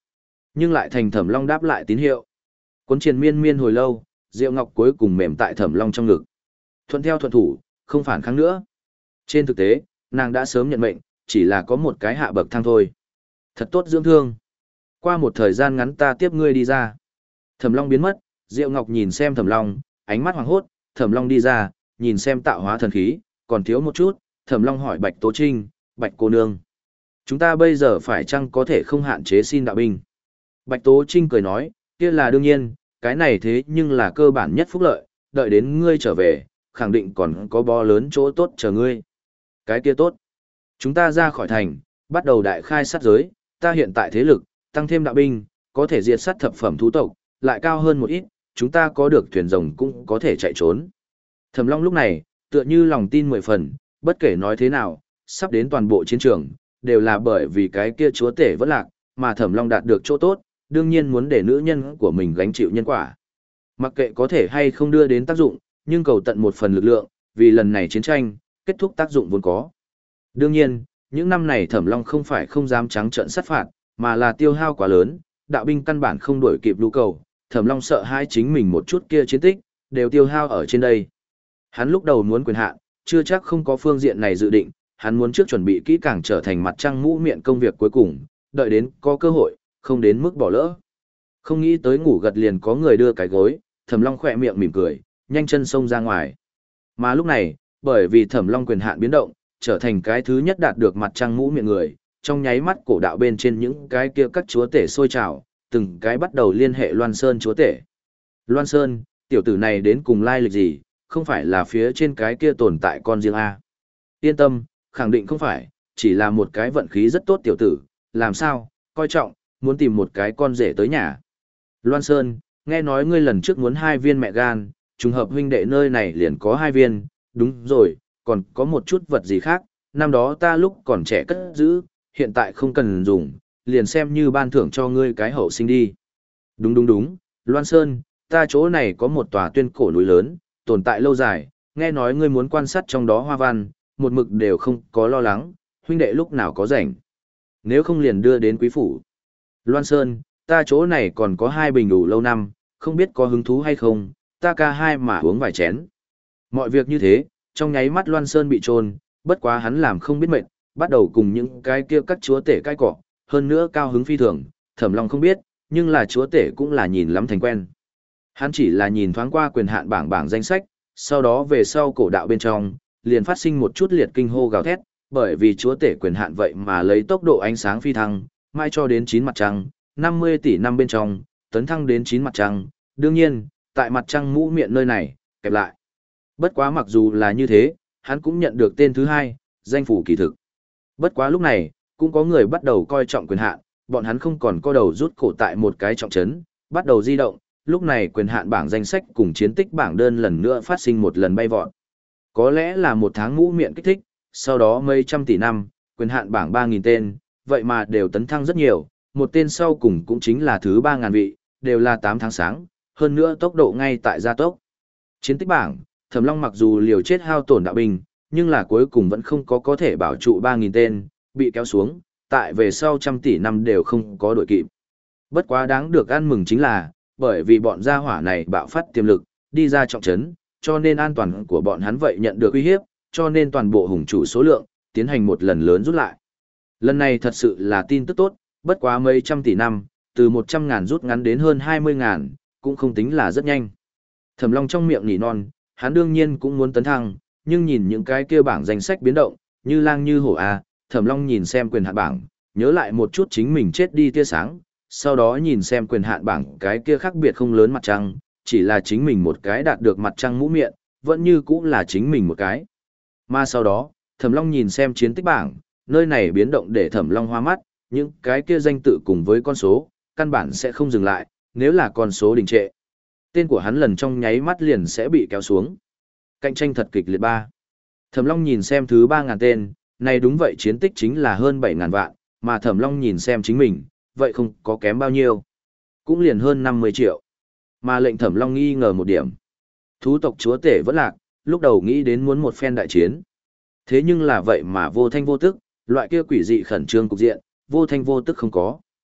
Nhưng lại thành Thẩm Long đáp lại tín hiệu. Cuốn triền miên miên hồi lâu, Diệu Ngọc cuối cùng mềm tại Thẩm Long trong ngực. Thuận theo thuận thủ, không phản kháng nữa. Trên thực tế, nàng đã sớm nhận mệnh, chỉ là có một cái hạ bậc thang thôi. Thật tốt dưỡng thương. Qua một thời gian ngắn ta tiếp ngươi đi ra. Thẩm Long biến mất, Diệu Ngọc nhìn xem Thẩm Long, ánh mắt hoảng hốt, Thẩm Long đi ra, nhìn xem tạo hóa thần khí, còn thiếu một chút, Thẩm Long hỏi Bạch Tố Trinh, Bạch cô nương. Chúng ta bây giờ phải chăng có thể không hạn chế xin đạo binh? Bạch Tố Trinh cười nói, kia là đương nhiên, cái này thế nhưng là cơ bản nhất phúc lợi, đợi đến ngươi trở về, khẳng định còn có bó lớn chỗ tốt chờ ngươi. Cái kia tốt. Chúng ta ra khỏi thành, bắt đầu đại khai sát giới, ta hiện tại thế lực, tăng thêm đạo binh, có thể diệt sát thập phẩm thú tộc, lại cao hơn một ít, chúng ta có được thuyền rồng cũng có thể chạy trốn. Thẩm Long lúc này, tựa như lòng tin mười phần, bất kể nói thế nào, sắp đến toàn bộ chiến trường, đều là bởi vì cái kia chúa tể vẫn lạc, mà Thẩm Long đạt được chỗ tốt, đương nhiên muốn để nữ nhân của mình gánh chịu nhân quả. Mặc kệ có thể hay không đưa đến tác dụng, nhưng cầu tận một phần lực lượng, vì lần này chiến tranh, kết thúc tác dụng vốn có. Đương nhiên, những năm này Thẩm Long không phải không dám trắng trợn sát phạt, mà là tiêu hao quá lớn, đạo binh căn bản không đuổi kịp nhu cầu, Thẩm Long sợ hai chính mình một chút kia chiến tích, đều tiêu hao ở trên đây. Hắn lúc đầu muốn quyền hạn, chưa chắc không có phương diện này dự định, hắn muốn trước chuẩn bị kỹ càng trở thành mặt trăng mũ miệng công việc cuối cùng, đợi đến có cơ hội, không đến mức bỏ lỡ. Không nghĩ tới ngủ gật liền có người đưa cái gối, Thẩm Long khỏe miệng mỉm cười, nhanh chân xông ra ngoài. Mà lúc này, bởi vì Thẩm Long quyền hạn biến động, trở thành cái thứ nhất đạt được mặt trăng mũ miệng người, trong nháy mắt cổ đạo bên trên những cái kia các chúa tể sôi trào, từng cái bắt đầu liên hệ Loan Sơn chúa tể. Loan Sơn, tiểu tử này đến cùng lai lịch gì, không phải là phía trên cái kia tồn tại con riêng A. Yên tâm, khẳng định không phải, chỉ là một cái vận khí rất tốt tiểu tử, làm sao, coi trọng, muốn tìm một cái con rể tới nhà. Loan Sơn, nghe nói ngươi lần trước muốn hai viên mẹ gan, trùng hợp huynh đệ nơi này liền có hai viên, đúng rồi, còn có một chút vật gì khác, năm đó ta lúc còn trẻ cất giữ, hiện tại không cần dùng, liền xem như ban thưởng cho ngươi cái hậu sinh đi. Đúng đúng đúng, Loan Sơn, ta chỗ này có một tòa tuyên cổ núi lớn, tồn tại lâu dài, nghe nói ngươi muốn quan sát trong đó hoa văn, một mực đều không có lo lắng, huynh đệ lúc nào có rảnh. Nếu không liền đưa đến quý phủ. Loan Sơn, ta chỗ này còn có hai bình đủ lâu năm, không biết có hứng thú hay không, ta ca hai mà uống vài chén. Mọi việc như thế, trong nháy mắt Loan Sơn bị trôn, bất quá hắn làm không biết mệt, bắt đầu cùng những cái kia các chúa tể cai cọ, hơn nữa cao hứng phi thường, Thẩm Long không biết, nhưng là chúa tể cũng là nhìn lắm thành quen. Hắn chỉ là nhìn thoáng qua quyền hạn bảng bảng danh sách, sau đó về sau cổ đạo bên trong, liền phát sinh một chút liệt kinh hô gào thét, bởi vì chúa tể quyền hạn vậy mà lấy tốc độ ánh sáng phi thăng, mai cho đến chín mặt trăng, năm mươi tỷ năm bên trong, tấn thăng đến chín mặt trăng, đương nhiên, tại mặt trăng mũ miệng nơi này, kẹp lại. Bất quá mặc dù là như thế, hắn cũng nhận được tên thứ hai, danh phủ kỳ thực. Bất quá lúc này, cũng có người bắt đầu coi trọng quyền hạn, bọn hắn không còn co đầu rút cổ tại một cái trọng trấn, bắt đầu di động, lúc này quyền hạn bảng danh sách cùng chiến tích bảng đơn lần nữa phát sinh một lần bay vọt. Có lẽ là một tháng ngũ miệng kích thích, sau đó mấy trăm tỷ năm, quyền hạn bảng ba nghìn tên, vậy mà đều tấn thăng rất nhiều, một tên sau cùng cũng chính là thứ ba nghìn vị, đều là tám tháng sáng, hơn nữa tốc độ ngay tại gia tốc. Chiến tích bảng, Thẩm Long mặc dù liều chết hao tổn đạo binh, nhưng là cuối cùng vẫn không có có thể bảo trụ ba nghìn tên, bị kéo xuống, tại về sau trăm tỷ năm đều không có đội kịp. Bất quá đáng được ăn mừng chính là, bởi vì bọn gia hỏa này bạo phát tiềm lực, đi ra trọng trấn, cho nên an toàn của bọn hắn vậy nhận được uy hiếp, cho nên toàn bộ hùng chủ số lượng, tiến hành một lần lớn rút lại. Lần này thật sự là tin tức tốt, bất quá mấy trăm tỷ năm, từ một trăm ngàn rút ngắn đến hơn hai mươi ngàn, cũng không tính là rất nhanh. Thẩm Long trong miệng nỉ non, hắn đương nhiên cũng muốn tấn thăng, nhưng nhìn những cái kia bảng danh sách biến động, như lang như hổ a, Thẩm Long nhìn xem quyền hạn bảng, nhớ lại một chút chính mình chết đi tia sáng, sau đó nhìn xem quyền hạn bảng cái kia khác biệt không lớn mặt trăng, chỉ là chính mình một cái đạt được mặt trăng mũ miệng, vẫn như cũng là chính mình một cái. Mà sau đó, Thẩm Long nhìn xem chiến tích bảng, nơi này biến động để Thẩm Long hoa mắt, những cái kia danh tự cùng với con số, căn bản sẽ không dừng lại, nếu là con số đình trệ. Tên của hắn lần trong nháy mắt liền sẽ bị kéo xuống. Cạnh tranh thật kịch liệt ba. Thẩm Long nhìn xem thứ ba ngàn tên, này đúng vậy chiến tích chính là hơn bảy ngàn vạn, mà Thẩm Long nhìn xem chính mình, vậy không có kém bao nhiêu. Cũng liền hơn năm mươi triệu. Mà lệnh Thẩm Long nghi ngờ một điểm. Thú tộc chúa tể vẫn lạc, lúc đầu nghĩ đến muốn một phen đại chiến. Thế nhưng là vậy mà vô thanh vô tức, loại kia quỷ dị khẩn trương cục diện, vô thanh vô tức không có.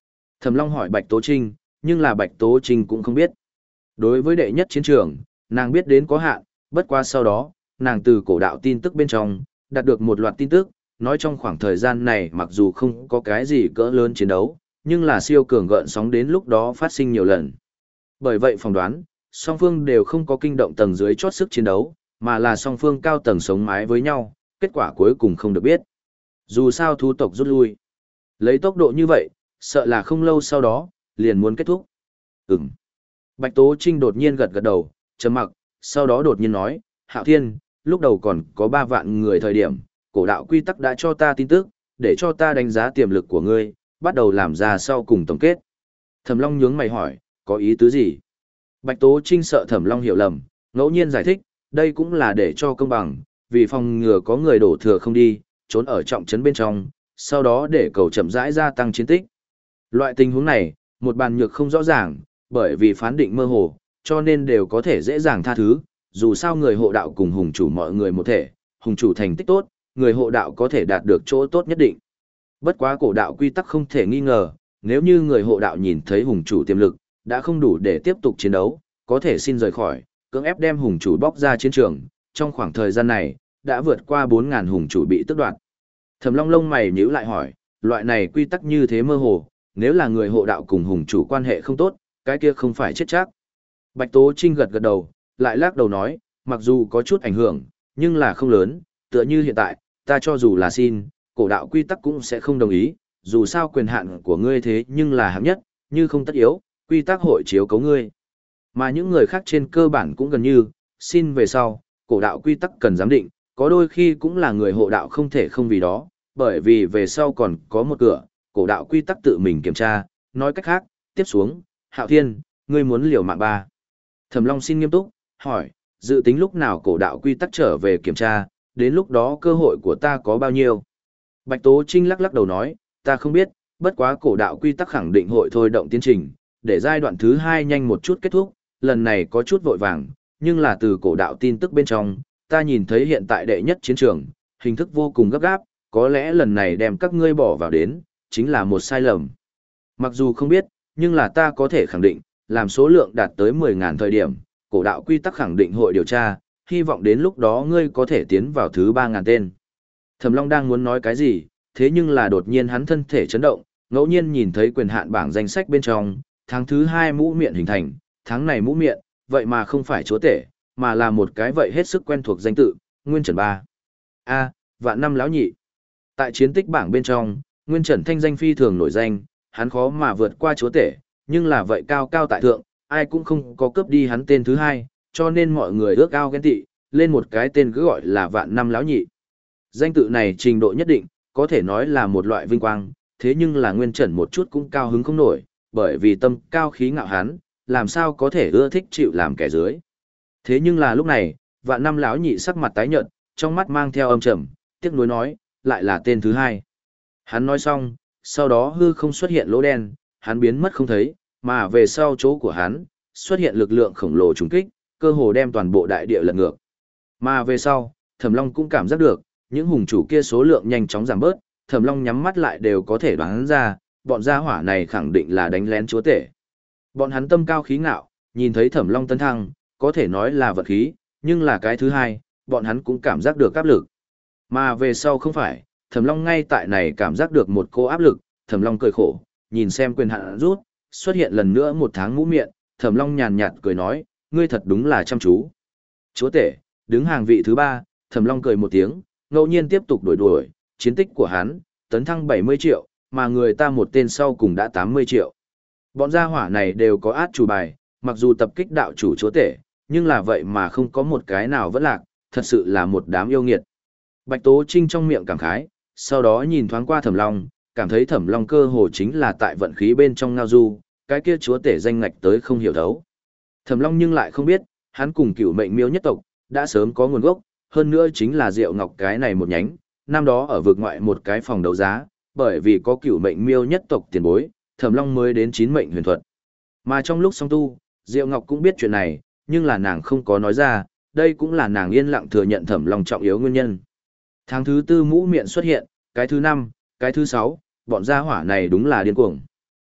Thẩm Long hỏi Bạch Tố Trinh, nhưng là Bạch Tố Trinh cũng không biết. Đối với đệ nhất chiến trường, nàng biết đến có hạn, bất qua sau đó, nàng từ cổ đạo tin tức bên trong, đạt được một loạt tin tức, nói trong khoảng thời gian này mặc dù không có cái gì cỡ lớn chiến đấu, nhưng là siêu cường gợn sóng đến lúc đó phát sinh nhiều lần. Bởi vậy phỏng đoán, song phương đều không có kinh động tầng dưới chót sức chiến đấu, mà là song phương cao tầng sống mái với nhau, kết quả cuối cùng không được biết. Dù sao thú tộc rút lui. Lấy tốc độ như vậy, sợ là không lâu sau đó, liền muốn kết thúc. Ừm. Bạch Tố Trinh đột nhiên gật gật đầu, trầm mặc, sau đó đột nhiên nói, Hạo Thiên, lúc đầu còn có ba vạn người thời điểm, cổ đạo quy tắc đã cho ta tin tức, để cho ta đánh giá tiềm lực của ngươi, bắt đầu làm ra sau cùng tổng kết. Thẩm Long nhướng mày hỏi, có ý tứ gì? Bạch Tố Trinh sợ Thẩm Long hiểu lầm, ngẫu nhiên giải thích, đây cũng là để cho công bằng, vì phòng ngừa có người đổ thừa không đi, trốn ở trọng trấn bên trong, sau đó để cầu chậm rãi gia tăng chiến tích. Loại tình huống này, một bàn nhược không rõ ràng, bởi vì phán định mơ hồ, cho nên đều có thể dễ dàng tha thứ, dù sao người hộ đạo cùng hùng chủ mọi người một thể, hùng chủ thành tích tốt, người hộ đạo có thể đạt được chỗ tốt nhất định. Bất quá cổ đạo quy tắc không thể nghi ngờ, nếu như người hộ đạo nhìn thấy hùng chủ tiềm lực, đã không đủ để tiếp tục chiến đấu, có thể xin rời khỏi, cưỡng ép đem hùng chủ bóc ra chiến trường, trong khoảng thời gian này, đã vượt qua bốn nghìn hùng chủ bị tước đoạt. Thẩm Long lông mày nhíu lại hỏi, loại này quy tắc như thế mơ hồ, nếu là người hộ đạo cùng hùng chủ quan hệ không tốt, cái kia không phải chết chắc. Bạch Tố Trinh gật gật đầu, lại lắc đầu nói, mặc dù có chút ảnh hưởng, nhưng là không lớn, tựa như hiện tại, ta cho dù là xin, cổ đạo quy tắc cũng sẽ không đồng ý, dù sao quyền hạn của ngươi thế nhưng là hạng nhất, như không tất yếu, quy tắc hội chiếu cấu ngươi. Mà những người khác trên cơ bản cũng gần như, xin về sau, cổ đạo quy tắc cần giám định, có đôi khi cũng là người hộ đạo không thể không vì đó, bởi vì về sau còn có một cửa, cổ đạo quy tắc tự mình kiểm tra, nói cách khác, tiếp xuống, Hạo Thiên, ngươi muốn liều mạng ba. Thẩm Long xin nghiêm túc, hỏi, dự tính lúc nào cổ đạo quy tắc trở về kiểm tra, đến lúc đó cơ hội của ta có bao nhiêu? Bạch Tố Trinh lắc lắc đầu nói, ta không biết, bất quá cổ đạo quy tắc khẳng định hội thôi động tiến trình, để giai đoạn thứ hai nhanh một chút kết thúc, lần này có chút vội vàng, nhưng là từ cổ đạo tin tức bên trong, ta nhìn thấy hiện tại đệ nhất chiến trường, hình thức vô cùng gấp gáp, có lẽ lần này đem các ngươi bỏ vào đến, chính là một sai lầm. Mặc dù không biết, nhưng là ta có thể khẳng định, làm số lượng đạt tới mười nghìn thời điểm, cổ đạo quy tắc khẳng định hội điều tra, hy vọng đến lúc đó ngươi có thể tiến vào thứ ba nghìn tên. Thẩm Long đang muốn nói cái gì, thế nhưng là đột nhiên hắn thân thể chấn động, ngẫu nhiên nhìn thấy quyền hạn bảng danh sách bên trong, tháng thứ hai mũ miệng hình thành, tháng này mũ miệng, vậy mà không phải chúa tể, mà là một cái vậy hết sức quen thuộc danh tự, Nguyên Trần Ba. A, vạn năm lão nhị. Tại chiến tích bảng bên trong, Nguyên Trần thanh danh phi thường nổi danh, hắn khó mà vượt qua chúa tể, nhưng là vậy cao cao tại thượng, ai cũng không có cướp đi hắn tên thứ hai, cho nên mọi người ước ao ghen tị, lên một cái tên cứ gọi là vạn năm lão nhị. Danh tự này trình độ nhất định, có thể nói là một loại vinh quang, thế nhưng là Nguyên Trần một chút cũng cao hứng không nổi, bởi vì tâm cao khí ngạo hắn, làm sao có thể ưa thích chịu làm kẻ dưới. Thế nhưng là lúc này, vạn năm lão nhị sắc mặt tái nhợt, trong mắt mang theo âm trầm, tiếc nuối nói, lại là tên thứ hai. Hắn nói xong, sau đó hư không xuất hiện lỗ đen, hắn biến mất không thấy, mà về sau chỗ của hắn, xuất hiện lực lượng khổng lồ trùng kích, cơ hồ đem toàn bộ đại địa lật ngược. Mà về sau, Thẩm Long cũng cảm giác được, những hùng chủ kia số lượng nhanh chóng giảm bớt, Thẩm Long nhắm mắt lại đều có thể đoán ra, bọn gia hỏa này khẳng định là đánh lén chúa tể. Bọn hắn tâm cao khí ngạo, nhìn thấy Thẩm Long tấn thăng, có thể nói là vật khí, nhưng là cái thứ hai, bọn hắn cũng cảm giác được áp lực. Mà về sau không phải, Thẩm Long ngay tại này cảm giác được một cô áp lực, Thẩm Long cười khổ, nhìn xem quyền hạn rút, xuất hiện lần nữa một tháng mũ miệng, Thẩm Long nhàn nhạt cười nói, ngươi thật đúng là chăm chú. Chúa tể, đứng hàng vị thứ ba, Thẩm Long cười một tiếng, ngẫu nhiên tiếp tục đuổi đuổi, chiến tích của hắn, tấn thăng bảy mươi triệu, mà người ta một tên sau cùng đã tám mươi triệu. Bọn gia hỏa này đều có át chủ bài, mặc dù tập kích đạo chủ chúa tể, nhưng là vậy mà không có một cái nào vẫn lạc, thật sự là một đám yêu nghiệt. Bạch Tố Trinh trong miệng cảm khái, sau đó nhìn thoáng qua Thẩm Long, cảm thấy Thẩm Long cơ hồ chính là tại vận khí bên trong ngao du, cái kia chúa tể danh ngạch tới không hiểu thấu. Thẩm Long nhưng lại không biết, hắn cùng Cửu Mệnh Miêu nhất tộc đã sớm có nguồn gốc, hơn nữa chính là Diệu Ngọc cái này một nhánh, năm đó ở vực ngoại một cái phòng đấu giá, bởi vì có Cửu Mệnh Miêu nhất tộc tiền bối, Thẩm Long mới đến chín mệnh huyền thuật. Mà trong lúc song tu, Diệu Ngọc cũng biết chuyện này, nhưng là nàng không có nói ra, đây cũng là nàng yên lặng thừa nhận Thẩm Long trọng yếu nguyên nhân. Tháng thứ tư mũ miệng xuất hiện, cái thứ năm, cái thứ sáu, bọn gia hỏa này đúng là điên cuồng.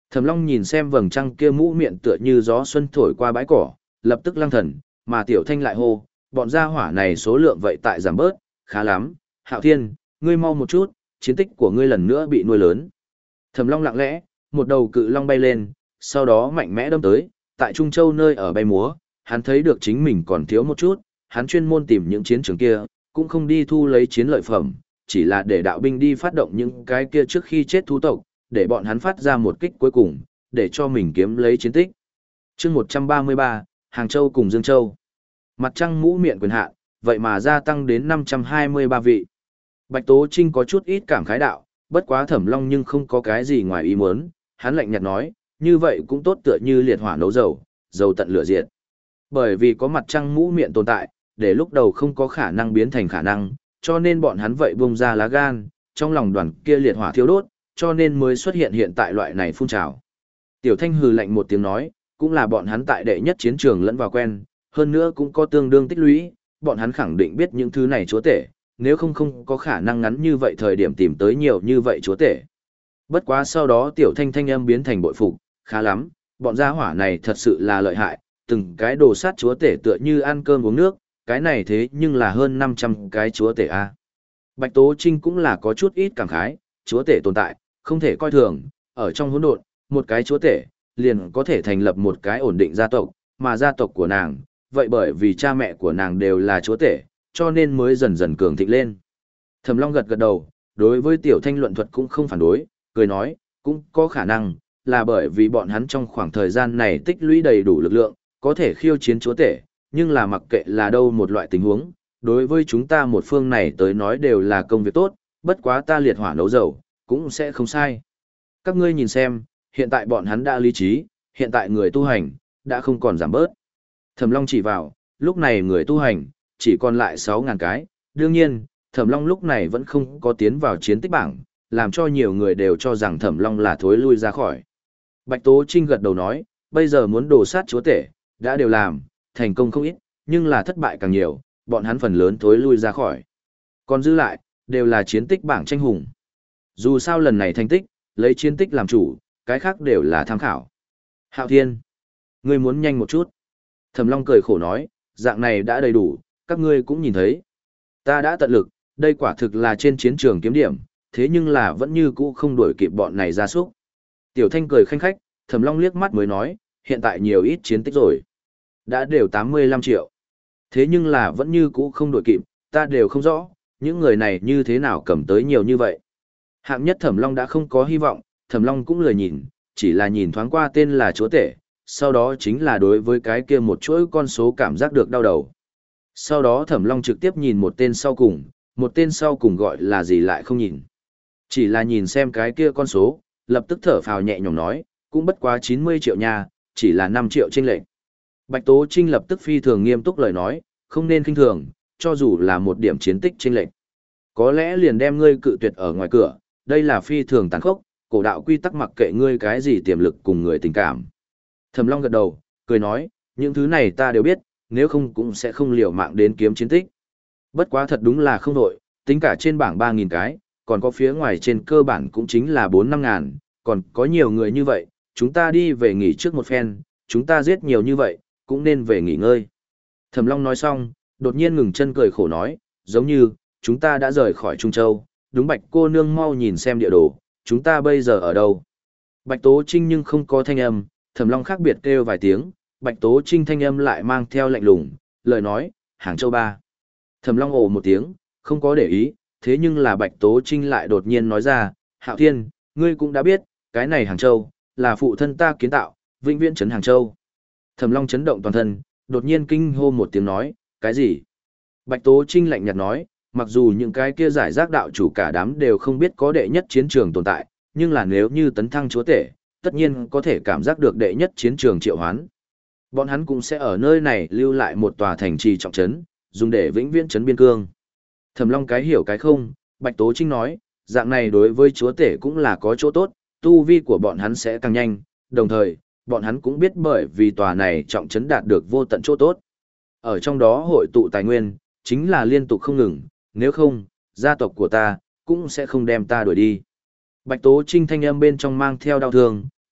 Thẩm Long nhìn xem vầng trăng kia mũ miệng tựa như gió xuân thổi qua bãi cỏ, lập tức lăng thần, mà Tiểu Thanh lại hô, bọn gia hỏa này số lượng vậy tại giảm bớt, khá lắm, Hạo Thiên, ngươi mau một chút, chiến tích của ngươi lần nữa bị nuôi lớn. Thẩm Long lặng lẽ, một đầu cự long bay lên, sau đó mạnh mẽ đâm tới, tại Trung Châu nơi ở bay múa, hắn thấy được chính mình còn thiếu một chút, hắn chuyên môn tìm những chiến trường kia, cũng không đi thu lấy chiến lợi phẩm, chỉ là để đạo binh đi phát động những cái kia trước khi chết thú tộc, để bọn hắn phát ra một kích cuối cùng, để cho mình kiếm lấy chiến tích. Chương một trăm ba mươi ba, Hàng Châu cùng Dương Châu. Mặt trăng mũ miệng quyền hạn, vậy mà gia tăng đến năm trăm hai mươi ba vị. Bạch Tố Trinh có chút ít cảm khái đạo, bất quá Thẩm Long nhưng không có cái gì ngoài ý muốn, hắn lạnh nhạt nói, như vậy cũng tốt tựa như liệt hỏa nấu dầu, dầu tận lửa diệt. Bởi vì có mặt trăng mũ miệng tồn tại, để lúc đầu không có khả năng biến thành khả năng, cho nên bọn hắn vậy bung ra lá gan, trong lòng đoàn kia liệt hỏa thiêu đốt, cho nên mới xuất hiện hiện tại loại này phun trào. Tiểu Thanh hừ lạnh một tiếng nói, cũng là bọn hắn tại đệ nhất chiến trường lẫn vào quen, hơn nữa cũng có tương đương tích lũy, bọn hắn khẳng định biết những thứ này chúa tể, nếu không không có khả năng ngắn như vậy thời điểm tìm tới nhiều như vậy chúa tể. Bất quá sau đó Tiểu Thanh thanh âm biến thành bội phục, khá lắm, bọn gia hỏa này thật sự là lợi hại, từng cái đồ sát chúa tể tựa như ăn cơm uống nước, cái này thế nhưng là hơn năm trăm cái chúa tể a. Bạch Tố Trinh cũng là có chút ít cảm khái, chúa tể tồn tại, không thể coi thường, ở trong hỗn độn, một cái chúa tể liền có thể thành lập một cái ổn định gia tộc, mà gia tộc của nàng, vậy bởi vì cha mẹ của nàng đều là chúa tể, cho nên mới dần dần cường thịnh lên. Thẩm Long gật gật đầu, đối với Tiểu Thanh luận thuật cũng không phản đối, cười nói, cũng có khả năng là bởi vì bọn hắn trong khoảng thời gian này tích lũy đầy đủ lực lượng, có thể khiêu chiến chúa tể, nhưng là mặc kệ là đâu một loại tình huống, đối với chúng ta một phương này tới nói đều là công việc tốt, bất quá ta liệt hỏa nấu dầu, cũng sẽ không sai. Các ngươi nhìn xem, hiện tại bọn hắn đã lý trí, hiện tại người tu hành, đã không còn giảm bớt. Thẩm Long chỉ vào, lúc này người tu hành, chỉ còn lại sáu ngàn cái, đương nhiên, Thẩm Long lúc này vẫn không có tiến vào chiến tích bảng, làm cho nhiều người đều cho rằng Thẩm Long là thối lui ra khỏi. Bạch Tố Trinh gật đầu nói, bây giờ muốn đồ sát chúa tể, đã đều làm, thành công không ít, nhưng là thất bại càng nhiều, bọn hắn phần lớn thối lui ra khỏi. Còn giữ lại, đều là chiến tích bảng tranh hùng. Dù sao lần này thành tích, lấy chiến tích làm chủ, cái khác đều là tham khảo. Hạo Thiên, ngươi muốn nhanh một chút. Thẩm Long cười khổ nói, dạng này đã đầy đủ, các ngươi cũng nhìn thấy. Ta đã tận lực, đây quả thực là trên chiến trường kiếm điểm, thế nhưng là vẫn như cũ không đuổi kịp bọn này ra súc. Tiểu Thanh cười khanh khách, Thẩm Long liếc mắt mới nói, hiện tại nhiều ít chiến tích rồi. Đã đều tám mươi lăm triệu. Thế nhưng là vẫn như cũ không đuổi kịp, ta đều không rõ, những người này như thế nào cầm tới nhiều như vậy. Hạng nhất Thẩm Long đã không có hy vọng, Thẩm Long cũng lười nhìn, chỉ là nhìn thoáng qua tên là chúa tể, sau đó chính là đối với cái kia một chuỗi con số cảm giác được đau đầu. Sau đó Thẩm Long trực tiếp nhìn một tên sau cùng, một tên sau cùng gọi là gì lại không nhìn. Chỉ là nhìn xem cái kia con số, lập tức thở phào nhẹ nhõm nói, cũng bất quá chín mươi triệu nha, chỉ là năm triệu chênh lệch. Bạch Tố Trinh lập tức phi thường nghiêm túc lời nói, không nên khinh thường, cho dù là một điểm chiến tích chênh lệch. Có lẽ liền đem ngươi cự tuyệt ở ngoài cửa, đây là phi thường tàn khốc, cổ đạo quy tắc mặc kệ ngươi cái gì tiềm lực cùng người tình cảm. Thẩm Long gật đầu, cười nói, những thứ này ta đều biết, nếu không cũng sẽ không liều mạng đến kiếm chiến tích. Bất quá thật đúng là không đội, tính cả trên bảng ba nghìn cái, còn có phía ngoài trên cơ bản cũng chính là bốn năm ngàn, còn có nhiều người như vậy, chúng ta đi về nghỉ trước một phen, chúng ta giết nhiều như vậy, cũng nên về nghỉ ngơi. Thẩm Long nói xong, đột nhiên ngừng chân cười khổ nói, giống như, chúng ta đã rời khỏi Trung Châu, đúng Bạch cô nương mau nhìn xem địa đồ, chúng ta bây giờ ở đâu. Bạch Tố Trinh nhưng không có thanh âm, Thẩm Long khác biệt kêu vài tiếng, Bạch Tố Trinh thanh âm lại mang theo lạnh lùng, lời nói, Hàng Châu ba. Thẩm Long ồ một tiếng, không có để ý, thế nhưng là Bạch Tố Trinh lại đột nhiên nói ra, Hạo Thiên, ngươi cũng đã biết, cái này Hàng Châu, là phụ thân ta kiến tạo, vĩnh viễn trấn Hàng Châu. Thẩm Long chấn động toàn thân, đột nhiên kinh hô một tiếng nói, cái gì? Bạch Tố Trinh lạnh nhạt nói, mặc dù những cái kia giải rác đạo chủ cả đám đều không biết có đệ nhất chiến trường tồn tại, nhưng là nếu như tấn thăng chúa tể, tất nhiên có thể cảm giác được đệ nhất chiến trường triệu hoán. Bọn hắn cũng sẽ ở nơi này lưu lại một tòa thành trì trọng trấn, dùng để vĩnh viễn trấn biên cương. Thẩm Long cái hiểu cái không, Bạch Tố Trinh nói, dạng này đối với chúa tể cũng là có chỗ tốt, tu vi của bọn hắn sẽ càng nhanh, đồng thời, bọn hắn cũng biết bởi vì tòa này trọng trấn đạt được vô tận chỗ tốt. Ở trong đó hội tụ tài nguyên, chính là liên tục không ngừng, nếu không, gia tộc của ta, cũng sẽ không đem ta đuổi đi. Bạch Tố Trinh thanh âm bên trong mang theo đau thương,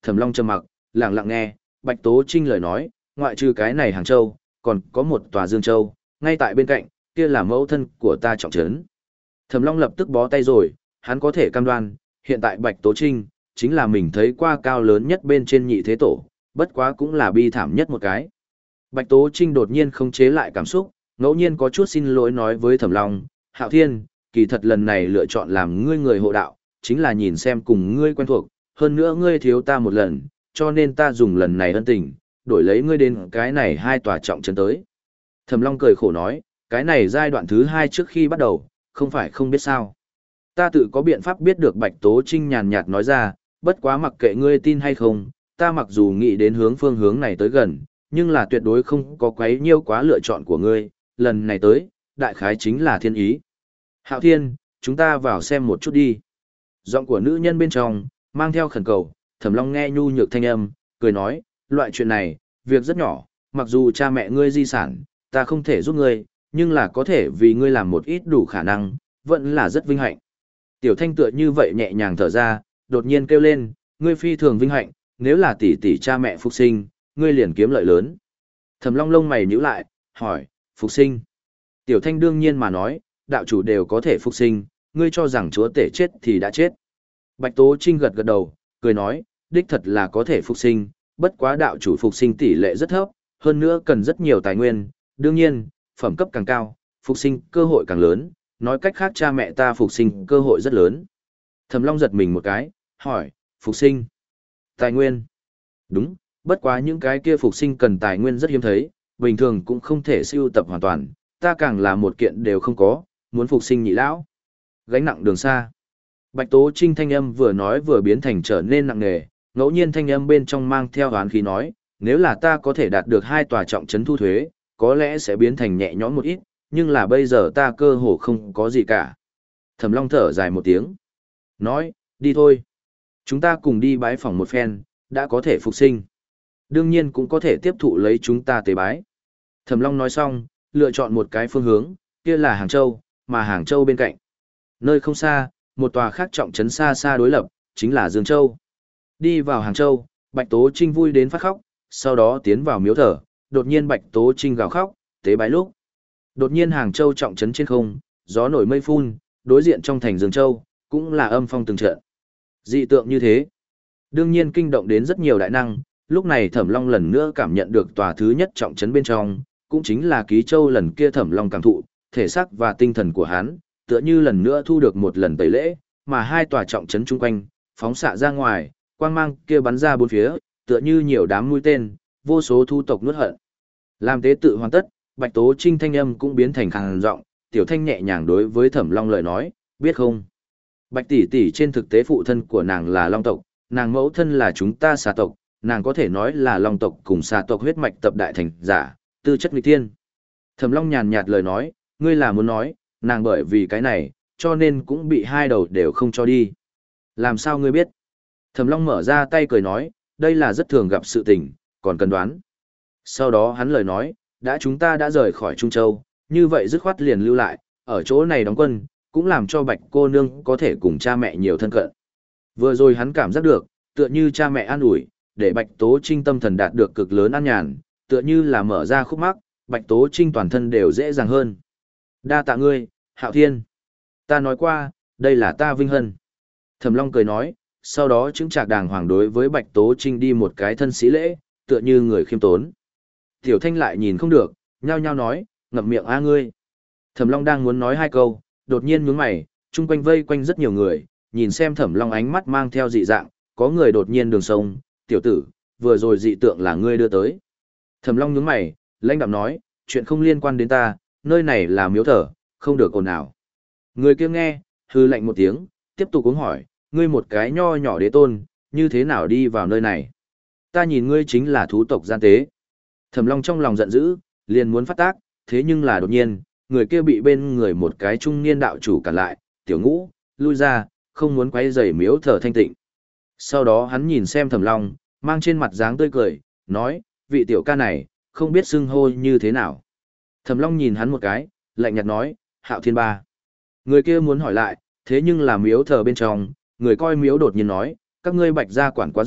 Thẩm Long trầm mặc, lặng lặng nghe, Bạch Tố Trinh lời nói, ngoại trừ cái này Hàng Châu, còn có một tòa Dương Châu, ngay tại bên cạnh, kia là mẫu thân của ta trọng trấn. Thẩm Long lập tức bó tay rồi, hắn có thể cam đoan, hiện tại Bạch Tố Trinh, chính là mình thấy qua cao lớn nhất bên trên nhị thế tổ, bất quá cũng là bi thảm nhất một cái. Bạch Tố Trinh đột nhiên không chế lại cảm xúc, ngẫu nhiên có chút xin lỗi nói với Thẩm Long, Hạo Thiên, kỳ thật lần này lựa chọn làm ngươi người hộ đạo, chính là nhìn xem cùng ngươi quen thuộc, hơn nữa ngươi thiếu ta một lần, cho nên ta dùng lần này ân tình, đổi lấy ngươi đến cái này hai tòa trọng trấn tới. Thẩm Long cười khổ nói, cái này giai đoạn thứ hai trước khi bắt đầu, không phải không biết sao. Ta tự có biện pháp biết được Bạch Tố Trinh nhàn nhạt nói ra, bất quá mặc kệ ngươi tin hay không, ta mặc dù nghĩ đến hướng phương hướng này tới gần, nhưng là tuyệt đối không có quấy nhiêu quá lựa chọn của ngươi, lần này tới, đại khái chính là thiên ý. Hạo Thiên, chúng ta vào xem một chút đi. Giọng của nữ nhân bên trong, mang theo khẩn cầu, Thẩm Long nghe nhu nhược thanh âm, cười nói, loại chuyện này, việc rất nhỏ, mặc dù cha mẹ ngươi di sản, ta không thể giúp ngươi, nhưng là có thể vì ngươi làm một ít đủ khả năng, vẫn là rất vinh hạnh. Tiểu Thanh tựa như vậy nhẹ nhàng thở ra, đột nhiên kêu lên, ngươi phi thường vinh hạnh, nếu là tỷ tỷ cha mẹ phục sinh, ngươi liền kiếm lợi lớn. Thẩm Long lông mày nhíu lại, hỏi, phục sinh? Tiểu Thanh đương nhiên mà nói, đạo chủ đều có thể phục sinh, ngươi cho rằng chúa tể chết thì đã chết. Bạch Tố Trinh gật gật đầu, cười nói, đích thật là có thể phục sinh, bất quá đạo chủ phục sinh tỷ lệ rất thấp, hơn nữa cần rất nhiều tài nguyên, đương nhiên, phẩm cấp càng cao, phục sinh cơ hội càng lớn, nói cách khác cha mẹ ta phục sinh cơ hội rất lớn. Thẩm Long giật mình một cái, hỏi, phục sinh? Tài nguyên? Đúng, bất quá những cái kia phục sinh cần tài nguyên rất hiếm thấy, bình thường cũng không thể sưu tập hoàn toàn, ta càng là một kiện đều không có, muốn phục sinh nhị lão. Gánh nặng đường xa. Bạch Tố Trinh thanh âm vừa nói vừa biến thành trở nên nặng nề, ngẫu nhiên thanh âm bên trong mang theo oán khí nói, nếu là ta có thể đạt được hai tòa trọng trấn thu thuế, có lẽ sẽ biến thành nhẹ nhõm một ít, nhưng là bây giờ ta cơ hồ không có gì cả. Thẩm Long thở dài một tiếng. Nói, đi thôi. Chúng ta cùng đi bái phỏng một phen, đã có thể phục sinh. Đương nhiên cũng có thể tiếp thụ lấy chúng ta tế bái. Thẩm Long nói xong, lựa chọn một cái phương hướng, kia là Hàng Châu, mà Hàng Châu bên cạnh. Nơi không xa, một tòa khác trọng trấn xa xa đối lập, chính là Dương Châu. Đi vào Hàng Châu, Bạch Tố Trinh vui đến phát khóc, sau đó tiến vào miếu thờ, đột nhiên Bạch Tố Trinh gào khóc, tế bái lúc. Đột nhiên Hàng Châu trọng trấn trên không, gió nổi mây phun, đối diện trong thành Dương Châu, cũng là âm phong từng trận. Dị tượng như thế, đương nhiên kinh động đến rất nhiều đại năng, lúc này Thẩm Long lần nữa cảm nhận được tòa thứ nhất trọng trấn bên trong, cũng chính là Ký Châu lần kia Thẩm Long cảm thụ, thể xác và tinh thần của hắn, tựa như lần nữa thu được một lần tẩy lễ, mà hai tòa trọng trấn chung quanh, phóng xạ ra ngoài, quang mang kia bắn ra bốn phía, tựa như nhiều đám mũi tên, vô số thu tộc nuốt hận. Làm tế tự hoàn tất, Bạch Tố Trinh thanh âm cũng biến thành khàn giọng, tiểu thanh nhẹ nhàng đối với Thẩm Long lời nói, biết không? Bạch tỷ tỷ trên thực tế phụ thân của nàng là Long tộc, nàng mẫu thân là chúng ta xà tộc, nàng có thể nói là Long tộc cùng xà tộc huyết mạch tập đại thành giả, tư chất nghịch thiên. Thẩm Long nhàn nhạt lời nói, ngươi là muốn nói, nàng bởi vì cái này, cho nên cũng bị hai đầu đều không cho đi. Làm sao ngươi biết? Thẩm Long mở ra tay cười nói, đây là rất thường gặp sự tình, còn cần đoán. Sau đó hắn lời nói, đã chúng ta đã rời khỏi Trung Châu, như vậy dứt khoát liền lưu lại, ở chỗ này đóng quân, cũng làm cho Bạch cô nương có thể cùng cha mẹ nhiều thân cận. Vừa rồi hắn cảm giác được, tựa như cha mẹ an ủi, để Bạch Tố Trinh tâm thần đạt được cực lớn an nhàn, tựa như là mở ra khúc mắc, Bạch Tố Trinh toàn thân đều dễ dàng hơn. Đa tạ ngươi, Hạo Thiên. Ta nói qua, đây là ta vinh hân. Thẩm Long cười nói, sau đó chứng trạc đàng hoàng đối với Bạch Tố Trinh đi một cái thân sĩ lễ, tựa như người khiêm tốn. Tiểu Thanh lại nhìn không được, nhao nhao nói, ngậm miệng a ngươi. Thẩm Long đang muốn nói hai câu, đột nhiên nhướng mày, chung quanh vây quanh rất nhiều người, nhìn xem Thẩm Long ánh mắt mang theo dị dạng, có người đột nhiên đường sông, tiểu tử, vừa rồi dị tượng là ngươi đưa tới. Thẩm Long nhướng mày, lãnh đạm nói, chuyện không liên quan đến ta, nơi này là miếu thờ, không được ồn ào. Người kia nghe, hư lạnh một tiếng, tiếp tục uống hỏi, ngươi một cái nho nhỏ đế tôn, như thế nào đi vào nơi này? Ta nhìn ngươi chính là thú tộc gian tế. Thẩm Long trong lòng giận dữ, liền muốn phát tác, thế nhưng là đột nhiên, người kia bị bên người một cái trung niên đạo chủ cản lại, tiểu ngũ, lui ra, không muốn quấy rầy miếu thờ thanh tịnh. Sau đó hắn nhìn xem Thẩm Long, mang trên mặt dáng tươi cười, nói, vị tiểu ca này, không biết xưng hô như thế nào. Thẩm Long nhìn hắn một cái, lạnh nhạt nói, Hạo Thiên Ba. Người kia muốn hỏi lại, thế nhưng là miếu thờ bên trong, người coi miếu đột nhiên nói, các ngươi Bạch gia quản quá rộng,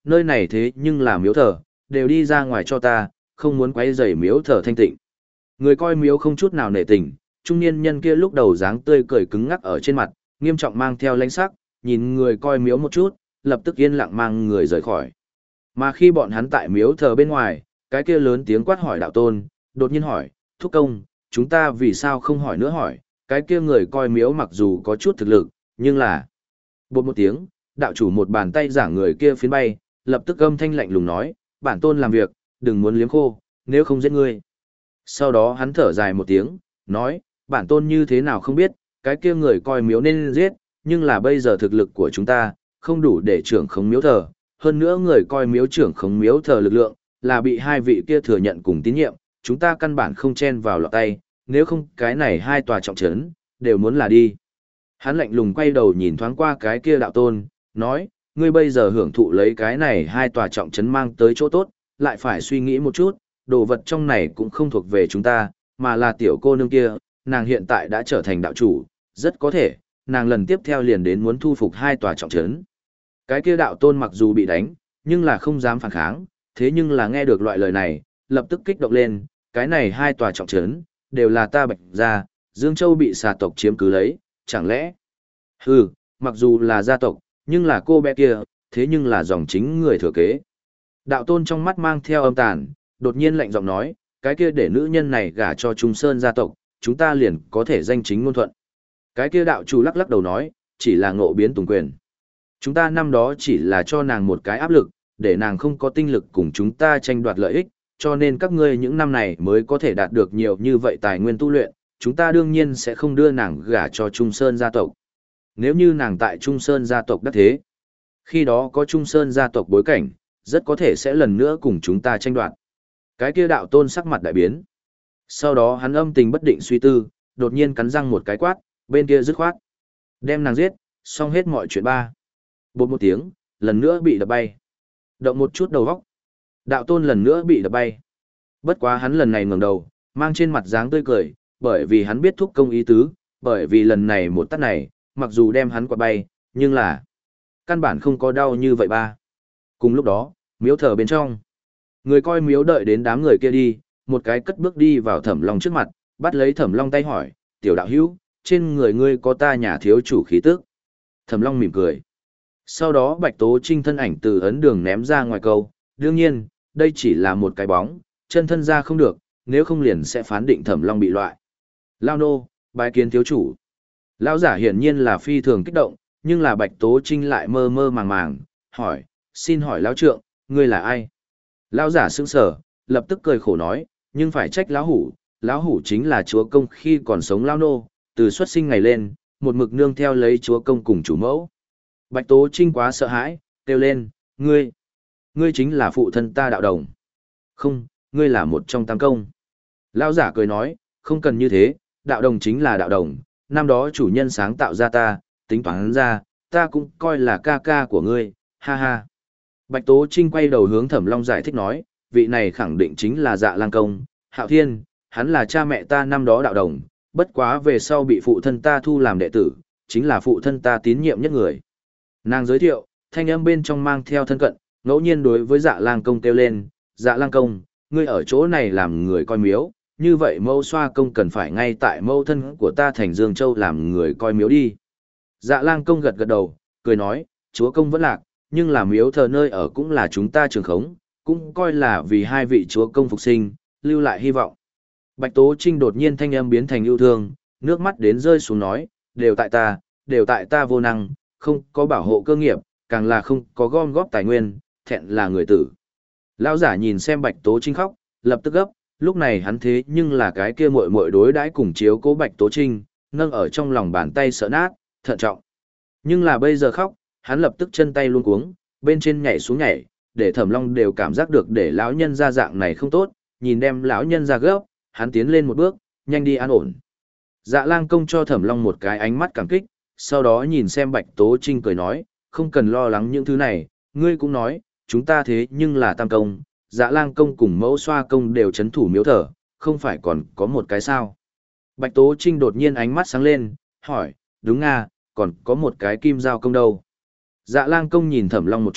nơi này thế nhưng là miếu thờ, đều đi ra ngoài cho ta, không muốn quấy rầy miếu thờ thanh tịnh. Người coi miếu không chút nào nể tình, trung niên nhân kia lúc đầu dáng tươi cười cứng ngắc ở trên mặt, nghiêm trọng mang theo lãnh sắc, nhìn người coi miếu một chút, lập tức yên lặng mang người rời khỏi. Mà khi bọn hắn tại miếu thờ bên ngoài, cái kia lớn tiếng quát hỏi đạo tôn, đột nhiên hỏi, thúc công, chúng ta vì sao không hỏi nữa hỏi, cái kia người coi miếu mặc dù có chút thực lực, nhưng là... Bột một tiếng, đạo chủ một bàn tay giảng người kia phiến bay, lập tức âm thanh lạnh lùng nói, bản tôn làm việc, đừng muốn liếm khô, nếu không giết ngươi. Sau đó hắn thở dài một tiếng, nói, bản tôn như thế nào không biết, cái kia người coi miếu nên giết, nhưng là bây giờ thực lực của chúng ta, không đủ để trưởng khống miếu thờ, hơn nữa người coi miếu trưởng khống miếu thờ lực lượng, là bị hai vị kia thừa nhận cùng tín nhiệm, chúng ta căn bản không chen vào lọt tay, nếu không cái này hai tòa trọng trấn, đều muốn là đi. Hắn lạnh lùng quay đầu nhìn thoáng qua cái kia đạo tôn, nói, ngươi bây giờ hưởng thụ lấy cái này hai tòa trọng trấn mang tới chỗ tốt, lại phải suy nghĩ một chút, đồ vật trong này cũng không thuộc về chúng ta, mà là tiểu cô nương kia, nàng hiện tại đã trở thành đạo chủ, rất có thể, nàng lần tiếp theo liền đến muốn thu phục hai tòa trọng trấn. Cái kia đạo tôn mặc dù bị đánh, nhưng là không dám phản kháng, thế nhưng là nghe được loại lời này, lập tức kích động lên, cái này hai tòa trọng trấn, đều là ta Bạch gia, Dương Châu bị xà tộc chiếm cứ lấy, chẳng lẽ? Hừ, mặc dù là gia tộc, nhưng là cô bé kia, thế nhưng là dòng chính người thừa kế. Đạo tôn trong mắt mang theo âm tàn, đột nhiên lạnh giọng nói, cái kia để nữ nhân này gả cho Trung Sơn gia tộc, chúng ta liền có thể danh chính ngôn thuận. Cái kia đạo chủ lắc lắc đầu nói, chỉ là ngộ biến tùng quyền. Chúng ta năm đó chỉ là cho nàng một cái áp lực, để nàng không có tinh lực cùng chúng ta tranh đoạt lợi ích, cho nên các ngươi những năm này mới có thể đạt được nhiều như vậy tài nguyên tu luyện, chúng ta đương nhiên sẽ không đưa nàng gả cho Trung Sơn gia tộc. Nếu như nàng tại Trung Sơn gia tộc đắc thế, khi đó có Trung Sơn gia tộc bối cảnh, rất có thể sẽ lần nữa cùng chúng ta tranh đoạt. Cái kia đạo tôn sắc mặt đại biến. Sau đó hắn âm tình bất định suy tư, đột nhiên cắn răng một cái quát, bên kia dứt khoát. Đem nàng giết, xong hết mọi chuyện ba. Bột một tiếng, lần nữa bị đập bay. Động một chút đầu vóc. Đạo tôn lần nữa bị đập bay. Bất quá hắn lần này ngẩng đầu, mang trên mặt dáng tươi cười, bởi vì hắn biết thúc công ý tứ, bởi vì lần này một tát này, mặc dù đem hắn quạt bay, nhưng là căn bản không có đau như vậy ba. Cùng lúc đó, miếu thờ bên trong. Người coi miếu đợi đến đám người kia đi, một cái cất bước đi vào Thẩm Long trước mặt, bắt lấy Thẩm Long tay hỏi, tiểu đạo hữu, trên người ngươi có ta nhà thiếu chủ khí tức. Thẩm Long mỉm cười. Sau đó Bạch Tố Trinh thân ảnh từ ấn đường ném ra ngoài cầu, đương nhiên, đây chỉ là một cái bóng, chân thân ra không được, nếu không liền sẽ phán định Thẩm Long bị loại. Lao nô, bái kiến thiếu chủ. Lão giả hiển nhiên là phi thường kích động, nhưng là Bạch Tố Trinh lại mơ mơ màng màng, hỏi, xin hỏi lão trượng, ngươi là ai? Lão giả sững sờ, lập tức cười khổ nói, nhưng phải trách lão hủ, lão hủ chính là chúa công khi còn sống lão nô, từ xuất sinh ngày lên, một mực nương theo lấy chúa công cùng chủ mẫu. Bạch Tố Trinh quá sợ hãi, kêu lên, ngươi, ngươi chính là phụ thân ta đạo đồng. Không, ngươi là một trong tam công. Lão giả cười nói, không cần như thế, đạo đồng chính là đạo đồng, năm đó chủ nhân sáng tạo ra ta, tính toán ra, ta cũng coi là ca ca của ngươi, ha ha. Bạch Tố Trinh quay đầu hướng Thẩm Long giải thích nói, vị này khẳng định chính là Dạ Lang Công, Hạo Thiên, hắn là cha mẹ ta năm đó đạo đồng, bất quá về sau bị phụ thân ta thu làm đệ tử, chính là phụ thân ta tín nhiệm nhất người. Nàng giới thiệu, thanh âm bên trong mang theo thân cận, ngẫu nhiên đối với Dạ Lang Công kêu lên, Dạ Lang Công, ngươi ở chỗ này làm người coi miếu, như vậy mâu xoa công cần phải ngay tại mâu thân của ta thành Dương Châu làm người coi miếu đi. Dạ Lang Công gật gật đầu, cười nói, chúa công vẫn lạc, nhưng là miếu thờ nơi ở cũng là chúng ta trường khống, cũng coi là vì hai vị chúa công phục sinh, lưu lại hy vọng. Bạch Tố Trinh đột nhiên thanh âm biến thành yêu thương, nước mắt đến rơi xuống nói, đều tại ta, đều tại ta vô năng, không có bảo hộ cơ nghiệp, càng là không có gom góp tài nguyên, thẹn là người tử. Lão giả nhìn xem Bạch Tố Trinh khóc, lập tức gấp, lúc này hắn thế nhưng là cái kia muội muội đối đãi cùng chiếu cố Bạch Tố Trinh, nâng ở trong lòng bàn tay sợ nát, thận trọng. Nhưng là bây giờ khóc, hắn lập tức chân tay luống cuống, bên trên nhảy xuống nhảy, để Thẩm Long đều cảm giác được để lão nhân ra dạng này không tốt, nhìn đem lão nhân ra gấp, hắn tiến lên một bước, nhanh đi an ổn. Dạ Lang Công cho Thẩm Long một cái ánh mắt cảm kích, sau đó nhìn xem Bạch Tố Trinh cười nói, không cần lo lắng những thứ này, ngươi cũng nói, chúng ta thế nhưng là tam công, Dạ Lang Công cùng Mẫu Xoa Công đều chấn thủ miếu thờ, không phải còn có một cái sao. Bạch Tố Trinh đột nhiên ánh mắt sáng lên, hỏi, đúng nga, còn có một cái Kim Giao Công đâu. Dạ Lang Công nhìn Thẩm Long một chút,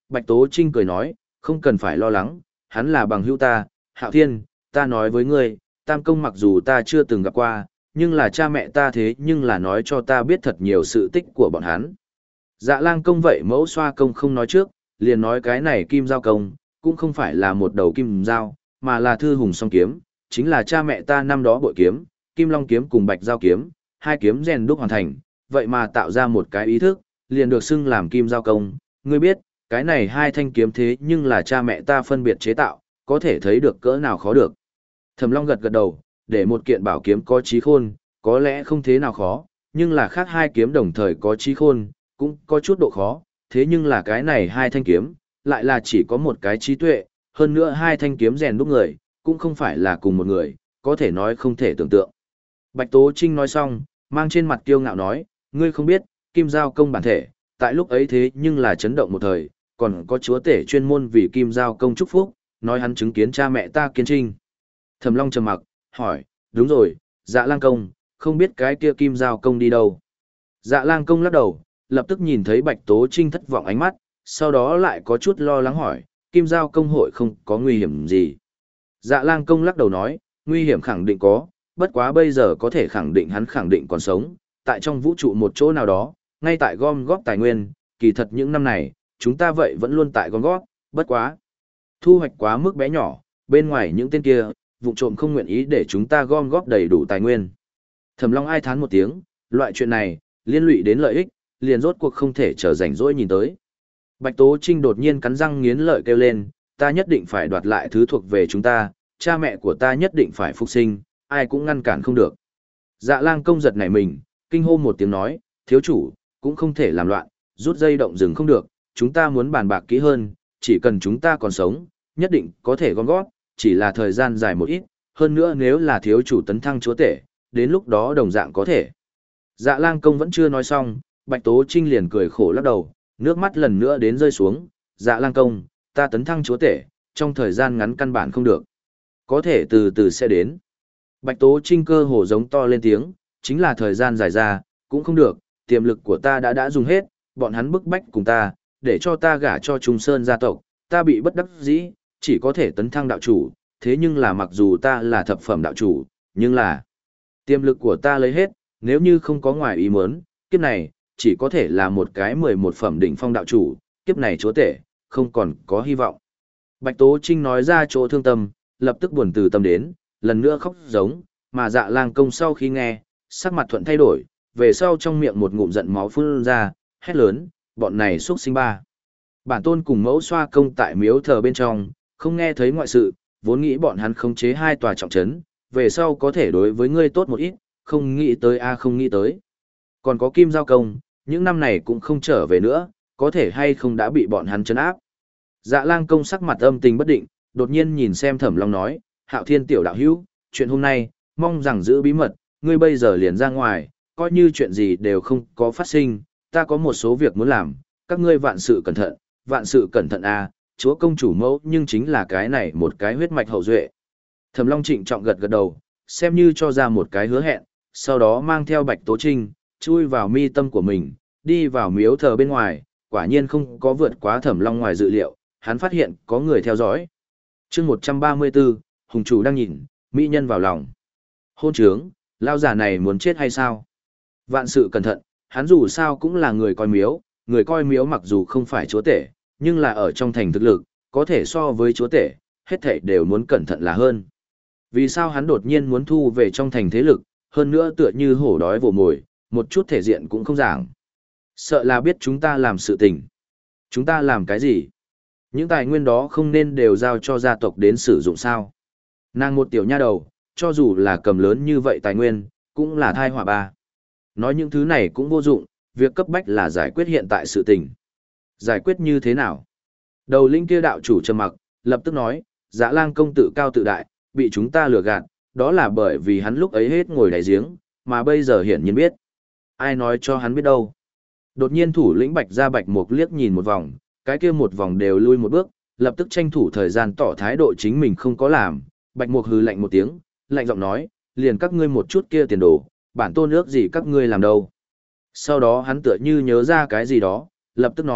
Bạch Tố Trinh cười nói, không cần phải lo lắng, hắn là bằng hữu ta, Hạo Thiên, ta nói với ngươi, Tam Công mặc dù ta chưa từng gặp qua, nhưng là cha mẹ ta thế nhưng là nói cho ta biết thật nhiều sự tích của bọn hắn. Dạ lang công vậy mẫu xoa công không nói trước, liền nói cái này kim giao công, cũng không phải là một đầu kim giao, mà là thư hùng song kiếm, chính là cha mẹ ta năm đó bội kiếm, kim long kiếm cùng bạch giao kiếm, hai kiếm rèn đúc hoàn thành, vậy mà tạo ra một cái ý thức, liền được xưng làm kim giao công. Ngươi biết, cái này hai thanh kiếm thế nhưng là cha mẹ ta phân biệt chế tạo, có thể thấy được cỡ nào khó được. Thẩm Long gật gật đầu, để một kiện bảo kiếm có trí khôn, có lẽ không thế nào khó, nhưng là khác hai kiếm đồng thời có trí khôn, cũng có chút độ khó, thế nhưng là cái này hai thanh kiếm, lại là chỉ có một cái trí tuệ, hơn nữa hai thanh kiếm rèn đúc người, cũng không phải là cùng một người, có thể nói không thể tưởng tượng. Bạch Tố Trinh nói xong, mang trên mặt kiêu ngạo nói, ngươi không biết, kim giao công bản thể, tại lúc ấy thế nhưng là chấn động một thời, còn có chúa tể chuyên môn vì kim giao công chúc phúc, nói hắn chứng kiến cha mẹ ta kiến trinh. Thẩm Long trầm mặc, hỏi, đúng rồi, Dạ lang công, không biết cái kia kim giao công đi đâu. Dạ lang công lắc đầu, lập tức nhìn thấy Bạch Tố Trinh thất vọng ánh mắt, sau đó lại có chút lo lắng hỏi, kim giao công hội không có nguy hiểm gì. Dạ lang công lắc đầu nói, nguy hiểm khẳng định có, bất quá bây giờ có thể khẳng định hắn khẳng định còn sống, tại trong vũ trụ một chỗ nào đó, ngay tại gom góp tài nguyên, kỳ thật những năm này, chúng ta vậy vẫn luôn tại gom góp, bất quá. Thu hoạch quá mức bé nhỏ, bên ngoài những tên kia, vụ trộm không nguyện ý để chúng ta gom góp đầy đủ tài nguyên. Thẩm Long ai thán một tiếng, loại chuyện này, liên lụy đến lợi ích, liền rốt cuộc không thể chờ rảnh rỗi nhìn tới. Bạch Tố Trinh đột nhiên cắn răng nghiến lợi kêu lên, ta nhất định phải đoạt lại thứ thuộc về chúng ta, cha mẹ của ta nhất định phải phục sinh, ai cũng ngăn cản không được. Dạ lang công giật nảy mình, kinh hô một tiếng nói, thiếu chủ, cũng không thể làm loạn, rút dây động rừng không được, chúng ta muốn bàn bạc kỹ hơn, chỉ cần chúng ta còn sống, nhất định có thể gom góp, chỉ là thời gian dài một ít, hơn nữa nếu là thiếu chủ tấn thăng chúa tể, đến lúc đó đồng dạng có thể. Dạ lang công vẫn chưa nói xong, Bạch Tố Trinh liền cười khổ lắc đầu, nước mắt lần nữa đến rơi xuống, dạ lang công, ta tấn thăng chúa tể, trong thời gian ngắn căn bản không được. Có thể từ từ sẽ đến. Bạch Tố Trinh cơ hồ giống to lên tiếng, chính là thời gian dài ra, cũng không được, tiềm lực của ta đã đã dùng hết, bọn hắn bức bách cùng ta, để cho ta gả cho Trung Sơn gia tộc, ta bị bất đắc dĩ, chỉ có thể tấn thăng đạo chủ, thế nhưng là mặc dù ta là thập phẩm đạo chủ, nhưng là tiềm lực của ta lấy hết, nếu như không có ngoài ý muốn, kiếp này, chỉ có thể là một cái mười một phẩm đỉnh phong đạo chủ, kiếp này chúa tể, không còn có hy vọng. Bạch Tố Trinh nói ra chỗ thương tâm, lập tức buồn từ tâm đến, lần nữa khóc giống, mà dạ lang công sau khi nghe, sắc mặt thuận thay đổi, về sau trong miệng một ngụm giận máu phun ra, hét lớn, bọn này xuất sinh ba. Bản tôn cùng mẫu xoa công tại miếu thờ bên trong, không nghe thấy ngoại sự, vốn nghĩ bọn hắn khống chế hai tòa trọng trấn, về sau có thể đối với ngươi tốt một ít, không nghĩ tới a không nghĩ tới. Còn có kim giao công, những năm này cũng không trở về nữa, có thể hay không đã bị bọn hắn trấn áp. Dạ lang công sắc mặt âm tình bất định, đột nhiên nhìn xem Thẩm Long nói, Hạo Thiên tiểu đạo hữu, chuyện hôm nay, mong rằng giữ bí mật, ngươi bây giờ liền ra ngoài, coi như chuyện gì đều không có phát sinh, ta có một số việc muốn làm, các ngươi vạn sự cẩn thận, vạn sự cẩn thận a, chúa công chủ mẫu nhưng chính là cái này một cái huyết mạch hậu duệ. Thẩm Long trịnh trọng gật gật đầu, xem như cho ra một cái hứa hẹn, sau đó mang theo Bạch Tố Trinh, chui vào mi tâm của mình, đi vào miếu thờ bên ngoài, quả nhiên không có vượt quá Thẩm Long ngoài dự liệu, hắn phát hiện có người theo dõi. Chương một trăm ba mươi tư, hùng chủ đang nhìn, mỹ nhân vào lòng. Hôn trướng, lao giả này muốn chết hay sao? Vạn sự cẩn thận, hắn dù sao cũng là người coi miếu, người coi miếu mặc dù không phải chúa tể, nhưng là ở trong thành thực lực, có thể so với chúa tể, hết thảy đều muốn cẩn thận là hơn. Vì sao hắn đột nhiên muốn thu về trong thành thế lực, hơn nữa tựa như hổ đói vồ mồi, một chút thể diện cũng không giảng. Sợ là biết chúng ta làm sự tình. Chúng ta làm cái gì? Những tài nguyên đó không nên đều giao cho gia tộc đến sử dụng sao? Nàng một tiểu nha đầu, cho dù là cầm lớn như vậy tài nguyên, cũng là thai họa ba. Nói những thứ này cũng vô dụng, việc cấp bách là giải quyết hiện tại sự tình. Giải quyết như thế nào? Đầu linh kia đạo chủ trầm mặc, lập tức nói, Dã Lang công tự cao tự đại, bị chúng ta lừa gạt, đó là bởi vì hắn lúc ấy hết ngồi đáy giếng, mà bây giờ hiển nhiên biết. Ai nói cho hắn biết đâu? Đột nhiên thủ lĩnh Bạch Gia Bạch Mục liếc nhìn một vòng, cái kia một vòng đều lui một bước, lập tức tranh thủ thời gian tỏ thái độ chính mình không có làm. Bạch Mục hừ lạnh một tiếng, lạnh giọng nói, liền các ngươi một chút kia tiền đồ, bản tôn ước gì các ngươi làm đâu. Sau đó hắn tựa như nhớ ra cái gì đó, lập tức nói,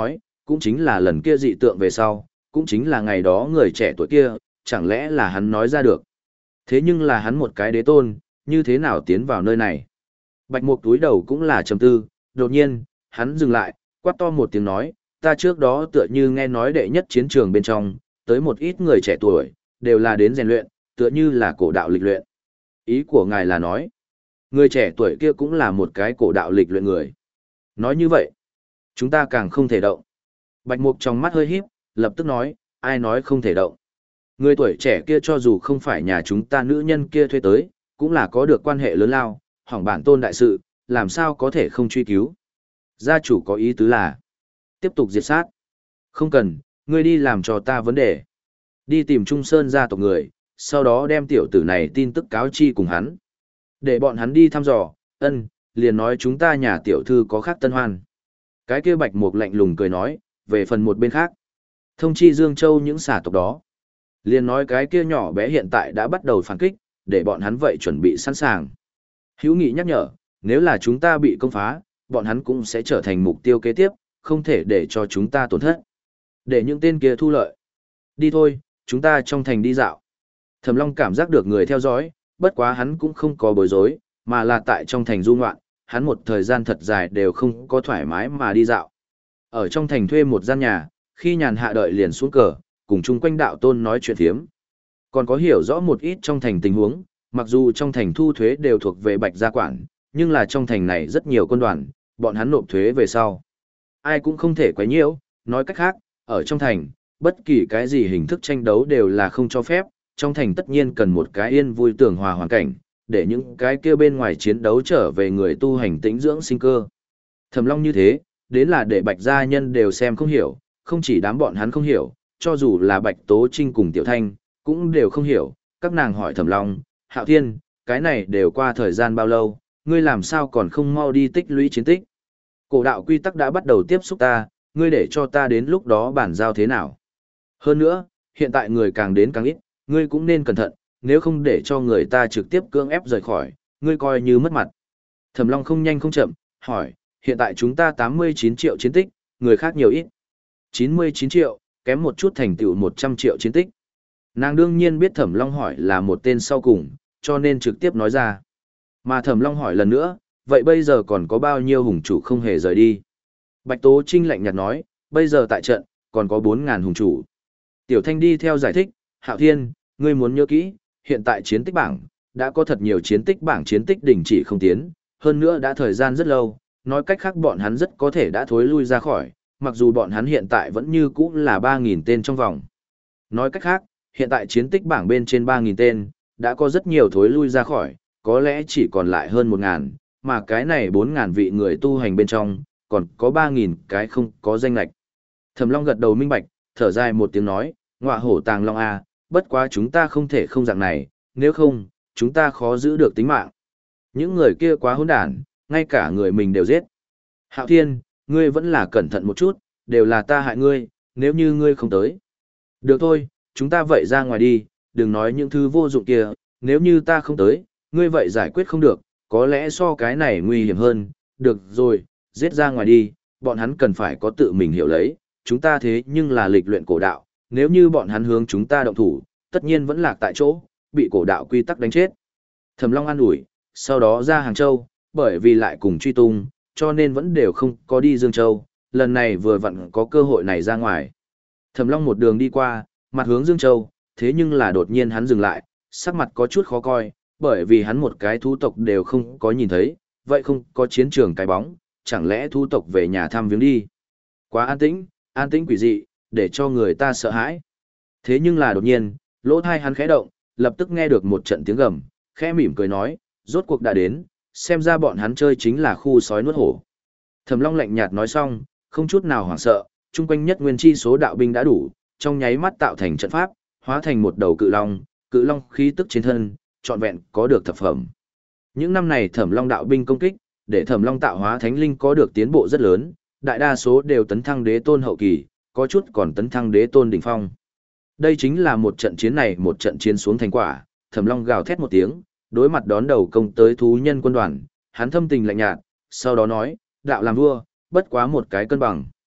cũng chính là lần kia dị tượng về sau, cũng chính là ngày đó người trẻ tuổi kia, chẳng lẽ là hắn nói ra được. Thế nhưng là hắn một cái đế tôn, như thế nào tiến vào nơi này? Bạch Mục túi đầu cũng là trầm tư, đột nhiên, hắn dừng lại, quát to một tiếng nói, ta trước đó tựa như nghe nói đệ nhất chiến trường bên trong, tới một ít người trẻ tuổi, đều là đến rèn luyện, tựa như là cổ đạo lịch luyện. Ý của ngài là nói, người trẻ tuổi kia cũng là một cái cổ đạo lịch luyện người. Nói như vậy, chúng ta càng không thể động. Bạch Mục trong mắt hơi híp, lập tức nói, ai nói không thể động. Người tuổi trẻ kia cho dù không phải nhà chúng ta nữ nhân kia thuê tới, cũng là có được quan hệ lớn lao, hỏng bản tôn đại sự, làm sao có thể không truy cứu. Gia chủ có ý tứ là, tiếp tục diệt sát. Không cần, ngươi đi làm cho ta vấn đề. Đi tìm Trung Sơn gia tộc người, sau đó đem tiểu tử này tin tức cáo chi cùng hắn. Để bọn hắn đi thăm dò, ân, liền nói chúng ta nhà tiểu thư có khác tân hoan. Cái kia Bạch Mục lạnh lùng cười nói, về phần một bên khác. Thông chi Dương Châu những xả tộc đó. Liền nói cái kia nhỏ bé hiện tại đã bắt đầu phản kích, để bọn hắn vậy chuẩn bị sẵn sàng. Hữu Nghị nhắc nhở, nếu là chúng ta bị công phá, bọn hắn cũng sẽ trở thành mục tiêu kế tiếp, không thể để cho chúng ta tổn thất. Để những tên kia thu lợi. Đi thôi, chúng ta trong thành đi dạo. Thẩm Long cảm giác được người theo dõi, bất quá hắn cũng không có bối rối, mà là tại trong thành du ngoạn, hắn một thời gian thật dài đều không có thoải mái mà đi dạo. Ở trong thành thuê một gian nhà, khi nhàn hạ đợi liền xuống cờ, cùng chung quanh đạo tôn nói chuyện thiếm. Còn có hiểu rõ một ít trong thành tình huống, mặc dù trong thành thu thuế đều thuộc về Bạch gia quản, nhưng là trong thành này rất nhiều quân đoàn, bọn hắn nộp thuế về sau. Ai cũng không thể quấy nhiễu, nói cách khác, ở trong thành, bất kỳ cái gì hình thức tranh đấu đều là không cho phép, trong thành tất nhiên cần một cái yên vui tường hòa hoàn cảnh, để những cái kia bên ngoài chiến đấu trở về người tu hành tĩnh dưỡng sinh cơ. Thẩm Long như thế, đến là để Bạch gia nhân đều xem không hiểu, không chỉ đám bọn hắn không hiểu, cho dù là Bạch Tố Trinh cùng Tiểu Thanh, cũng đều không hiểu, các nàng hỏi Thẩm Long, Hạo Thiên, cái này đều qua thời gian bao lâu, ngươi làm sao còn không mau đi tích lũy chiến tích. Cổ đạo quy tắc đã bắt đầu tiếp xúc ta, ngươi để cho ta đến lúc đó bản giao thế nào. Hơn nữa, hiện tại người càng đến càng ít, ngươi cũng nên cẩn thận, nếu không để cho người ta trực tiếp cưỡng ép rời khỏi, ngươi coi như mất mặt. Thẩm Long không nhanh không chậm, hỏi, hiện tại chúng ta tám mươi chín triệu chiến tích, người khác nhiều ít. chín mươi chín triệu, kém một chút thành tựu một trăm triệu chiến tích. Nàng đương nhiên biết Thẩm Long hỏi là một tên sau cùng, cho nên trực tiếp nói ra. Mà Thẩm Long hỏi lần nữa, vậy bây giờ còn có bao nhiêu hùng chủ không hề rời đi? Bạch Tố Trinh lạnh nhạt nói, bây giờ tại trận, còn có bốn ngàn hùng chủ. Tiểu Thanh đi theo giải thích, Hạo Thiên, ngươi muốn nhớ kỹ, hiện tại chiến tích bảng, đã có thật nhiều chiến tích bảng chiến tích đình chỉ không tiến, hơn nữa đã thời gian rất lâu, nói cách khác bọn hắn rất có thể đã thối lui ra khỏi, mặc dù bọn hắn hiện tại vẫn như cũ là ba nghìn tên trong vòng. Nói cách khác, hiện tại chiến tích bảng bên trên ba nghìn tên, đã có rất nhiều thối lui ra khỏi, có lẽ chỉ còn lại hơn một nghìn, mà cái này bốn nghìn vị người tu hành bên trong, còn có ba nghìn cái không có danh lạch. Thẩm Long gật đầu minh bạch, thở dài một tiếng nói, ngọa hổ tàng long a, bất quá chúng ta không thể không dạng này, nếu không, chúng ta khó giữ được tính mạng. Những người kia quá hỗn đản, ngay cả người mình đều giết. Hạo Thiên, ngươi vẫn là cẩn thận một chút, đều là ta hại ngươi, nếu như ngươi không tới. Được thôi, chúng ta vậy ra ngoài đi, đừng nói những thứ vô dụng kia, nếu như ta không tới, ngươi vậy giải quyết không được, có lẽ so cái này nguy hiểm hơn, được rồi, giết ra ngoài đi, bọn hắn cần phải có tự mình hiểu lấy, chúng ta thế nhưng là lịch luyện cổ đạo, nếu như bọn hắn hướng chúng ta động thủ, tất nhiên vẫn lạc tại chỗ, bị cổ đạo quy tắc đánh chết. Thẩm Long an ủi, sau đó ra Hàng Châu, bởi vì lại cùng truy tung, cho nên vẫn đều không có đi Dương Châu, lần này vừa vặn có cơ hội này ra ngoài. Thẩm Long một đường đi qua, mặt hướng Dương Châu, thế nhưng là đột nhiên hắn dừng lại, sắc mặt có chút khó coi, bởi vì hắn một cái thú tộc đều không có nhìn thấy, vậy không có chiến trường cái bóng, chẳng lẽ thú tộc về nhà thăm viếng đi. Quá an tĩnh, an tĩnh quỷ dị, để cho người ta sợ hãi. Thế nhưng là đột nhiên, lỗ thai hắn khẽ động, lập tức nghe được một trận tiếng gầm, khẽ mỉm cười nói, rốt cuộc đã đến, xem ra bọn hắn chơi chính là khu sói nuốt hổ. Thẩm Long lạnh nhạt nói xong, không chút nào hoảng sợ, chung quanh nhất nguyên chi số đạo binh đã đủ, trong nháy mắt tạo thành trận pháp, hóa thành một đầu cự long, cự long khí tức trên thân, trọn vẹn có được thập phẩm. Những năm này Thẩm Long đạo binh công kích, để Thẩm Long tạo hóa thánh linh có được tiến bộ rất lớn, đại đa số đều tấn thăng đế tôn hậu kỳ, có chút còn tấn thăng đế tôn đỉnh phong. Đây chính là một trận chiến này một trận chiến xuống thành quả, Thẩm Long gào thét một tiếng, đối mặt đón đầu công tới thú nhân quân đoàn, hắn thâm tình lạnh nhạt, sau đó nói, đạo làm vua, bất quá một cái cân bằng.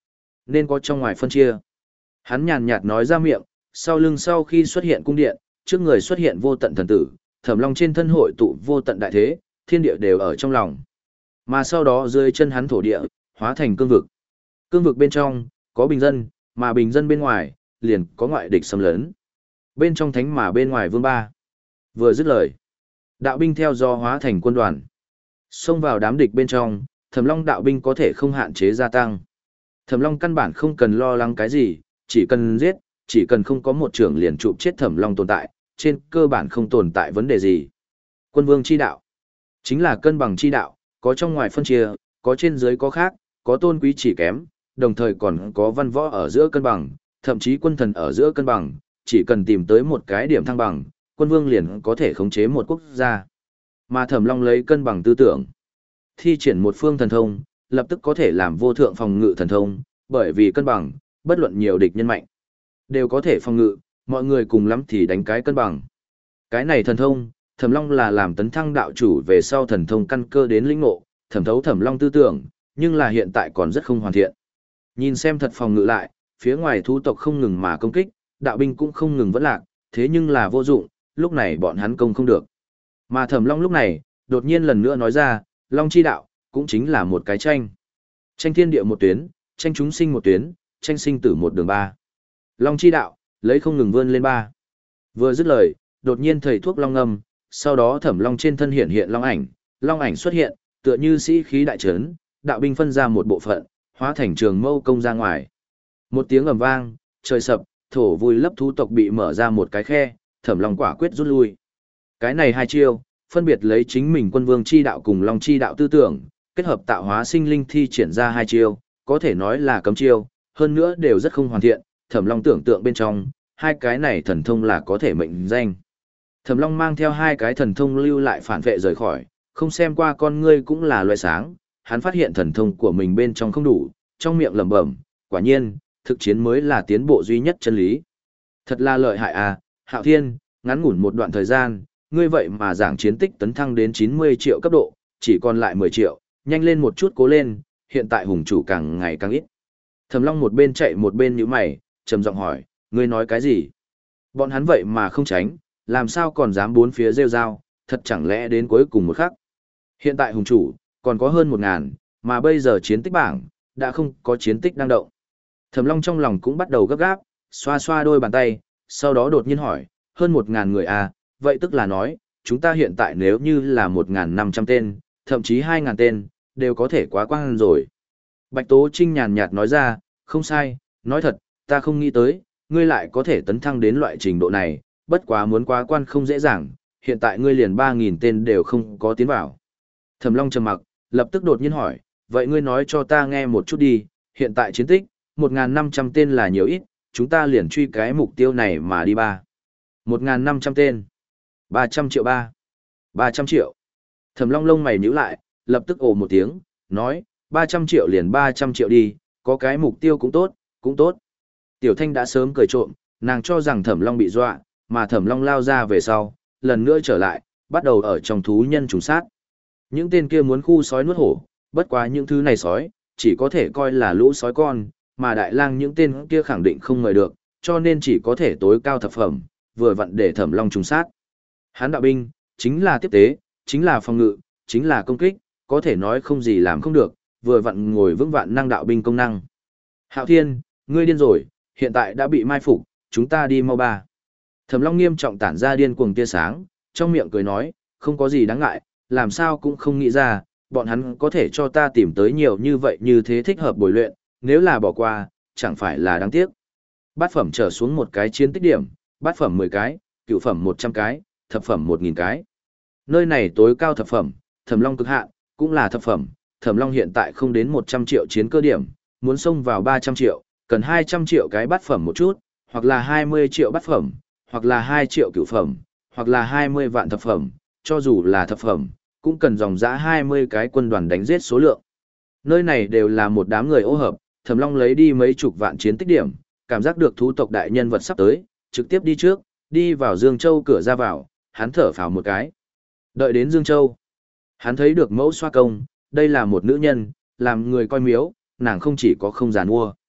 nên có trong ngoài phân chia. Hắn nhàn nhạt nói ra miệng, sau lưng sau khi xuất hiện cung điện, trước người xuất hiện vô tận thần tử, Thẩm Long trên thân hội tụ vô tận đại thế, thiên địa đều ở trong lòng. Mà sau đó dưới chân hắn thổ địa, hóa thành cương vực. Cương vực bên trong, có bình dân, mà bình dân bên ngoài, liền có ngoại địch xâm lấn. Bên trong thánh mà bên ngoài vương ba. Vừa dứt lời, đạo binh theo do hóa thành quân đoàn. Xông vào đám địch bên trong, Thẩm Long đạo binh có thể không hạn chế gia tăng. Thẩm Long căn bản không cần lo lắng cái gì, chỉ cần giết, chỉ cần không có một trưởng liền chụp chết Thẩm Long tồn tại, trên cơ bản không tồn tại vấn đề gì. Quân vương chi đạo, chính là cân bằng chi đạo, có trong ngoài phân chia, có trên dưới có khác, có tôn quý chỉ kém, đồng thời còn có văn võ ở giữa cân bằng, thậm chí quân thần ở giữa cân bằng, chỉ cần tìm tới một cái điểm thăng bằng, quân vương liền có thể khống chế một quốc gia. Mà Thẩm Long lấy cân bằng tư tưởng, thi triển một phương thần thông, lập tức có thể làm vô thượng phòng ngự thần thông, bởi vì cân bằng, bất luận nhiều địch nhân mạnh, đều có thể phòng ngự, mọi người cùng lắm thì đánh cái cân bằng. Cái này thần thông, Thẩm Long là làm tấn thăng đạo chủ về sau thần thông căn cơ đến lĩnh ngộ, thẩm thấu Thẩm Long tư tưởng, nhưng là hiện tại còn rất không hoàn thiện. Nhìn xem thật phòng ngự lại, phía ngoài thú tộc không ngừng mà công kích, đạo binh cũng không ngừng vẫn lạc, thế nhưng là vô dụng, lúc này bọn hắn công không được. Mà Thẩm Long lúc này, đột nhiên lần nữa nói ra, Long chi đạo, cũng chính là một cái tranh. Tranh thiên địa một tuyến, tranh chúng sinh một tuyến, tranh sinh tử một đường ba. Long chi đạo, lấy không ngừng vươn lên ba. Vừa dứt lời, đột nhiên thầy thuốc long ngâm, sau đó Thẩm Long trên thân hiện hiện long ảnh, long ảnh xuất hiện, tựa như sĩ khí đại trấn, đạo binh phân ra một bộ phận, hóa thành trường mâu công ra ngoài. Một tiếng ầm vang, trời sập, thổ vui lấp thú tộc bị mở ra một cái khe, Thẩm Long quả quyết rút lui. Cái này hai chiêu, phân biệt lấy chính mình quân vương chi đạo cùng long chi đạo tư tưởng, kết hợp tạo hóa sinh linh thi triển ra hai chiêu, có thể nói là cấm chiêu, hơn nữa đều rất không hoàn thiện, Thẩm Long tưởng tượng bên trong, hai cái này thần thông là có thể mệnh danh. Thẩm Long mang theo hai cái thần thông lưu lại phản vệ rời khỏi, không xem qua con ngươi cũng là loại sáng, hắn phát hiện thần thông của mình bên trong không đủ, trong miệng lẩm bẩm, quả nhiên, thực chiến mới là tiến bộ duy nhất chân lý. Thật là lợi hại à, Hạo Thiên, ngắn ngủn một đoạn thời gian, ngươi vậy mà giảng chiến tích tấn thăng đến chín mươi triệu cấp độ, chỉ còn lại mười triệu, nhanh lên một chút cố lên, hiện tại hùng chủ càng ngày càng ít. Thẩm Long một bên chạy một bên nhíu mày, trầm giọng hỏi, ngươi nói cái gì? Bọn hắn vậy mà không tránh, làm sao còn dám bốn phía rêu rao, thật chẳng lẽ đến cuối cùng một khắc. Hiện tại hùng chủ, còn có hơn một ngàn, mà bây giờ chiến tích bảng, đã không có chiến tích đang động. Thẩm Long trong lòng cũng bắt đầu gấp gáp, xoa xoa đôi bàn tay, sau đó đột nhiên hỏi, hơn một ngàn người à, vậy tức là nói, chúng ta hiện tại nếu như là một ngàn năm trăm tên, thậm chí hai ngàn tên, đều có thể quá quang rồi. Bạch Tố Trinh nhàn nhạt nói ra, không sai, nói thật, ta không nghĩ tới, ngươi lại có thể tấn thăng đến loại trình độ này, bất quá muốn quá quan không dễ dàng, hiện tại ngươi liền ba nghìn tên đều không có tiến vào. Thẩm Long trầm mặc, lập tức đột nhiên hỏi, vậy ngươi nói cho ta nghe một chút đi, hiện tại chiến tích, một ngàn năm trăm tên là nhiều ít, chúng ta liền truy cái mục tiêu này mà đi ba. một ngàn năm trăm tên. ba trăm triệu ba. ba trăm triệu. Thẩm Long lông mày nhíu lại, lập tức ồ một tiếng, nói, ba trăm triệu liền ba trăm triệu đi, có cái mục tiêu cũng tốt, cũng tốt. Tiểu Thanh đã sớm cười trộm, nàng cho rằng Thẩm Long bị dọa, mà Thẩm Long lao ra về sau, lần nữa trở lại, bắt đầu ở trong thú nhân trùng sát. Những tên kia muốn khu sói nuốt hổ, bất quá những thứ này sói, chỉ có thể coi là lũ sói con, mà đại lang những tên kia khẳng định không mời được, cho nên chỉ có thể tối cao thập phẩm, vừa vặn để Thẩm Long trùng sát. Hán đạo binh, chính là tiếp tế, chính là phòng ngự, chính là công kích, có thể nói không gì làm không được, vừa vặn ngồi vững vạn năng đạo binh công năng. Hạo Thiên, ngươi điên rồi, hiện tại đã bị mai phục, chúng ta đi mau ba. Thẩm Long nghiêm trọng tản ra điên cuồng tia sáng, trong miệng cười nói, không có gì đáng ngại, làm sao cũng không nghĩ ra, bọn hắn có thể cho ta tìm tới nhiều như vậy như thế thích hợp bồi luyện, nếu là bỏ qua, chẳng phải là đáng tiếc. Bát phẩm trở xuống một cái chiến tích điểm, bát phẩm mười cái, cửu phẩm một trăm cái, thập phẩm một nghìn cái. Nơi này tối cao thập phẩm, Thẩm Long cực hạn, cũng là thập phẩm, Thẩm Long hiện tại không đến một trăm triệu chiến cơ điểm, muốn xông vào ba trăm triệu, cần hai trăm triệu cái bát phẩm một chút, hoặc là hai mươi triệu bát phẩm, hoặc là hai triệu cửu phẩm, hoặc là hai mươi vạn thập phẩm, cho dù là thập phẩm, cũng cần dòng dã hai mươi cái quân đoàn đánh giết số lượng. Nơi này đều là một đám người ô hợp, Thẩm Long lấy đi mấy chục vạn chiến tích điểm, cảm giác được thú tộc đại nhân vật sắp tới, trực tiếp đi trước, đi vào Dương Châu cửa ra vào, hắn thở phào một cái. Đợi đến Dương Châu, hắn thấy được mẫu xoa công, đây là một nữ nhân, làm người coi miếu, nàng không chỉ có không giàn mua.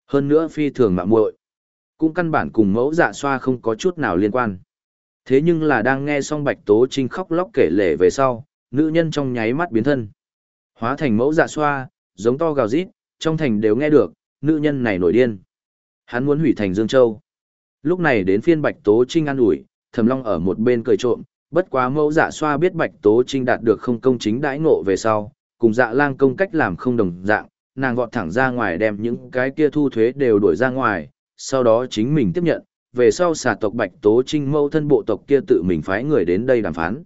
Hơn nữa phi thường mạo muội, cũng căn bản cùng mẫu dạ xoa không có chút nào liên quan. Thế nhưng là đang nghe xong Bạch Tố Trinh khóc lóc kể lể về sau, nữ nhân trong nháy mắt biến thân. Hóa thành mẫu dạ xoa, giống to gào rít, trong thành đều nghe được, nữ nhân này nổi điên. Hắn muốn hủy thành Dương Châu. Lúc này đến phiên Bạch Tố Trinh an ủi, Thẩm Long ở một bên cười trộm, bất quá mẫu dạ xoa biết Bạch Tố Trinh đạt được không công chính đãi ngộ về sau, cùng dạ lang công cách làm không đồng dạng, nàng vọt thẳng ra ngoài đem những cái kia thu thuế đều đuổi ra ngoài, sau đó chính mình tiếp nhận, về sau xà tộc Bạch Tố Trinh mẫu thân bộ tộc kia tự mình phái người đến đây đàm phán.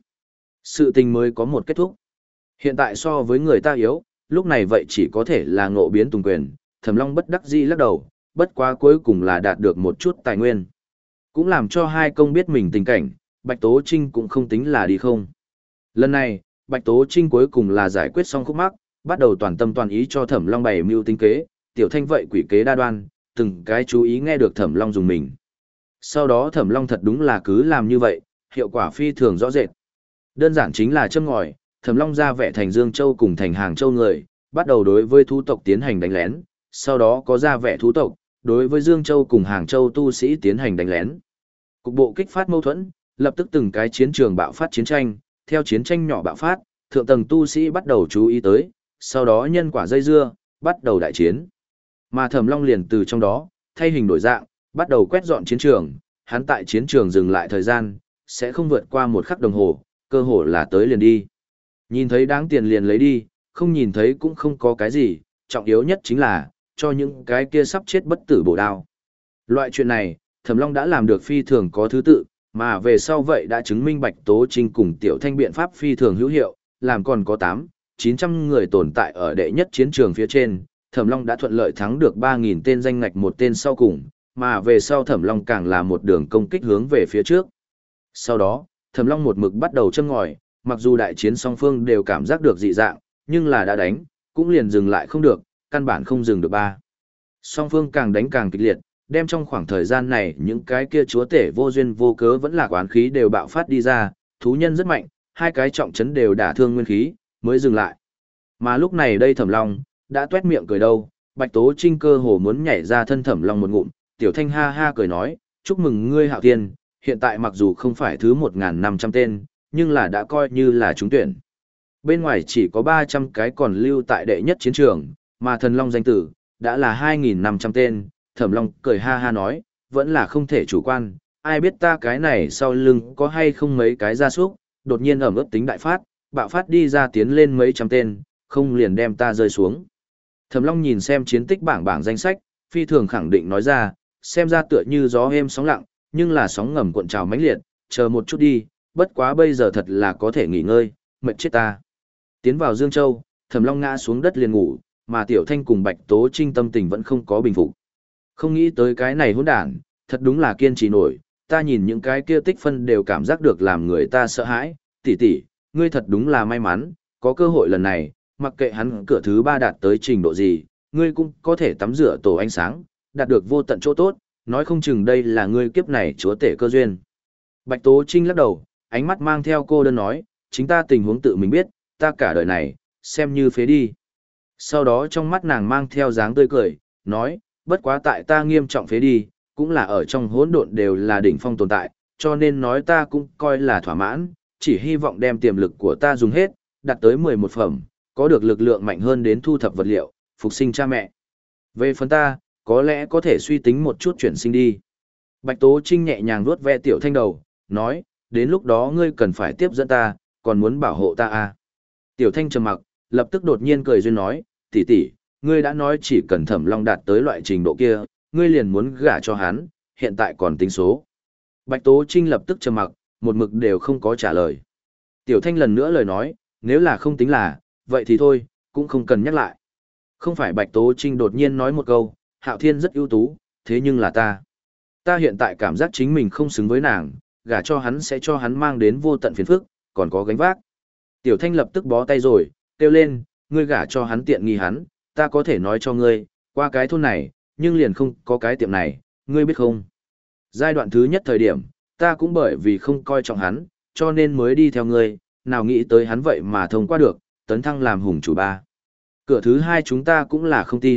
Sự tình mới có một kết thúc. Hiện tại so với người ta yếu, lúc này vậy chỉ có thể là ngộ biến tùng quyền, Thẩm Long bất đắc dĩ lắc đầu, bất quá cuối cùng là đạt được một chút tài nguyên. Cũng làm cho hai công biết mình tình cảnh, Bạch Tố Trinh cũng không tính là đi không. Lần này, Bạch Tố Trinh cuối cùng là giải quyết xong khúc mắc, bắt đầu toàn tâm toàn ý cho Thẩm Long bày mưu tính kế, Tiểu Thanh vậy quỷ kế đa đoan, từng cái chú ý nghe được Thẩm Long dùng mình. Sau đó Thẩm Long thật đúng là cứ làm như vậy, hiệu quả phi thường rõ rệt. Đơn giản chính là châm ngòi, Thẩm Long ra vẻ thành Dương Châu cùng thành Hàng Châu người, bắt đầu đối với thú tộc tiến hành đánh lén, sau đó có ra vẻ thú tộc, đối với Dương Châu cùng Hàng Châu tu sĩ tiến hành đánh lén. Cục bộ kích phát mâu thuẫn, lập tức từng cái chiến trường bạo phát chiến tranh, theo chiến tranh nhỏ bạo phát, thượng tầng tu sĩ bắt đầu chú ý tới, sau đó nhân quả dây dưa, bắt đầu đại chiến. Mà Thẩm Long liền từ trong đó, thay hình đổi dạng, bắt đầu quét dọn chiến trường, hắn tại chiến trường dừng lại thời gian, sẽ không vượt qua một khắc đồng hồ, cơ hồ là tới liền đi. Nhìn thấy đáng tiền liền lấy đi, không nhìn thấy cũng không có cái gì, trọng yếu nhất chính là, cho những cái kia sắp chết bất tử bổ đao. Loại chuyện này, Thẩm Long đã làm được phi thường có thứ tự, mà về sau vậy đã chứng minh Bạch Tố Trinh cùng Tiểu Thanh biện pháp phi thường hữu hiệu, làm còn có tám, chín trăm người tồn tại ở đệ nhất chiến trường phía trên, Thẩm Long đã thuận lợi thắng được ba nghìn tên danh ngạch một tên sau cùng, mà về sau Thẩm Long càng là một đường công kích hướng về phía trước. Sau đó, Thẩm Long một mực bắt đầu châm ngòi, mặc dù đại chiến song phương đều cảm giác được dị dạng, nhưng là đã đánh, cũng liền dừng lại không được, căn bản không dừng được ba. Song phương càng đánh càng kịch liệt, đem trong khoảng thời gian này những cái kia chúa tể vô duyên vô cớ vẫn là oán khí đều bạo phát đi ra, thú nhân rất mạnh, hai cái trọng chấn đều đả thương nguyên khí, mới dừng lại. Mà lúc này đây Thẩm Long đã tuét miệng cười đâu, Bạch Tố Trinh cơ hồ muốn nhảy ra thân Thẩm Long một ngụm, Tiểu Thanh ha ha cười nói, chúc mừng ngươi Hạo Thiên, hiện tại mặc dù không phải thứ một nghìn năm trăm tên, nhưng là đã coi như là trúng tuyển. Bên ngoài chỉ có ba trăm cái còn lưu tại đệ nhất chiến trường, mà thần Long danh tử, đã là hai nghìn năm trăm tên, Thẩm Long cười ha ha nói, vẫn là không thể chủ quan, ai biết ta cái này sau lưng có hay không mấy cái gia súc, đột nhiên ẩm ướt tính đại phát, bạo phát đi ra tiến lên mấy trăm tên, không liền đem ta rơi xuống. Thẩm Long nhìn xem chiến tích bảng bảng danh sách, phi thường khẳng định nói ra, xem ra tựa như gió êm sóng lặng, nhưng là sóng ngầm cuộn trào mãnh liệt, chờ một chút đi, bất quá bây giờ thật là có thể nghỉ ngơi, mệt chết ta. Tiến vào Dương Châu, Thẩm Long ngã xuống đất liền ngủ, mà Tiểu Thanh cùng Bạch Tố Trinh tâm tình vẫn không có bình phục. Không nghĩ tới cái này hỗn đản, thật đúng là kiên trì nổi, ta nhìn những cái kia tích phân đều cảm giác được làm người ta sợ hãi, tỷ tỷ, ngươi thật đúng là may mắn, có cơ hội lần này, mặc kệ hắn cửa thứ ba đạt tới trình độ gì, ngươi cũng có thể tắm rửa tổ ánh sáng, đạt được vô tận chỗ tốt, nói không chừng đây là ngươi kiếp này chúa tể cơ duyên. Bạch Tố Trinh lắc đầu, ánh mắt mang theo cô đơn nói, chính ta tình huống tự mình biết, ta cả đời này, xem như phế đi. Sau đó trong mắt nàng mang theo dáng tươi cười, nói, bất quá tại ta nghiêm trọng phế đi, cũng là ở trong hỗn độn đều là đỉnh phong tồn tại, cho nên nói ta cũng coi là thỏa mãn, chỉ hy vọng đem tiềm lực của ta dùng hết, đạt tới mười một phẩm, có được lực lượng mạnh hơn đến thu thập vật liệu, phục sinh cha mẹ. Về phần ta, có lẽ có thể suy tính một chút chuyển sinh đi. Bạch Tố Trinh nhẹ nhàng vuốt ve Tiểu Thanh đầu, nói, đến lúc đó ngươi cần phải tiếp dẫn ta, còn muốn bảo hộ ta à. Tiểu Thanh trầm mặc, lập tức đột nhiên cười duyên nói, tỷ tỷ, ngươi đã nói chỉ cần Thẩm Long đạt tới loại trình độ kia, ngươi liền muốn gả cho hắn, hiện tại còn tính số. Bạch Tố Trinh lập tức trầm mặc, một mực đều không có trả lời. Tiểu Thanh lần nữa lời nói, nếu là không tính là, vậy thì thôi, cũng không cần nhắc lại. Không phải Bạch Tố Trinh đột nhiên nói một câu, Hạo Thiên rất ưu tú, thế nhưng là ta. Ta hiện tại cảm giác chính mình không xứng với nàng, gả cho hắn sẽ cho hắn mang đến vô tận phiền phức, còn có gánh vác. Tiểu Thanh lập tức bó tay rồi, kêu lên, ngươi gả cho hắn tiện nghi hắn, ta có thể nói cho ngươi, qua cái thôn này, nhưng liền không có cái tiệm này, ngươi biết không? Giai đoạn thứ nhất thời điểm, ta cũng bởi vì không coi trọng hắn, cho nên mới đi theo ngươi, nào nghĩ tới hắn vậy mà thông qua được, tấn thăng làm hùng chủ ba. Cửa thứ hai chúng ta cũng là không tin,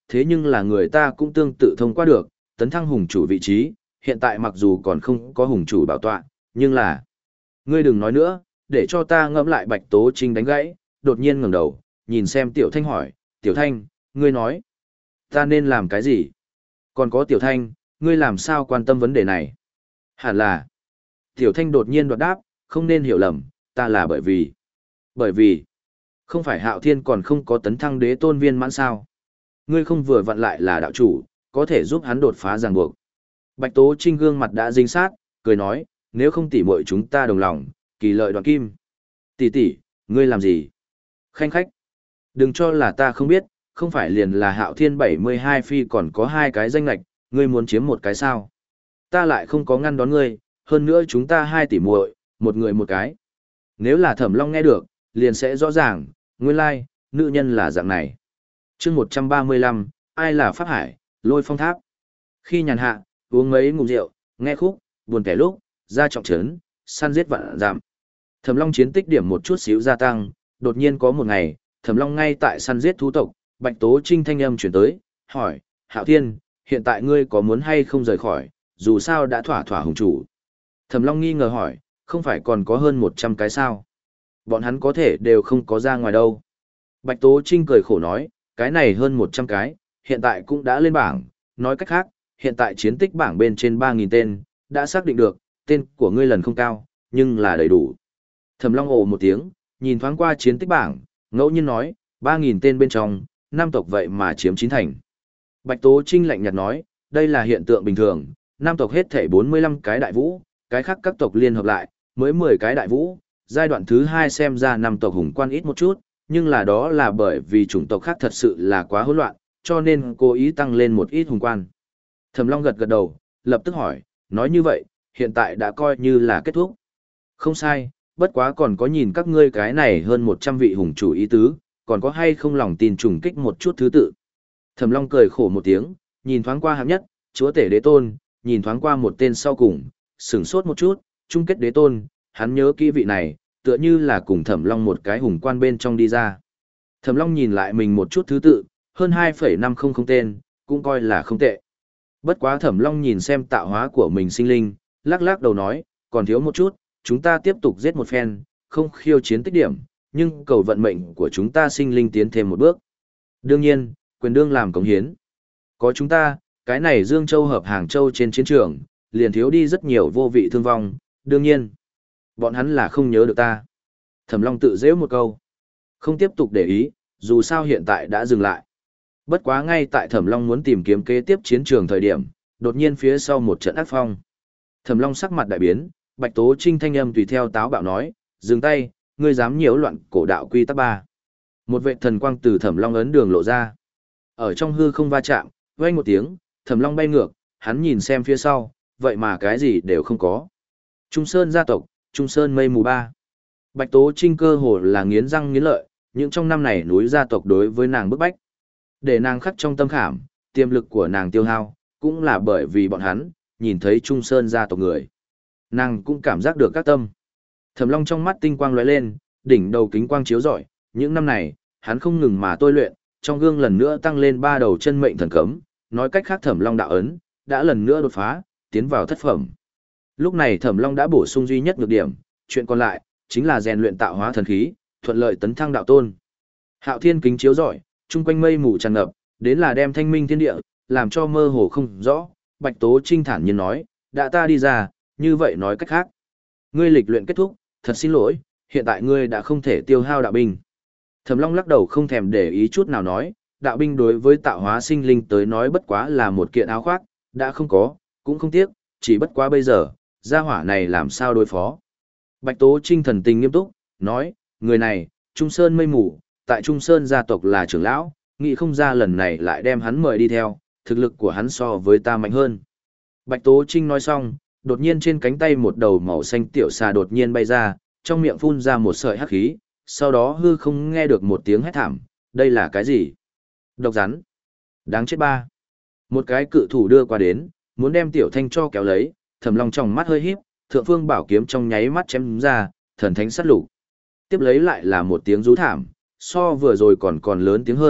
thế nhưng là người ta cũng tương tự thông qua được, tấn thăng hùng chủ vị trí, hiện tại mặc dù còn không có hùng chủ bảo tọa, nhưng là... Ngươi đừng nói nữa, để cho ta ngẫm lại. Bạch Tố Trinh đánh gãy, đột nhiên ngẩng đầu, nhìn xem Tiểu Thanh hỏi, Tiểu Thanh, ngươi nói, ta nên làm cái gì? Còn có Tiểu Thanh, ngươi làm sao quan tâm vấn đề này? Hẳn là... Tiểu Thanh đột nhiên đoạt đáp, không nên hiểu lầm, ta là bởi vì... Bởi vì... Không phải Hạo Thiên còn không có tấn thăng đế tôn viên mãn sao? Ngươi không vừa vặn lại là đạo chủ, có thể giúp hắn đột phá ràng buộc. Bạch Tố Trinh gương mặt đã dính sát, cười nói, nếu không tỉ muội chúng ta đồng lòng, kỳ lợi đoạn kim. Tỷ tỷ, ngươi làm gì? Khanh khách. Đừng cho là ta không biết, không phải liền là Hạo Thiên bảy mươi hai phi còn có hai cái danh lạch, ngươi muốn chiếm một cái sao? Ta lại không có ngăn đón ngươi, hơn nữa chúng ta hai tỷ muội, một người một cái. Nếu là Thẩm Long nghe được, liền sẽ rõ ràng, nguyên lai, nữ nhân là dạng này. Chương một trăm ba mươi lăm, ai là Pháp Hải, Lôi Phong Tháp. Khi nhàn hạ, uống mấy ngụm rượu, nghe khúc, buồn kẻ lúc, ra trọng trấn, săn giết vạn giảm. Thẩm Long chiến tích điểm một chút xíu gia tăng, đột nhiên có một ngày, Thẩm Long ngay tại săn giết thú tộc, Bạch Tố Trinh thanh âm chuyển tới, hỏi, Hạo Thiên, hiện tại ngươi có muốn hay không rời khỏi, dù sao đã thỏa thỏa hùng chủ. Thẩm Long nghi ngờ hỏi, không phải còn có hơn một trăm cái sao? Bọn hắn có thể đều không có ra ngoài đâu. Bạch Tố Trinh cười khổ nói, cái này hơn một trăm cái, hiện tại cũng đã lên bảng, nói cách khác, hiện tại chiến tích bảng bên trên ba nghìn tên, đã xác định được, tên của ngươi lần không cao, nhưng là đầy đủ. Thẩm Long ồ một tiếng, nhìn thoáng qua chiến tích bảng, ngẫu nhiên nói, ba nghìn tên bên trong, năm tộc vậy mà chiếm chín thành. Bạch Tố Trinh lạnh nhạt nói, đây là hiện tượng bình thường, năm tộc hết thảy bốn mươi lăm cái đại vũ, cái khác các tộc liên hợp lại, mới mười cái đại vũ, giai đoạn thứ hai xem ra năm tộc hùng quan ít một chút, nhưng là đó là bởi vì chủng tộc khác thật sự là quá hỗn loạn, cho nên cố ý tăng lên một ít hùng quan. Thẩm Long gật gật đầu, lập tức hỏi, nói như vậy, hiện tại đã coi như là kết thúc. Không sai, bất quá còn có nhìn các ngươi cái này hơn một trăm vị hùng chủ ý tứ, còn có hay không lòng tin trùng kích một chút thứ tự. Thẩm Long cười khổ một tiếng, nhìn thoáng qua hạng nhất, chúa tể đế tôn, nhìn thoáng qua một tên sau cùng, sửng sốt một chút, chung kết đế tôn, hắn nhớ kỹ vị này, tựa như là cùng Thẩm Long một cái hùng quan bên trong đi ra. Thẩm Long nhìn lại mình một chút thứ tự, hơn hai phẩy năm không không tên, cũng coi là không tệ. Bất quá Thẩm Long nhìn xem tạo hóa của mình sinh linh, lắc lắc đầu nói, còn thiếu một chút, chúng ta tiếp tục giết một phen, không khiêu chiến tích điểm, nhưng cầu vận mệnh của chúng ta sinh linh tiến thêm một bước. Đương nhiên, quyền đương làm cống hiến. Có chúng ta, cái này Dương Châu hợp Hàng Châu trên chiến trường, liền thiếu đi rất nhiều vô vị thương vong, đương nhiên. Bọn hắn là không nhớ được ta. Thẩm Long tự giễu một câu. Không tiếp tục để ý, dù sao hiện tại đã dừng lại. Bất quá ngay tại Thẩm Long muốn tìm kiếm kế tiếp chiến trường thời điểm, đột nhiên phía sau một trận ác phong. Thẩm Long sắc mặt đại biến, Bạch Tố Trinh thanh âm tùy theo táo bạo nói, dừng tay, ngươi dám nhiễu loạn cổ đạo quy tắc ba. Một vệ thần quang từ Thẩm Long ấn đường lộ ra. Ở trong hư không va chạm, vang một tiếng, Thẩm Long bay ngược, hắn nhìn xem phía sau, vậy mà cái gì đều không có. Trung Sơn gia tộc, Trung Sơn mây mù ba. Bạch Tố Trinh cơ hồ là nghiến răng nghiến lợi, những trong năm này núi gia tộc đối với nàng bức bách. Để nàng khắc trong tâm khảm, tiềm lực của nàng tiêu hao, cũng là bởi vì bọn hắn, nhìn thấy Trung Sơn gia tộc người. Nàng cũng cảm giác được các tâm. Thẩm Long trong mắt tinh quang lóe lên, đỉnh đầu kính quang chiếu rọi, những năm này, hắn không ngừng mà tôi luyện, trong gương lần nữa tăng lên ba đầu chân mệnh thần cấm, nói cách khác Thẩm Long đạo ấn đã lần nữa đột phá, tiến vào thất phẩm. Lúc này Thẩm Long đã bổ sung duy nhất nhược điểm, chuyện còn lại chính là rèn luyện tạo hóa thần khí, thuận lợi tấn thăng đạo tôn. Hạo Thiên kính chiếu rọi, chung quanh mây mù tràn ngập, đến là đem thanh minh thiên địa, làm cho mơ hồ không rõ. Bạch Tố Trinh thản nhiên nói, đã ta đi ra, như vậy nói cách khác. Ngươi lịch luyện kết thúc, thật xin lỗi, hiện tại ngươi đã không thể tiêu hao đạo binh. Thẩm Long lắc đầu không thèm để ý chút nào nói, đạo binh đối với tạo hóa sinh linh tới nói bất quá là một kiện áo khoác, đã không có, cũng không tiếc, chỉ bất quá bây giờ, gia hỏa này làm sao đối phó. Bạch Tố Trinh thần tình nghiêm túc, nói, người này, Trung Sơn mây mù, tại Trung Sơn gia tộc là trưởng lão, nghĩ không ra lần này lại đem hắn mời đi theo, thực lực của hắn so với ta mạnh hơn. Bạch Tố Trinh nói xong, đột nhiên trên cánh tay một đầu màu xanh tiểu xà đột nhiên bay ra, trong miệng phun ra một sợi hắc khí, sau đó hư không nghe được một tiếng hét thảm, đây là cái gì? Độc rắn. Đáng chết ba. Một cái cự thủ đưa qua đến, muốn đem tiểu thanh cho kéo lấy, Thẩm Long trong mắt hơi híp, thượng phương bảo kiếm trong nháy mắt chém ra, thần thánh sát lục. Tiếp lấy lại là một tiếng rú thảm, so vừa rồi còn còn lớn tiếng hơn,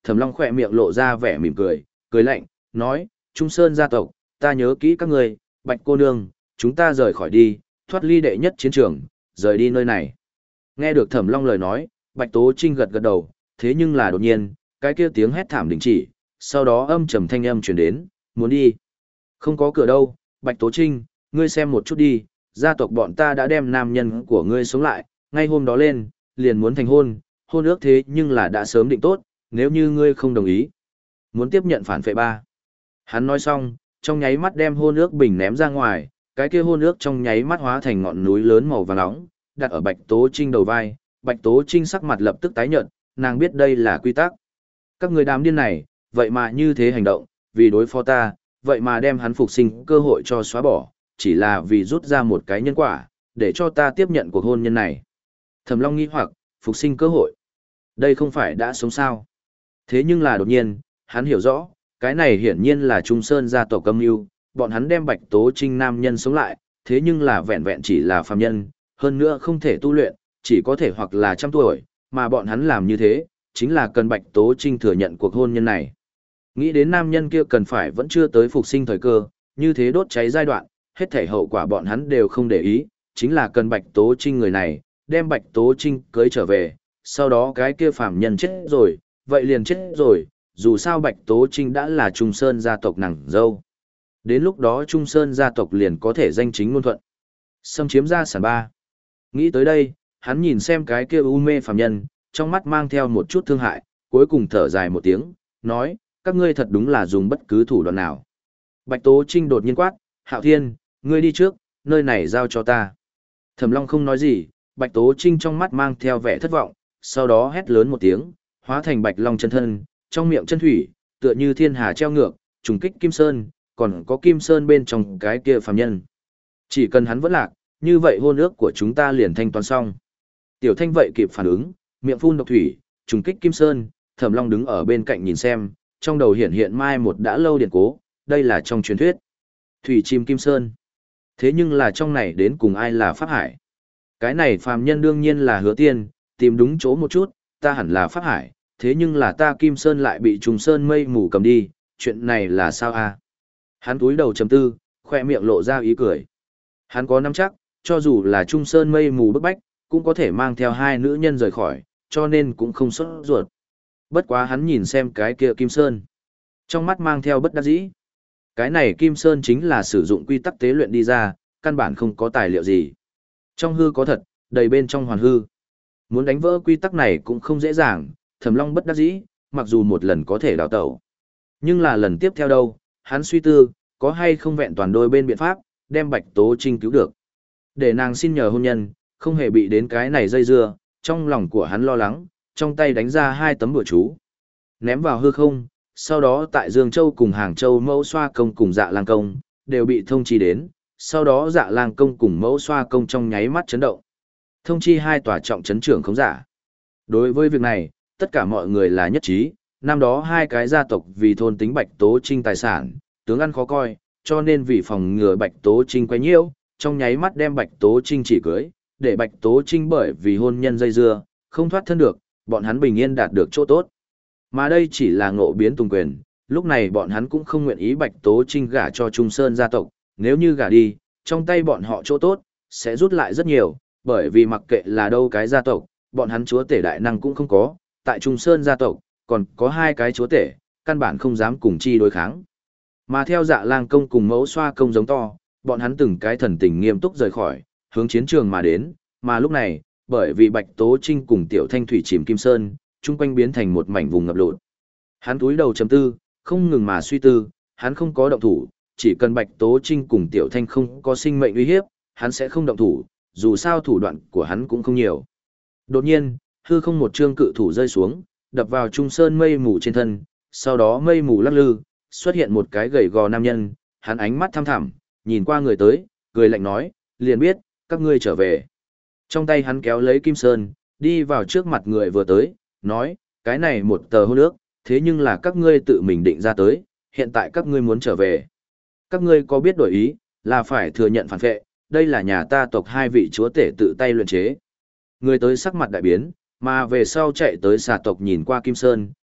Thẩm Long khỏe miệng lộ ra vẻ mỉm cười, cười lạnh, nói, Trung Sơn gia tộc, ta nhớ kỹ các ngươi, Bạch cô nương, chúng ta rời khỏi đi, thoát ly đệ nhất chiến trường, rời đi nơi này. Nghe được Thẩm Long lời nói, Bạch Tố Trinh gật gật đầu, thế nhưng là đột nhiên, cái kia tiếng hét thảm đình chỉ, sau đó âm trầm thanh âm truyền đến, muốn đi. Không có cửa đâu, Bạch Tố Trinh, ngươi xem một chút đi, gia tộc bọn ta đã đem nam nhân của ngươi sống lại, ngay hôm đó lên, liền muốn thành hôn, hôn ước thế nhưng là đã sớm định tốt, nếu như ngươi không đồng ý. Muốn tiếp nhận phản phệ ba. Hắn nói xong, trong nháy mắt đem hôn ước bình ném ra ngoài, cái kia hôn ước trong nháy mắt hóa thành ngọn núi lớn màu vàng nóng, đặt ở Bạch Tố Trinh đầu vai, Bạch Tố Trinh sắc mặt lập tức tái nhợt, nàng biết đây là quy tắc. Các người đám điên này, vậy mà như thế hành động, vì đối phó ta, vậy mà đem hắn phục sinh cơ hội cho xóa bỏ, chỉ là vì rút ra một cái nhân quả, để cho ta tiếp nhận cuộc hôn nhân này. Thẩm Long nghi hoặc, phục sinh cơ hội. Đây không phải đã sống sao? Thế nhưng là đột nhiên, hắn hiểu rõ, cái này hiển nhiên là Trung Sơn gia tộc âm mưu, bọn hắn đem Bạch Tố Trinh nam nhân sống lại, thế nhưng là vẹn vẹn chỉ là phàm nhân, hơn nữa không thể tu luyện, chỉ có thể hoặc là trăm tuổi, mà bọn hắn làm như thế, chính là cần Bạch Tố Trinh thừa nhận cuộc hôn nhân này. Nghĩ đến nam nhân kia cần phải vẫn chưa tới phục sinh thời cơ, như thế đốt cháy giai đoạn, hết thể hậu quả bọn hắn đều không để ý, chính là cần Bạch Tố Trinh người này, đem Bạch Tố Trinh cưới trở về, sau đó cái kia phàm nhân chết rồi, vậy liền chết rồi, dù sao Bạch Tố Trinh đã là Trung Sơn gia tộc nàng dâu. Đến lúc đó Trung Sơn gia tộc liền có thể danh chính ngôn thuận. Xâm chiếm gia sản ba. Nghĩ tới đây, hắn nhìn xem cái kia u mê phàm nhân, trong mắt mang theo một chút thương hại, cuối cùng thở dài một tiếng, nói, các ngươi thật đúng là dùng bất cứ thủ đoạn nào. Bạch Tố Trinh đột nhiên quát, Hạo Thiên, ngươi đi trước, nơi này giao cho ta. Thẩm Long không nói gì, Bạch Tố Trinh trong mắt mang theo vẻ thất vọng, sau đó hét lớn một tiếng, hóa thành Bạch Long chân thân, trong miệng chân thủy, tựa như thiên hà treo ngược, trùng kích Kim Sơn, còn có Kim Sơn bên trong cái kia phàm nhân. Chỉ cần hắn vẫn lạc, như vậy hôn ước của chúng ta liền thanh toán xong. Tiểu Thanh vậy kịp phản ứng, miệng phun độc thủy, trùng kích Kim Sơn, Thẩm Long đứng ở bên cạnh nhìn xem, trong đầu hiện hiện mai một đã lâu điển cố, đây là trong truyền thuyết. Thủy chìm Kim Sơn. Thế nhưng là trong này đến cùng ai là Pháp Hải? Cái này phàm nhân đương nhiên là Hứa Tiên, tìm đúng chỗ một chút, ta hẳn là Pháp Hải, thế nhưng là ta Kim Sơn lại bị trùng sơn mây mù cầm đi, chuyện này là sao a? Hắn túi đầu trầm tư, khoe miệng lộ ra ý cười. Hắn có nắm chắc, cho dù là Trung Sơn mây mù bức bách, cũng có thể mang theo hai nữ nhân rời khỏi, cho nên cũng không sốt ruột. Bất quá hắn nhìn xem cái kia Kim Sơn, trong mắt mang theo bất đắc dĩ. Cái này Kim Sơn chính là sử dụng quy tắc tế luyện đi ra, căn bản không có tài liệu gì. Trong hư có thật, đầy bên trong hoàn hư. Muốn đánh vỡ quy tắc này cũng không dễ dàng, Thẩm Long bất đắc dĩ, mặc dù một lần có thể đào tẩu. Nhưng là lần tiếp theo đâu, hắn suy tư, có hay không vẹn toàn đôi bên biện pháp, đem Bạch Tố Trinh cứu được. Để nàng xin nhờ hôn nhân, không hề bị đến cái này dây dưa, trong lòng của hắn lo lắng, trong tay đánh ra hai tấm bùa chú. Ném vào hư không, sau đó tại Dương Châu cùng Hàng Châu Mẫu Xoa Công cùng Dạ Lang Công, đều bị thông chi đến, sau đó Dạ Lang Công cùng Mẫu Xoa Công trong nháy mắt chấn động. Thông chi hai tòa trọng trấn trưởng không giả. Đối với việc này, tất cả mọi người là nhất trí, năm đó hai cái gia tộc vì thôn tính Bạch Tố Trinh tài sản, tướng ăn khó coi, cho nên vì phòng ngừa Bạch Tố Trinh quấy nhiễu, trong nháy mắt đem Bạch Tố Trinh chỉ cưới, để Bạch Tố Trinh bởi vì hôn nhân dây dưa, không thoát thân được, bọn hắn bình yên đạt được chỗ tốt. Mà đây chỉ là ngộ biến tùng quyền, lúc này bọn hắn cũng không nguyện ý Bạch Tố Trinh gả cho Trung Sơn gia tộc, nếu như gả đi, trong tay bọn họ chỗ tốt, sẽ rút lại rất nhiều, bởi vì mặc kệ là đâu cái gia tộc, bọn hắn chúa tể đại năng cũng không có, tại Trung Sơn gia tộc, còn có hai cái chúa tể, căn bản không dám cùng chi đối kháng. Mà theo Dạ Lang Công cùng Mẫu Xoa Công giống to, bọn hắn từng cái thần tình nghiêm túc rời khỏi, hướng chiến trường mà đến, mà lúc này, bởi vì Bạch Tố Trinh cùng Tiểu Thanh thủy chìm Kim Sơn, chung quanh biến thành một mảnh vùng ngập lụt. Hắn túi đầu chấm tư, không ngừng mà suy tư, hắn không có động thủ, chỉ cần Bạch Tố Trinh cùng Tiểu Thanh không có sinh mệnh uy hiếp, hắn sẽ không động thủ, dù sao thủ đoạn của hắn cũng không nhiều. Đột nhiên, hư không một trương cự thủ rơi xuống, đập vào Trung Sơn mây mù trên thân, sau đó mây mù lắc lư, xuất hiện một cái gầy gò nam nhân, hắn ánh mắt thăm thẳm, nhìn qua người tới, cười lạnh nói, liền biết, các ngươi trở về. Trong tay hắn kéo lấy Kim Sơn, đi vào trước mặt người vừa tới, nói, cái này một tờ hôn ước, thế nhưng là các ngươi tự mình định ra tới, hiện tại các ngươi muốn trở về. Các ngươi có biết đổi ý, là phải thừa nhận phản vệ, đây là nhà ta tộc hai vị chúa tể tự tay luyện chế. Người tới sắc mặt đại biến, mà về sau chạy tới xà tộc nhìn qua Kim Sơn,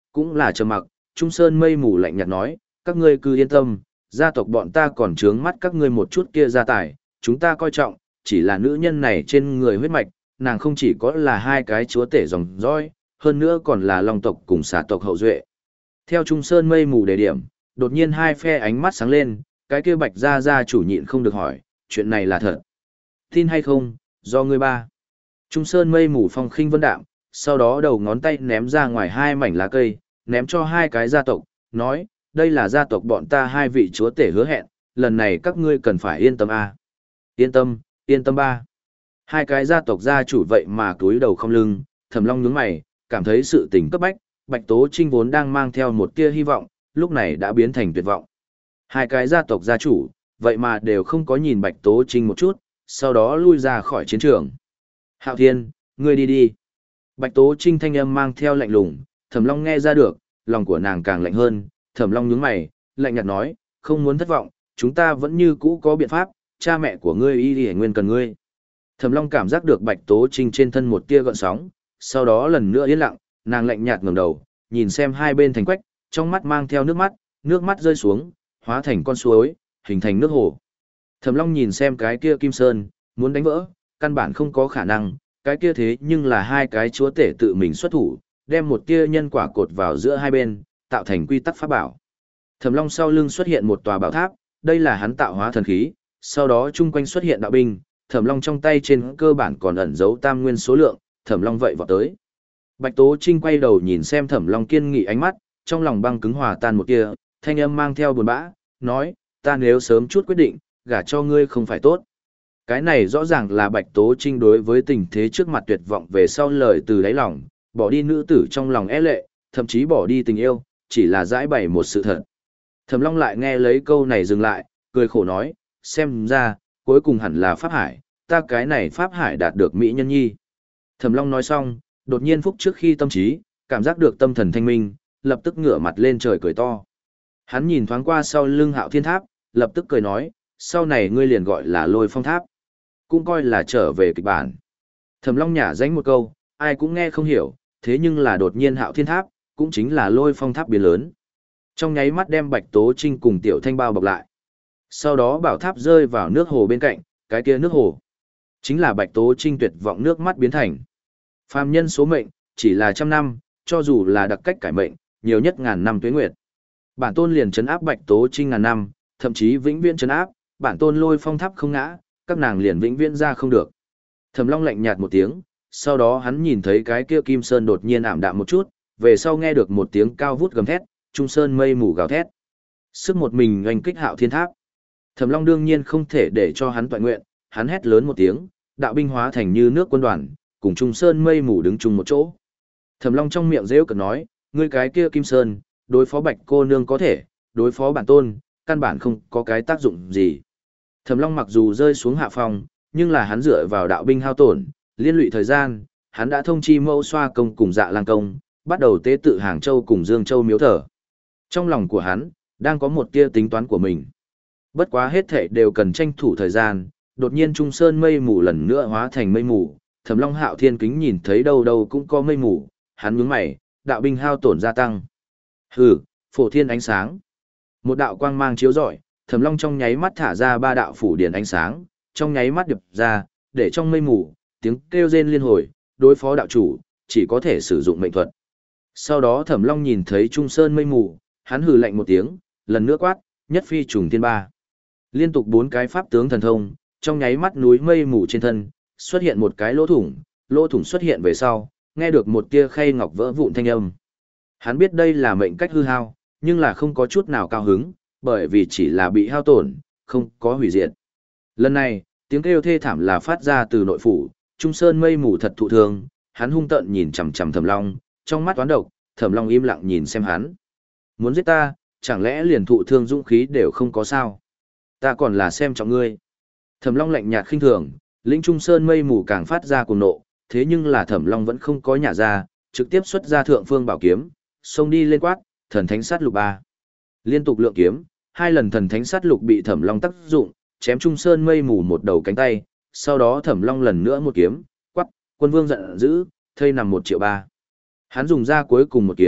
cũng là trầm mặc, Trung Sơn mây mù lạnh nhạt nói, các ngươi cứ yên tâm, gia tộc bọn ta còn trướng mắt các ngươi một chút kia gia tài, chúng ta coi trọng, chỉ là nữ nhân này trên người huyết mạch, nàng không chỉ có là hai cái chúa tể dòng dõi, hơn nữa còn là long tộc cùng xà tộc hậu duệ. Theo Trung Sơn mây mù đề điểm, đột nhiên hai phe ánh mắt sáng lên, cái kia Bạch gia gia chủ nhịn không được hỏi, chuyện này là thật. Tin hay không, do ngươi ba. Trung Sơn mây mù phong khinh vân đạm, sau đó đầu ngón tay ném ra ngoài hai mảnh lá cây, ném cho hai cái gia tộc, nói, đây là gia tộc bọn ta hai vị chúa tể hứa hẹn, lần này các ngươi cần phải yên tâm a. Yên tâm, yên tâm ba. Hai cái gia tộc gia chủ vậy mà cúi đầu không lưng, Thẩm Long nhướng mày, cảm thấy sự tình cấp bách, Bạch Tố Trinh vốn đang mang theo một tia hy vọng, lúc này đã biến thành tuyệt vọng. Hai cái gia tộc gia chủ, vậy mà đều không có nhìn Bạch Tố Trinh một chút, sau đó lui ra khỏi chiến trường. Hạo Thiên, ngươi đi đi. Bạch Tố Trinh thanh âm mang theo lạnh lùng, Thẩm Long nghe ra được, lòng của nàng càng lạnh hơn, Thẩm Long nhướng mày, lạnh nhạt nói, không muốn thất vọng, chúng ta vẫn như cũ có biện pháp, cha mẹ của ngươi y y nguyên cần ngươi. Thẩm Long cảm giác được Bạch Tố Trinh trên thân một tia gợn sóng, sau đó lần nữa yên lặng, nàng lạnh nhạt ngẩng đầu, nhìn xem hai bên thành quách, trong mắt mang theo nước mắt, nước mắt rơi xuống, hóa thành con suối, hình thành nước hồ. Thẩm Long nhìn xem cái kia Kim Sơn, muốn đánh vỡ, căn bản không có khả năng, cái kia thế nhưng là hai cái chúa tể tự mình xuất thủ, đem một tia nhân quả cột vào giữa hai bên, tạo thành quy tắc pháp bảo. Thẩm Long sau lưng xuất hiện một tòa bảo tháp, đây là hắn tạo hóa thần khí, sau đó chung quanh xuất hiện đạo binh, Thẩm Long trong tay trên cơ bản còn ẩn giấu tam nguyên số lượng, Thẩm Long vậy vọt tới. Bạch Tố Trinh quay đầu nhìn xem Thẩm Long kiên nghị ánh mắt, trong lòng băng cứng hòa tan một kia, thanh âm mang theo buồn bã, nói, ta nếu sớm chút quyết định, gả cho ngươi không phải tốt. Cái này rõ ràng là Bạch Tố Trinh đối với tình thế trước mặt tuyệt vọng về sau lời từ đáy lòng, bỏ đi nữ tử trong lòng e lệ, thậm chí bỏ đi tình yêu, chỉ là giải bày một sự thật. Thẩm Long lại nghe lấy câu này dừng lại, cười khổ nói, xem ra, cuối cùng hẳn là Pháp Hải, ta cái này Pháp Hải đạt được Mỹ nhân nhi. Thẩm Long nói xong, đột nhiên phúc trước khi tâm trí, cảm giác được tâm thần thanh minh, lập tức ngửa mặt lên trời cười to. Hắn nhìn thoáng qua sau lưng Hạo Thiên Tháp, lập tức cười nói, sau này ngươi liền gọi là Lôi Phong Tháp, cũng coi là trở về kịch bản. Thẩm Long nhả danh một câu, ai cũng nghe không hiểu, thế nhưng là đột nhiên Hạo Thiên Tháp, cũng chính là Lôi Phong Tháp biến lớn. Trong nháy mắt đem Bạch Tố Trinh cùng Tiểu Thanh bao bọc lại. Sau đó bảo tháp rơi vào nước hồ bên cạnh, cái kia nước hồ chính là Bạch Tố Trinh tuyệt vọng nước mắt biến thành. Phàm nhân số mệnh chỉ là trăm năm, cho dù là đặc cách cải mệnh, nhiều nhất ngàn năm tuế nguyệt. Bản tôn liền trấn áp Bạch Tố Trinh ngàn năm, thậm chí vĩnh viễn trấn áp, bản tôn Lôi Phong Tháp không ngã, các nàng liền vĩnh viễn ra không được. Thẩm Long lạnh nhạt một tiếng, sau đó hắn nhìn thấy cái kia Kim Sơn đột nhiên ảm đạm một chút, về sau nghe được một tiếng cao vút gầm thét, Trung Sơn mây mù gào thét. Sức một mình oanh kích Hạo Thiên Tháp. Thẩm Long đương nhiên không thể để cho hắn toại nguyện, hắn hét lớn một tiếng, đạo binh hóa thành như nước quân đoàn, cùng Trung Sơn mây mù đứng chung một chỗ. Thẩm Long trong miệng rêu cực nói, ngươi cái kia Kim Sơn, đối phó Bạch cô nương có thể, đối phó bản tôn, căn bản không có cái tác dụng gì. Thẩm Long mặc dù rơi xuống hạ phong, nhưng là hắn dựa vào đạo binh hao tổn, liên lụy thời gian, hắn đã thông chi Mẫu Xoa công cùng Dạ Lang công, bắt đầu tế tự Hàng Châu cùng Dương Châu miếu thờ. Trong lòng của hắn, đang có một tia tính toán của mình. Bất quá hết thảy đều cần tranh thủ thời gian, đột nhiên Trung Sơn mây mù lần nữa hóa thành mây mù, Thẩm Long Hạo Thiên kính nhìn thấy đâu đâu cũng có mây mù, hắn nhướng mày, đạo binh hao tổn gia tăng. Hừ, phổ thiên ánh sáng. Một đạo quang mang chiếu rọi, Thẩm Long trong nháy mắt thả ra ba đạo phủ điển ánh sáng, trong nháy mắt điệp ra, để trong mây mù, tiếng kêu rên liên hồi, đối phó đạo chủ, chỉ có thể sử dụng mệnh thuật. Sau đó Thẩm Long nhìn thấy Trung Sơn mây mù, hắn hừ lạnh một tiếng, lần nữa quát, nhất phi trùng thiên ba. Liên tục bốn cái pháp tướng thần thông, trong nháy mắt núi mây mù trên thân, xuất hiện một cái lỗ thủng, lỗ thủng xuất hiện về sau, nghe được một tia khay ngọc vỡ vụn thanh âm. Hắn biết đây là mệnh cách hư hao, nhưng là không có chút nào cao hứng, bởi vì chỉ là bị hao tổn, không có hủy diệt. Lần này, tiếng kêu thê thảm là phát ra từ nội phủ, Trung Sơn mây mù thật thụ thương, hắn hung tợn nhìn chằm chằm Thẩm Long, trong mắt toán độc, Thẩm Long im lặng nhìn xem hắn. Muốn giết ta, chẳng lẽ liền thụ thương dũng khí đều không có sao? Ta còn là xem trọng ngươi. Thẩm Long lạnh nhạt khinh thường, lĩnh Trung Sơn mây mù càng phát ra cuồng nộ, thế nhưng là Thẩm Long vẫn không có nhả ra, trực tiếp xuất ra thượng phương bảo kiếm, xông đi lên quát, thần thánh sát lục ba. Liên tục lượng kiếm, hai lần thần thánh sát lục bị Thẩm Long tác dụng, chém Trung Sơn mây mù một đầu cánh tay, sau đó Thẩm Long lần nữa một kiếm, quát, quân vương giận dữ, thây nằm một triệu ba. Hắn dùng ra cuối cùng một kiếm,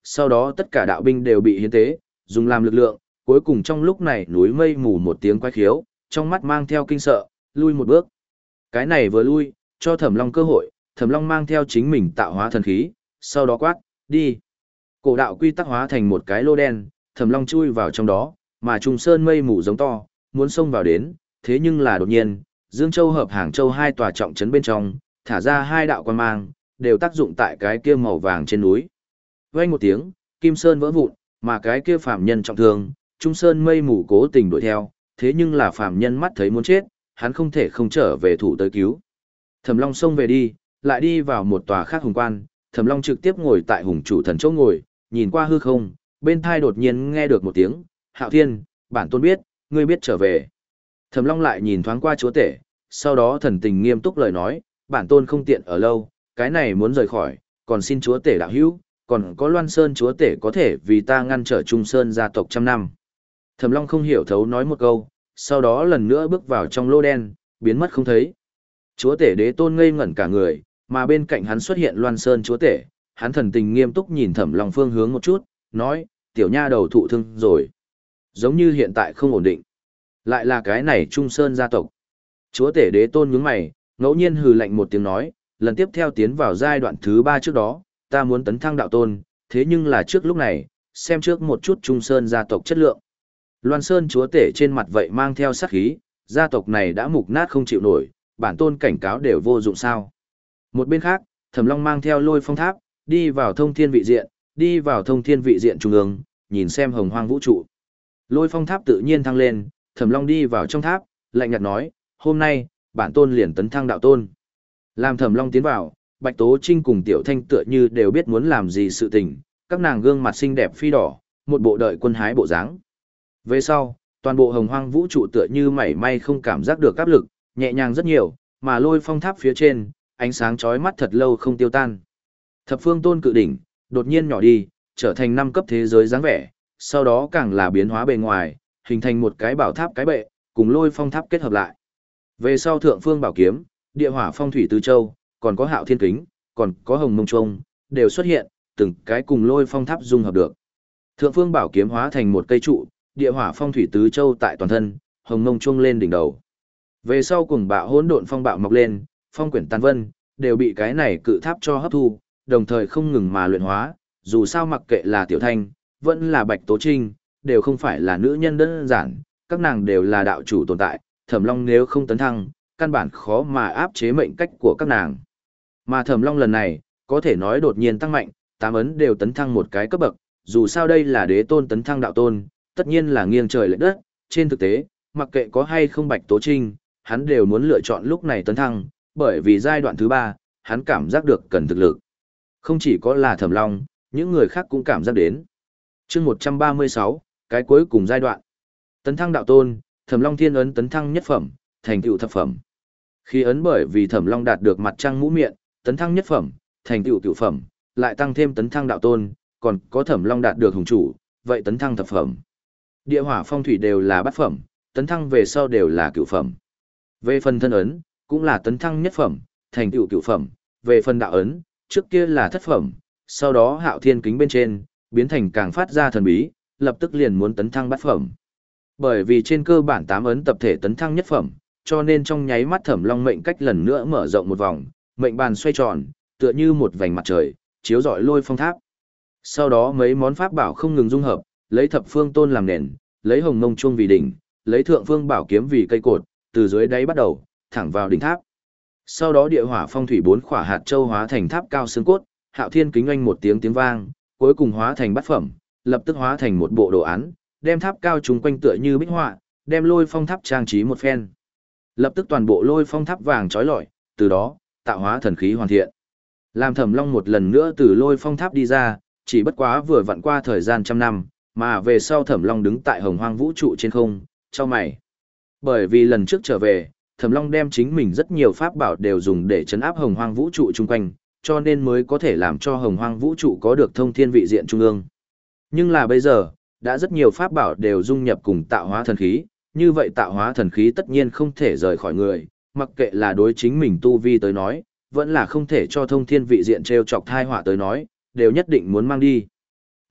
sau đó tất cả đạo binh đều bị hiến tế, dùng làm lực lượng, cuối cùng trong lúc này núi mây mù một tiếng quái khiếu, trong mắt mang theo kinh sợ, lui một bước. Cái này vừa lui, cho Thẩm Long cơ hội, Thẩm Long mang theo chính mình tạo hóa thần khí, sau đó quát, đi. Cổ đạo quy tắc hóa thành một cái lô đen, Thẩm Long chui vào trong đó, mà Trung Sơn mây mù giống to, muốn xông vào đến, thế nhưng là đột nhiên, Dương Châu hợp Hàng Châu hai tòa trọng trấn bên trong, thả ra hai đạo quan mang, đều tác dụng tại cái kia màu vàng trên núi. Vang một tiếng, Kim Sơn vỡ vụn, mà cái kia phàm nhân trọng thương, Trung Sơn mây mù cố tình đuổi theo, thế nhưng là phàm nhân mắt thấy muốn chết, hắn không thể không trở về thủ tới cứu. Thẩm Long xông về đi, lại đi vào một tòa khác hùng quan, Thẩm Long trực tiếp ngồi tại hùng chủ thần chỗ ngồi, nhìn qua hư không, bên tai đột nhiên nghe được một tiếng, "Hạo Thiên, bản tôn biết, ngươi biết trở về." Thẩm Long lại nhìn thoáng qua chúa tể, sau đó thần tình nghiêm túc lời nói, "Bản tôn không tiện ở lâu, cái này muốn rời khỏi, còn xin chúa tể đạo hữu, còn có Loan Sơn chúa tể có thể vì ta ngăn trở Trung Sơn gia tộc trăm năm." Thẩm Long không hiểu thấu nói một câu, sau đó lần nữa bước vào trong lô đen, biến mất không thấy. Chúa tể đế tôn ngây ngẩn cả người, mà bên cạnh hắn xuất hiện Loan Sơn chúa tể, hắn thần tình nghiêm túc nhìn Thẩm Long phương hướng một chút, nói, tiểu nha đầu thụ thương rồi. Giống như hiện tại không ổn định. Lại là cái này Trung Sơn gia tộc. Chúa tể đế tôn nhướng mày, ngẫu nhiên hừ lạnh một tiếng nói, lần tiếp theo tiến vào giai đoạn thứ ba trước đó, ta muốn tấn thăng đạo tôn, thế nhưng là trước lúc này, xem trước một chút Trung Sơn gia tộc chất lượng. Loan Sơn chúa tể trên mặt vậy mang theo sát khí, gia tộc này đã mục nát không chịu nổi, bản tôn cảnh cáo đều vô dụng sao. Một bên khác, Thẩm Long mang theo Lôi Phong Tháp, đi vào thông thiên vị diện, đi vào thông thiên vị diện trung ương, nhìn xem hồng hoang vũ trụ. Lôi Phong Tháp tự nhiên thăng lên, Thẩm Long đi vào trong tháp, lạnh nhạt nói, hôm nay, bản tôn liền tấn thăng đạo tôn. Làm Thẩm Long tiến vào, Bạch Tố Trinh cùng Tiểu Thanh tựa như đều biết muốn làm gì sự tình, các nàng gương mặt xinh đẹp phi đỏ, một bộ đợi quân hái bộ dáng. Về sau, toàn bộ hồng hoang vũ trụ tựa như mảy may không cảm giác được áp lực, nhẹ nhàng rất nhiều, mà Lôi Phong Tháp phía trên, ánh sáng chói mắt thật lâu không tiêu tan. Thập phương tôn cự đỉnh, đột nhiên nhỏ đi, trở thành năm cấp thế giới dáng vẻ, sau đó càng là biến hóa bề ngoài, hình thành một cái bảo tháp cái bệ, cùng Lôi Phong Tháp kết hợp lại. Về sau thượng phương bảo kiếm, địa hỏa phong thủy tứ châu, còn có hạo thiên kính, còn có hồng mông trung, đều xuất hiện, từng cái cùng Lôi Phong Tháp dung hợp được. Thượng phương bảo kiếm hóa thành một cây trụ, địa hỏa phong thủy tứ châu tại toàn thân, hồng mông trung lên đỉnh đầu. Về sau cùng bạo hỗn độn phong bạo mọc lên, phong quyển tàn vân, đều bị cái này cự tháp cho hấp thu, đồng thời không ngừng mà luyện hóa, dù sao mặc kệ là Tiểu Thanh, vẫn là Bạch Tố Trinh, đều không phải là nữ nhân đơn giản, các nàng đều là đạo chủ tồn tại, Thẩm Long nếu không tấn thăng, căn bản khó mà áp chế mệnh cách của các nàng. Mà Thẩm Long lần này, có thể nói đột nhiên tăng mạnh, tám ấn đều tấn thăng một cái cấp bậc, dù sao đây là đế tôn tấn thăng đạo tôn, tất nhiên là nghiêng trời lệch đất, trên thực tế, mặc kệ có hay không Bạch Tố Trinh, hắn đều muốn lựa chọn lúc này tấn thăng, bởi vì giai đoạn thứ ba, hắn cảm giác được cần thực lực. Không chỉ có là Thẩm Long, những người khác cũng cảm giác đến. Chương một trăm ba mươi sáu, cái cuối cùng giai đoạn. Tấn thăng đạo tôn, Thẩm Long thiên ấn tấn thăng nhất phẩm, thành tựu thập phẩm. Khi ấn bởi vì Thẩm Long đạt được mặt trăng mũ miệng, tấn thăng nhất phẩm, thành tựu cửu phẩm, lại tăng thêm tấn thăng đạo tôn, còn có Thẩm Long đạt được hùng chủ, vậy tấn thăng thập phẩm. Địa hỏa phong thủy đều là bát phẩm, tấn thăng về sau đều là cửu phẩm. Về phần thân ấn, cũng là tấn thăng nhất phẩm, thành tựu cửu phẩm, về phần đạo ấn, trước kia là thất phẩm, sau đó hạo thiên kính bên trên, biến thành càng phát ra thần bí, lập tức liền muốn tấn thăng bát phẩm. Bởi vì trên cơ bản tám ấn tập thể tấn thăng nhất phẩm, cho nên trong nháy mắt Thẩm Long mệnh cách lần nữa mở rộng một vòng, mệnh bàn xoay tròn, tựa như một vành mặt trời, chiếu rọi Lôi Phong Tháp. Sau đó mấy món pháp bảo không ngừng dung hợp, lấy thập phương tôn làm nền, lấy hồng mông chuông vì đỉnh, lấy thượng phương bảo kiếm vì cây cột, từ dưới đáy bắt đầu, thẳng vào đỉnh tháp. Sau đó địa hỏa phong thủy bốn khỏa hạt châu hóa thành tháp cao xương cốt, hạo thiên kính oanh một tiếng tiếng vang, cuối cùng hóa thành bát phẩm, lập tức hóa thành một bộ đồ án, đem tháp cao chúng quanh tựa như bích họa, đem Lôi Phong Tháp trang trí một phen. Lập tức toàn bộ Lôi Phong Tháp vàng chói lọi, từ đó, tạo hóa thần khí hoàn thiện. Làm Thẩm Long một lần nữa từ Lôi Phong Tháp đi ra, chỉ bất quá vừa vặn qua thời gian trăm năm, mà về sau Thẩm Long đứng tại hồng hoang vũ trụ trên không, chau mày. Bởi vì lần trước trở về, Thẩm Long đem chính mình rất nhiều pháp bảo đều dùng để chấn áp hồng hoang vũ trụ chung quanh, cho nên mới có thể làm cho hồng hoang vũ trụ có được thông thiên vị diện trung ương. Nhưng là bây giờ, đã rất nhiều pháp bảo đều dung nhập cùng tạo hóa thần khí, như vậy tạo hóa thần khí tất nhiên không thể rời khỏi người, mặc kệ là đối chính mình tu vi tới nói, vẫn là không thể cho thông thiên vị diện treo chọc thai họa tới nói, đều nhất định muốn mang đi.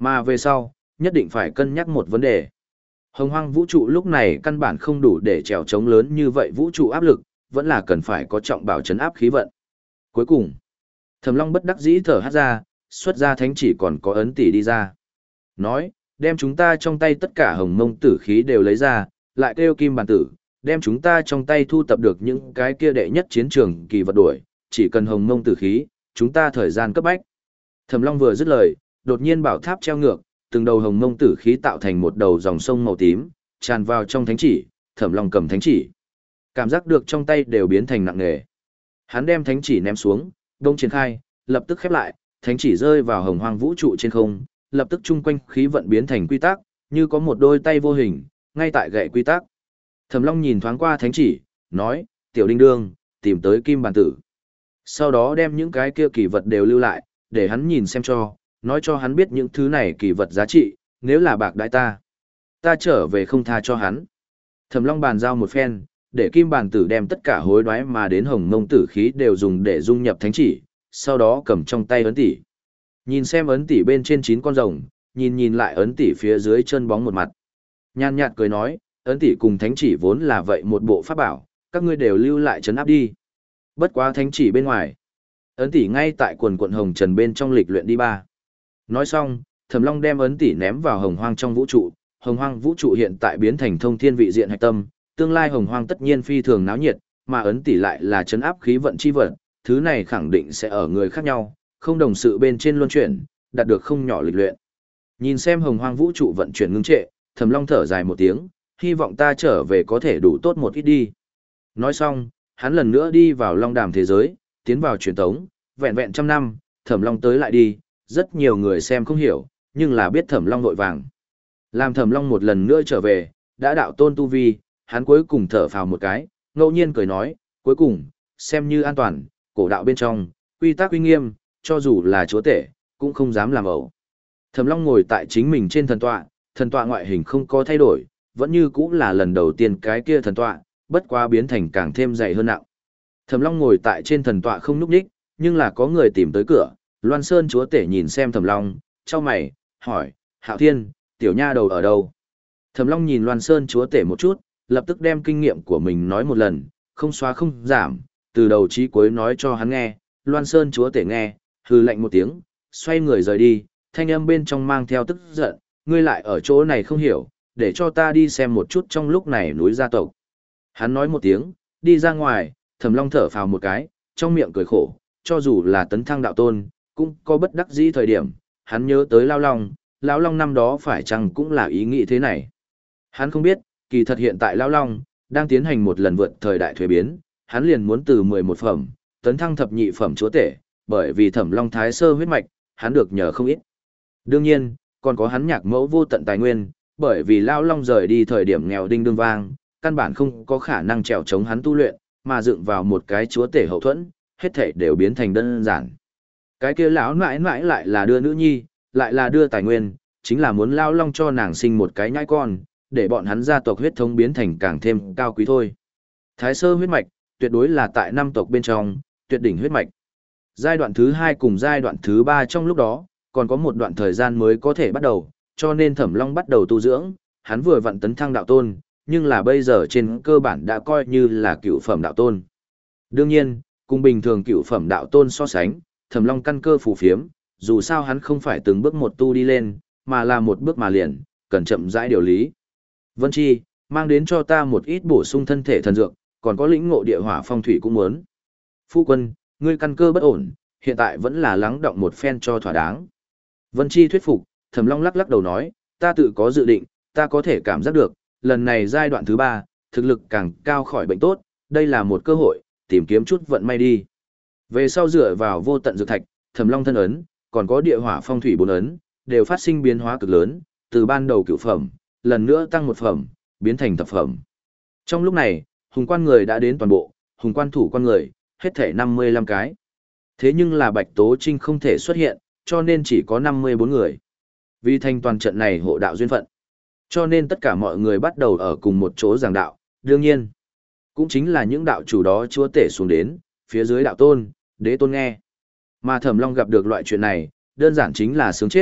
Mà về sau, nhất định phải cân nhắc một vấn đề. Hồng hoang vũ trụ lúc này căn bản không đủ để trèo trống lớn như vậy vũ trụ áp lực, vẫn là cần phải có trọng bảo chấn áp khí vận. Cuối cùng, Thẩm Long bất đắc dĩ thở hắt ra, xuất ra thánh chỉ còn có ấn tỷ đi ra. Nói, đem chúng ta trong tay tất cả hồng mông tử khí đều lấy ra, lại kêu kim bản tử, đem chúng ta trong tay thu tập được những cái kia đệ nhất chiến trường kỳ vật đuổi, chỉ cần hồng mông tử khí, chúng ta thời gian cấp bách. Thẩm Long vừa dứt lời, đột nhiên bảo tháp treo ngược, từng đầu hồng mông tử khí tạo thành một đầu dòng sông màu tím, tràn vào trong thánh chỉ, Thẩm Long cầm thánh chỉ. Cảm giác được trong tay đều biến thành nặng nề. Hắn đem thánh chỉ ném xuống, đông triển khai, lập tức khép lại, thánh chỉ rơi vào hồng hoang vũ trụ trên không, lập tức chung quanh khí vận biến thành quy tắc, như có một đôi tay vô hình, ngay tại gậy quy tắc. Thẩm Long nhìn thoáng qua thánh chỉ, nói, tiểu đinh đương, tìm tới kim bản tử. Sau đó đem những cái kia kỳ vật đều lưu lại, để hắn nhìn xem cho, nói cho hắn biết những thứ này kỳ vật giá trị, nếu là bạc đãi ta, ta trở về không tha cho hắn. Thẩm Long bàn giao một phen, để kim bản tử đem tất cả hối đoái mà đến hồng mông tử khí đều dùng để dung nhập thánh chỉ, sau đó cầm trong tay ấn tỷ. Nhìn xem ấn tỷ bên trên chín con rồng, nhìn nhìn lại ấn tỷ phía dưới chân bóng một mặt. Nhàn nhạt cười nói, ấn tỷ cùng thánh chỉ vốn là vậy một bộ pháp bảo, các ngươi đều lưu lại trấn áp đi. Bất quá thánh chỉ bên ngoài, ấn tỷ ngay tại quần quận hồng trần bên trong lịch luyện đi ba. Nói xong, Thẩm Long đem ấn tỷ ném vào hồng hoang trong vũ trụ, hồng hoang vũ trụ hiện tại biến thành thông thiên vị diện hạch tâm, tương lai hồng hoang tất nhiên phi thường náo nhiệt, mà ấn tỷ lại là trấn áp khí vận chi vận, thứ này khẳng định sẽ ở người khác nhau, không đồng sự bên trên luân chuyển, đạt được không nhỏ lịch luyện. Nhìn xem hồng hoang vũ trụ vận chuyển ngưng trệ, Thẩm Long thở dài một tiếng, hy vọng ta trở về có thể đủ tốt một ít đi. Nói xong, hắn lần nữa đi vào long đàm thế giới, tiến vào truyền tống, vẹn vẹn trăm năm, Thẩm Long tới lại đi, rất nhiều người xem không hiểu, nhưng là biết Thẩm Long vội vàng. Làm Thẩm Long một lần nữa trở về, đã đạo tôn tu vi, hắn cuối cùng thở phào một cái, ngẫu nhiên cười nói, cuối cùng, xem như an toàn, cổ đạo bên trong, quy tắc uy nghiêm, cho dù là chúa tể, cũng không dám làm ẩu. Thẩm Long ngồi tại chính mình trên thần tọa, thần tọa ngoại hình không có thay đổi, vẫn như cũng là lần đầu tiên cái kia thần tọa, bất quá biến thành càng thêm dày hơn nặng. Thẩm Long ngồi tại trên thần tọa không nhúc nhích, nhưng là có người tìm tới cửa, Loan Sơn chúa tể nhìn xem Thẩm Long, chau mày, hỏi, Hạo Thiên, tiểu nha đầu ở đâu? Thẩm Long nhìn Loan Sơn chúa tể một chút, lập tức đem kinh nghiệm của mình nói một lần, không xóa không giảm, từ đầu chí cuối nói cho hắn nghe. Loan Sơn chúa tể nghe, hừ lạnh một tiếng, xoay người rời đi, thanh âm bên trong mang theo tức giận, ngươi lại ở chỗ này không hiểu, để cho ta đi xem một chút trong lúc này núi gia tộc. Hắn nói một tiếng, đi ra ngoài, Thẩm Long thở phào một cái, trong miệng cười khổ, cho dù là tấn thăng đạo tôn, cũng có bất đắc dĩ thời điểm, hắn nhớ tới Lao Long, Lão Long năm đó phải chăng cũng là ý nghĩ thế này. Hắn không biết, kỳ thật hiện tại Lão Long, đang tiến hành một lần vượt thời đại thuế biến, hắn liền muốn từ mười một phẩm, tấn thăng thập nhị phẩm chúa tể, bởi vì Thẩm Long thái sơ huyết mạch, hắn được nhờ không ít. Đương nhiên, còn có hắn nhạc mẫu vô tận tài nguyên, bởi vì Lão Long rời đi thời điểm nghèo đinh đương vang, căn bản không có khả năng trèo chống hắn tu luyện, mà dựng vào một cái chúa tể hậu thuẫn, hết thảy đều biến thành đơn giản. Cái kia lão nãi nãi lại là đưa nữ nhi, lại là đưa tài nguyên, chính là muốn Lão Long cho nàng sinh một cái nhãi con, để bọn hắn gia tộc huyết thống biến thành càng thêm cao quý thôi. Thái sơ huyết mạch, tuyệt đối là tại năm tộc bên trong, tuyệt đỉnh huyết mạch. Giai đoạn thứ hai cùng giai đoạn thứ ba trong lúc đó, còn có một đoạn thời gian mới có thể bắt đầu, cho nên Thẩm Long bắt đầu tu dưỡng, hắn vừa vặn tấn thăng đạo tôn, nhưng là bây giờ trên cơ bản đã coi như là cựu phẩm đạo tôn. Đương nhiên, cùng bình thường cựu phẩm đạo tôn so sánh, Thẩm Long căn cơ phù phiếm, dù sao hắn không phải từng bước một tu đi lên, mà là một bước mà liền, cần chậm rãi điều lý. Vân Chi, mang đến cho ta một ít bổ sung thân thể thần dược, còn có lĩnh ngộ địa hỏa phong thủy cũng muốn. Phu quân, ngươi căn cơ bất ổn, hiện tại vẫn là lắng động một phen cho thỏa đáng. Vân Chi thuyết phục, Thẩm Long lắc lắc đầu nói, ta tự có dự định, ta có thể cảm giác được, lần này giai đoạn thứ ba, thực lực càng cao khỏi bệnh tốt, đây là một cơ hội, tìm kiếm chút vận may đi. Về sau dựa vào vô tận dược thạch, Thẩm Long thân ấn, còn có địa hỏa phong thủy bốn ấn, đều phát sinh biến hóa cực lớn, từ ban đầu cửu phẩm, lần nữa tăng một phẩm, biến thành thập phẩm. Trong lúc này, hùng quan người đã đến toàn bộ, hùng quan thủ quan người, hết thể năm mươi lăm cái. Thế nhưng là Bạch Tố Trinh không thể xuất hiện, cho nên chỉ có năm mươi bốn người. Vì thành toàn trận này hộ đạo duyên phận. Cho nên tất cả mọi người bắt đầu ở cùng một chỗ giảng đạo, đương nhiên. Cũng chính là những đạo chủ đó chúa tể xuống đến, phía dưới đạo tôn, đế tôn nghe. Mà Thẩm Long gặp được loại chuyện này, đơn giản chính là sướng chết,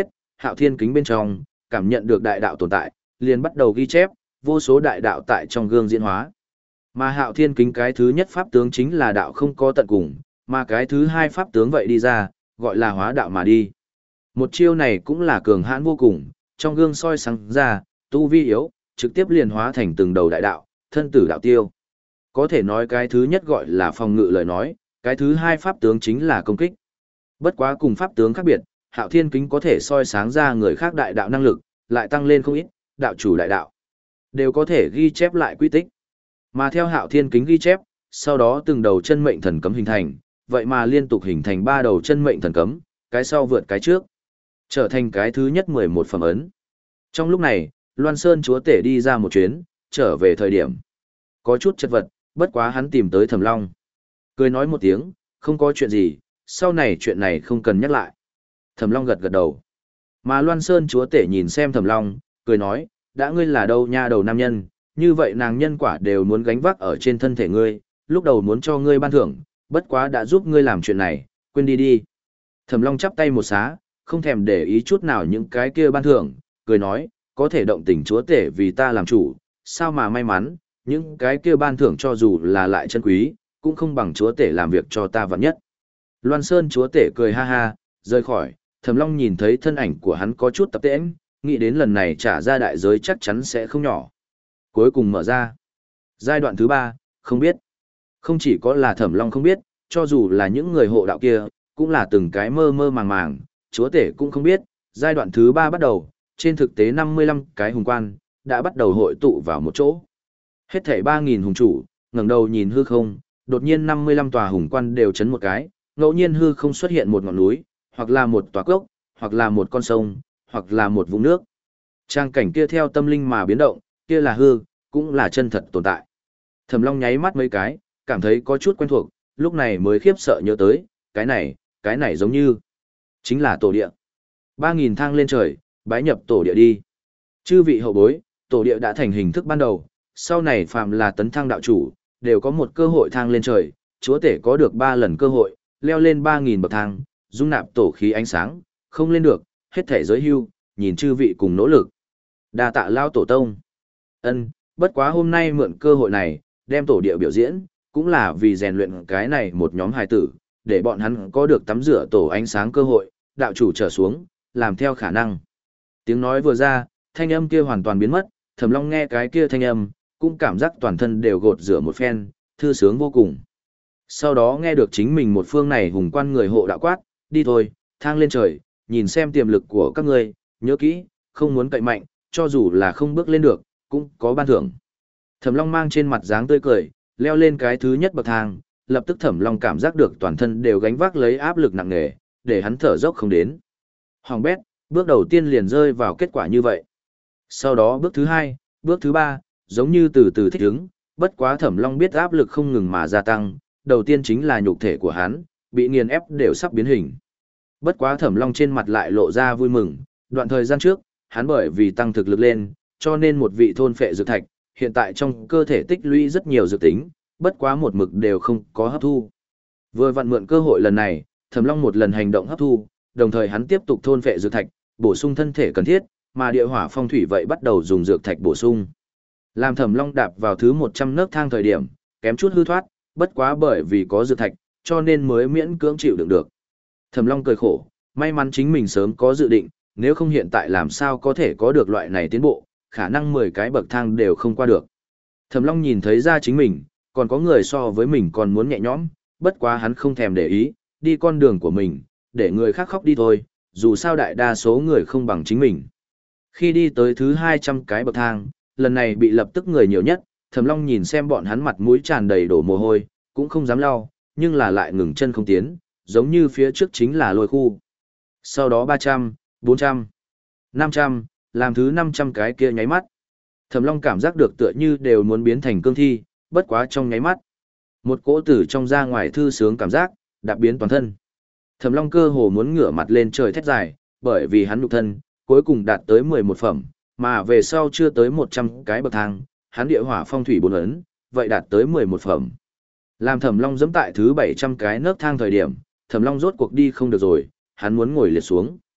Hạo Thiên Kính bên trong, cảm nhận được đại đạo tồn tại, liền bắt đầu ghi chép, vô số đại đạo tại trong gương diễn hóa. Mà Hạo Thiên Kính cái thứ nhất pháp tướng chính là đạo không có tận cùng, mà cái thứ hai pháp tướng vậy đi ra, gọi là hóa đạo mà đi. Một chiêu này cũng là cường hãn vô cùng, trong gương soi sáng ra, tu vi yếu, trực tiếp liền hóa thành từng đầu đại đạo, thân tử đạo tiêu. Có thể nói cái thứ nhất gọi là phòng ngự lời nói, cái thứ hai pháp tướng chính là công kích. Bất quá cùng pháp tướng khác biệt, Hạo Thiên Kính có thể soi sáng ra người khác đại đạo năng lực, lại tăng lên không ít, đạo chủ đại đạo đều có thể ghi chép lại quy tích. Mà theo Hạo Thiên Kính ghi chép, sau đó từng đầu chân mệnh thần cấm hình thành, vậy mà liên tục hình thành ba đầu chân mệnh thần cấm, cái sau vượt cái trước, trở thành cái thứ nhất mười một phẩm ấn. Trong lúc này, Loan Sơn chúa tể đi ra một chuyến, trở về thời điểm có chút chật vật, bất quá hắn tìm tới Thẩm Long. Cười nói một tiếng, không có chuyện gì, sau này chuyện này không cần nhắc lại. Thẩm Long gật gật đầu. Mà Loan Sơn chúa tể nhìn xem Thẩm Long, cười nói, đã ngươi là đâu nha đầu nam nhân, như vậy nàng nhân quả đều muốn gánh vác ở trên thân thể ngươi, lúc đầu muốn cho ngươi ban thưởng, bất quá đã giúp ngươi làm chuyện này, quên đi đi. Thẩm Long chắp tay một xá, không thèm để ý chút nào những cái kia ban thưởng, cười nói, có thể động tình chúa tể vì ta làm chủ, sao mà may mắn, những cái kia ban thưởng cho dù là lại chân quý, cũng không bằng chúa tể làm việc cho ta vạn nhất. Loan Sơn chúa tể cười ha ha, rời khỏi, Thẩm Long nhìn thấy thân ảnh của hắn có chút tập tễnh, nghĩ đến lần này trả ra đại giới chắc chắn sẽ không nhỏ. Cuối cùng mở ra. Giai đoạn thứ ba, không biết. Không chỉ có là Thẩm Long không biết, cho dù là những người hộ đạo kia, cũng là từng cái mơ mơ màng màng, chúa tể cũng không biết. Giai đoạn thứ ba bắt đầu, trên thực tế năm mươi lăm cái hùng quan, đã bắt đầu hội tụ vào một chỗ. Hết thảy ba nghìn hùng chủ, ngẩng đầu nhìn hư không, đột nhiên năm mươi lăm tòa hùng quan đều chấn một cái, ngẫu nhiên hư không xuất hiện một ngọn núi, hoặc là một tòa cốc, hoặc là một con sông, hoặc là một vũng nước. Trang cảnh kia theo tâm linh mà biến động, kia là hư, cũng là chân thật tồn tại. Thẩm Long nháy mắt mấy cái, cảm thấy có chút quen thuộc, lúc này mới khiếp sợ nhớ tới, cái này, cái này giống như chính là tổ địa. Ba nghìn thang lên trời, bái nhập tổ địa đi. Chư vị hậu bối, tổ địa đã thành hình thức ban đầu, sau này phàm là tấn thăng đạo chủ, đều có một cơ hội thang lên trời, chúa tể có được ba lần cơ hội, leo lên ba nghìn bậc thang, dung nạp tổ khí ánh sáng, không lên được, hết thể giới hưu, nhìn chư vị cùng nỗ lực. Đa tạ lao tổ tông. Ân, bất quá hôm nay mượn cơ hội này, đem tổ địa biểu diễn, cũng là vì rèn luyện cái này một nhóm hài tử, để bọn hắn có được tắm rửa tổ ánh sáng cơ hội, đạo chủ trở xuống, làm theo khả năng. Tiếng nói vừa ra, thanh âm kia hoàn toàn biến mất, Thẩm Long nghe cái kia thanh âm, cũng cảm giác toàn thân đều gột rửa một phen, thư sướng vô cùng. Sau đó nghe được chính mình một phương này hùng quan người hộ đạo quát, đi thôi, thang lên trời, nhìn xem tiềm lực của các ngươi, nhớ kỹ, không muốn cậy mạnh, cho dù là không bước lên được, cũng có ban thưởng. Thẩm Long mang trên mặt dáng tươi cười, leo lên cái thứ nhất bậc thang, lập tức Thẩm Long cảm giác được toàn thân đều gánh vác lấy áp lực nặng nề, để hắn thở dốc không đến. Hoàng bét, bước đầu tiên liền rơi vào kết quả như vậy. Sau đó bước thứ hai, bước thứ ba, giống như từ từ thích ứng, bất quá Thẩm Long biết áp lực không ngừng mà gia tăng, đầu tiên chính là nhục thể của hắn, bị nghiền ép đều sắp biến hình. Bất quá Thẩm Long trên mặt lại lộ ra vui mừng, đoạn thời gian trước, hắn bởi vì tăng thực lực lên, cho nên một vị thôn phệ dược thạch, hiện tại trong cơ thể tích lũy rất nhiều dược tính, bất quá một mực đều không có hấp thu. Vừa vặn mượn cơ hội lần này, Thẩm Long một lần hành động hấp thu, đồng thời hắn tiếp tục thôn phệ dược thạch, bổ sung thân thể cần thiết, mà địa hỏa phong thủy vậy bắt đầu dùng dược thạch bổ sung. Làm Thẩm Long đạp vào thứ một trăm nấc thang thời điểm, kém chút hư thoát, bất quá bởi vì có dược thạch, cho nên mới miễn cưỡng chịu đựng được. Thẩm Long cười khổ, may mắn chính mình sớm có dự định, nếu không hiện tại làm sao có thể có được loại này tiến bộ, khả năng mười cái bậc thang đều không qua được. Thẩm Long nhìn thấy ra chính mình, còn có người so với mình còn muốn nhẹ nhõm, bất quá hắn không thèm để ý, đi con đường của mình, để người khác khóc đi thôi, dù sao đại đa số người không bằng chính mình. Khi đi tới thứ hai trăm cái bậc thang, lần này bị lập tức người nhiều nhất, Thẩm Long nhìn xem bọn hắn mặt mũi tràn đầy đổ mồ hôi, cũng không dám lau, nhưng là lại ngừng chân không tiến, giống như phía trước chính là lôi khu. Sau đó ba trăm, bốn trăm, năm trăm, làm thứ năm trăm cái kia nháy mắt. Thẩm Long cảm giác được tựa như đều muốn biến thành cương thi, bất quá trong nháy mắt. Một cỗ tử trong ra ngoài thư sướng cảm giác, đạp biến toàn thân. Thẩm Long cơ hồ muốn ngửa mặt lên trời thét dài, bởi vì hắn nhục thân, cuối cùng đạt tới mười một phẩm, mà về sau chưa tới một trăm cái bậc thang, hắn địa hỏa phong thủy bốn ấn, vậy đạt tới mười một phẩm. Làm Thẩm Long giẫm tại thứ bảy trăm cái nấc thang thời điểm, Thẩm Long rốt cuộc đi không được rồi, hắn muốn ngồi liệt xuống.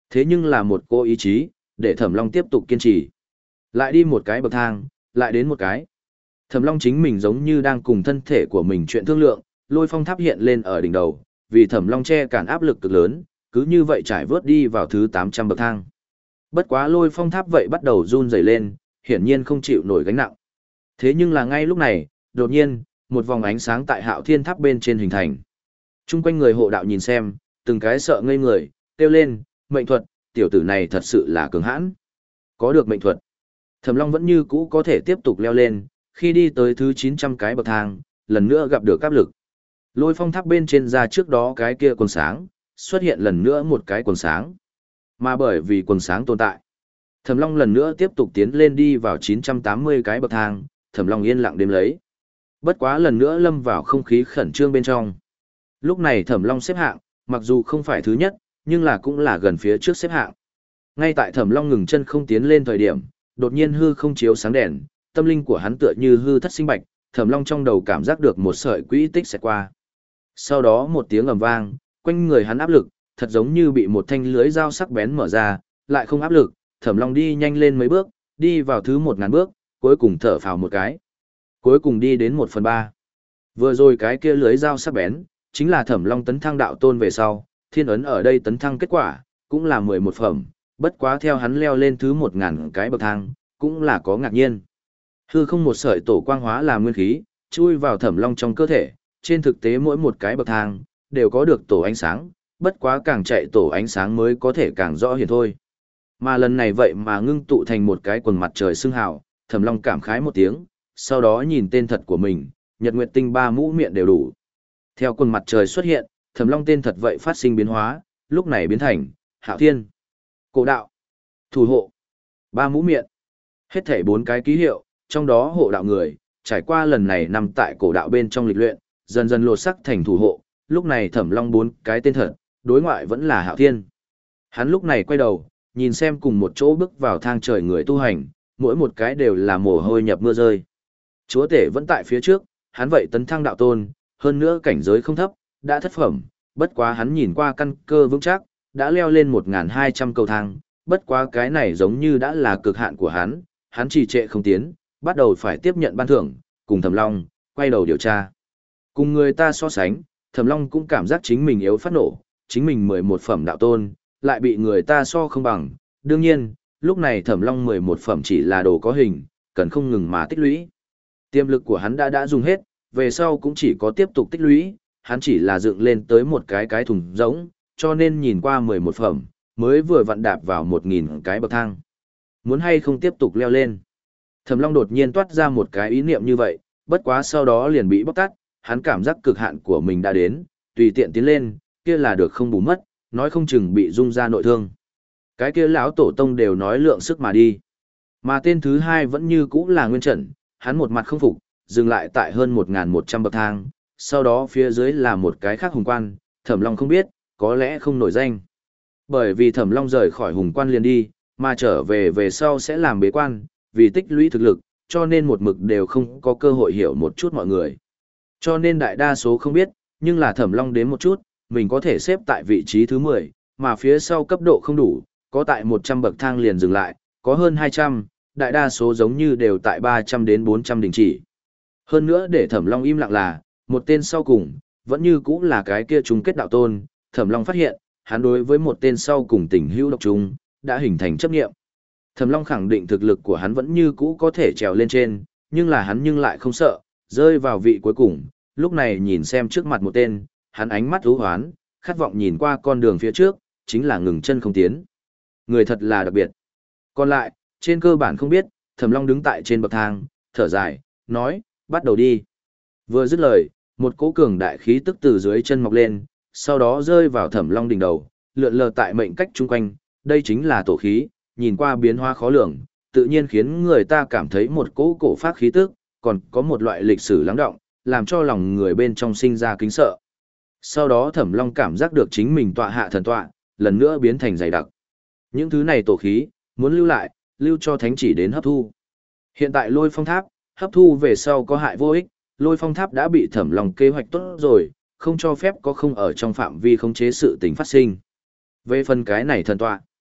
Thế nhưng là một cô ý chí, để Thẩm Long tiếp tục kiên trì. Lại đi một cái bậc thang, lại đến một cái. Thẩm Long chính mình giống như đang cùng thân thể của mình chuyện thương lượng, lôi phong tháp hiện lên ở đỉnh đầu, vì Thẩm Long che cản áp lực cực lớn, cứ như vậy trải vớt đi vào thứ tám trăm bậc thang. Bất quá lôi phong tháp vậy bắt đầu run rẩy lên, hiển nhiên không chịu nổi gánh nặng. Thế nhưng là ngay lúc này, đột nhiên, một vòng ánh sáng tại Hạo Thiên Tháp bên trên hình thành. Trung quanh người hộ đạo nhìn xem, từng cái sợ ngây người, kêu lên, mệnh thuật, tiểu tử này thật sự là cường hãn. Có được mệnh thuật. Thẩm Long vẫn như cũ có thể tiếp tục leo lên, khi đi tới thứ chín trăm cái bậc thang, lần nữa gặp được áp lực. Lôi phong tháp bên trên ra trước đó cái kia quần sáng, xuất hiện lần nữa một cái quần sáng. Mà bởi vì quần sáng tồn tại, Thẩm Long lần nữa tiếp tục tiến lên đi vào chín trăm tám mươi cái bậc thang, Thẩm Long yên lặng đếm lấy. Bất quá lần nữa lâm vào không khí khẩn trương bên trong. Lúc này Thẩm Long xếp hạng, mặc dù không phải thứ nhất, nhưng là cũng là gần phía trước xếp hạng. Ngay tại Thẩm Long ngừng chân không tiến lên thời điểm, đột nhiên hư không chiếu sáng đèn, tâm linh của hắn tựa như hư thất sinh bạch, Thẩm Long trong đầu cảm giác được một sợi quỹ tích xẹt qua. Sau đó một tiếng ầm vang, quanh người hắn áp lực, thật giống như bị một thanh lưới dao sắc bén mở ra, lại không áp lực, Thẩm Long đi nhanh lên mấy bước, đi vào thứ một ngàn bước, cuối cùng thở phào một cái. Cuối cùng đi đến một phần ba. Vừa rồi cái kia lưới dao sắc bén, chính là Thẩm Long tấn thăng đạo tôn về sau, thiên ấn ở đây tấn thăng kết quả, cũng là mười một phẩm, bất quá theo hắn leo lên thứ một ngàn cái bậc thang, cũng là có ngạc nhiên. Hư không một sợi tổ quang hóa làm nguyên khí, chui vào Thẩm Long trong cơ thể, trên thực tế mỗi một cái bậc thang, đều có được tổ ánh sáng, bất quá càng chạy tổ ánh sáng mới có thể càng rõ hiển thôi. Mà lần này vậy mà ngưng tụ thành một cái quần mặt trời xưng hào, Thẩm Long cảm khái một tiếng, sau đó nhìn tên thật của mình, Nhật Nguyệt Tinh ba mũ miệng đều đủ. Theo quần mặt trời xuất hiện, Thẩm Long tên thật vậy phát sinh biến hóa, lúc này biến thành Hạo Thiên, Cổ Đạo, Thủ Hộ, ba mũ miệng. Hết thảy bốn cái ký hiệu, trong đó hộ đạo người, trải qua lần này nằm tại cổ đạo bên trong lịch luyện, dần dần lột sắc thành thủ hộ, lúc này Thẩm Long bốn cái tên thật, đối ngoại vẫn là Hạo Thiên. Hắn lúc này quay đầu, nhìn xem cùng một chỗ bước vào thang trời người tu hành, mỗi một cái đều là mồ hôi nhập mưa rơi. Chúa tể vẫn tại phía trước, hắn vậy tấn thăng đạo tôn, hơn nữa cảnh giới không thấp, đã thất phẩm, bất quá hắn nhìn qua căn cơ vững chắc, đã leo lên một nghìn hai trăm cầu thang, bất quá cái này giống như đã là cực hạn của hắn, hắn trì trệ không tiến, bắt đầu phải tiếp nhận ban thưởng, cùng Thẩm Long, quay đầu điều tra. Cùng người ta so sánh, Thẩm Long cũng cảm giác chính mình yếu phát nổ, chính mình mười một phẩm đạo tôn, lại bị người ta so không bằng, đương nhiên, lúc này Thẩm Long mười một phẩm chỉ là đồ có hình, cần không ngừng mà tích lũy. Tiềm lực của hắn đã đã dùng hết, về sau cũng chỉ có tiếp tục tích lũy, hắn chỉ là dựng lên tới một cái cái thùng rỗng, cho nên nhìn qua mười một phẩm, mới vừa vặn đạp vào một nghìn cái bậc thang. Muốn hay không tiếp tục leo lên? Thẩm Long đột nhiên toát ra một cái ý niệm như vậy, bất quá sau đó liền bị bóc tát, hắn cảm giác cực hạn của mình đã đến, tùy tiện tiến lên, kia là được không bù mất, nói không chừng bị rung ra nội thương. Cái kia lão tổ tông đều nói lượng sức mà đi. Mà tên thứ hai vẫn như cũ là Nguyên Trần, hắn một mặt không phục, dừng lại tại hơn một nghìn một trăm bậc thang, sau đó phía dưới là một cái khác hùng quan, Thẩm Long không biết, có lẽ không nổi danh. Bởi vì Thẩm Long rời khỏi hùng quan liền đi, mà trở về về sau sẽ làm bế quan, vì tích lũy thực lực, cho nên một mực đều không có cơ hội hiểu một chút mọi người. Cho nên đại đa số không biết, nhưng là Thẩm Long đến một chút, mình có thể xếp tại vị trí thứ mười, mà phía sau cấp độ không đủ, có tại một trăm bậc thang liền dừng lại, có hơn hai trăm, đại đa số giống như đều tại ba trăm đến bốn trăm đình chỉ. Hơn nữa để Thẩm Long im lặng là, một tên sau cùng, vẫn như cũ là cái kia chung kết đạo tôn, Thẩm Long phát hiện, hắn đối với một tên sau cùng tình hữu độc chung, đã hình thành chấp nghiệm. Thẩm Long khẳng định thực lực của hắn vẫn như cũ có thể trèo lên trên, nhưng là hắn nhưng lại không sợ, rơi vào vị cuối cùng, lúc này nhìn xem trước mặt một tên, hắn ánh mắt u hoán, khát vọng nhìn qua con đường phía trước, chính là ngừng chân không tiến. Người thật là đặc biệt. Còn lại, trên cơ bản không biết, Thẩm Long đứng tại trên bậc thang, thở dài, nói, bắt đầu đi. Vừa dứt lời, một cỗ cường đại khí tức từ dưới chân mọc lên, sau đó rơi vào Thẩm Long đỉnh đầu, lượn lờ tại mệnh cách chung quanh, đây chính là tổ khí, nhìn qua biến hóa khó lường, tự nhiên khiến người ta cảm thấy một cỗ cổ phát khí tức, còn có một loại lịch sử lắng động, làm cho lòng người bên trong sinh ra kính sợ. Sau đó Thẩm Long cảm giác được chính mình tọa hạ thần tọa, lần nữa biến thành dày đặc. Những thứ này tổ khí, muốn lưu lại, lưu cho thánh chỉ đến hấp thu. Hiện tại Lôi Phong Tháp, hấp thu về sau có hại vô ích, Lôi Phong Tháp đã bị Thẩm Long kế hoạch tốt rồi, không cho phép có không ở trong phạm vi khống chế sự tình phát sinh. Về phần cái này thần tọa,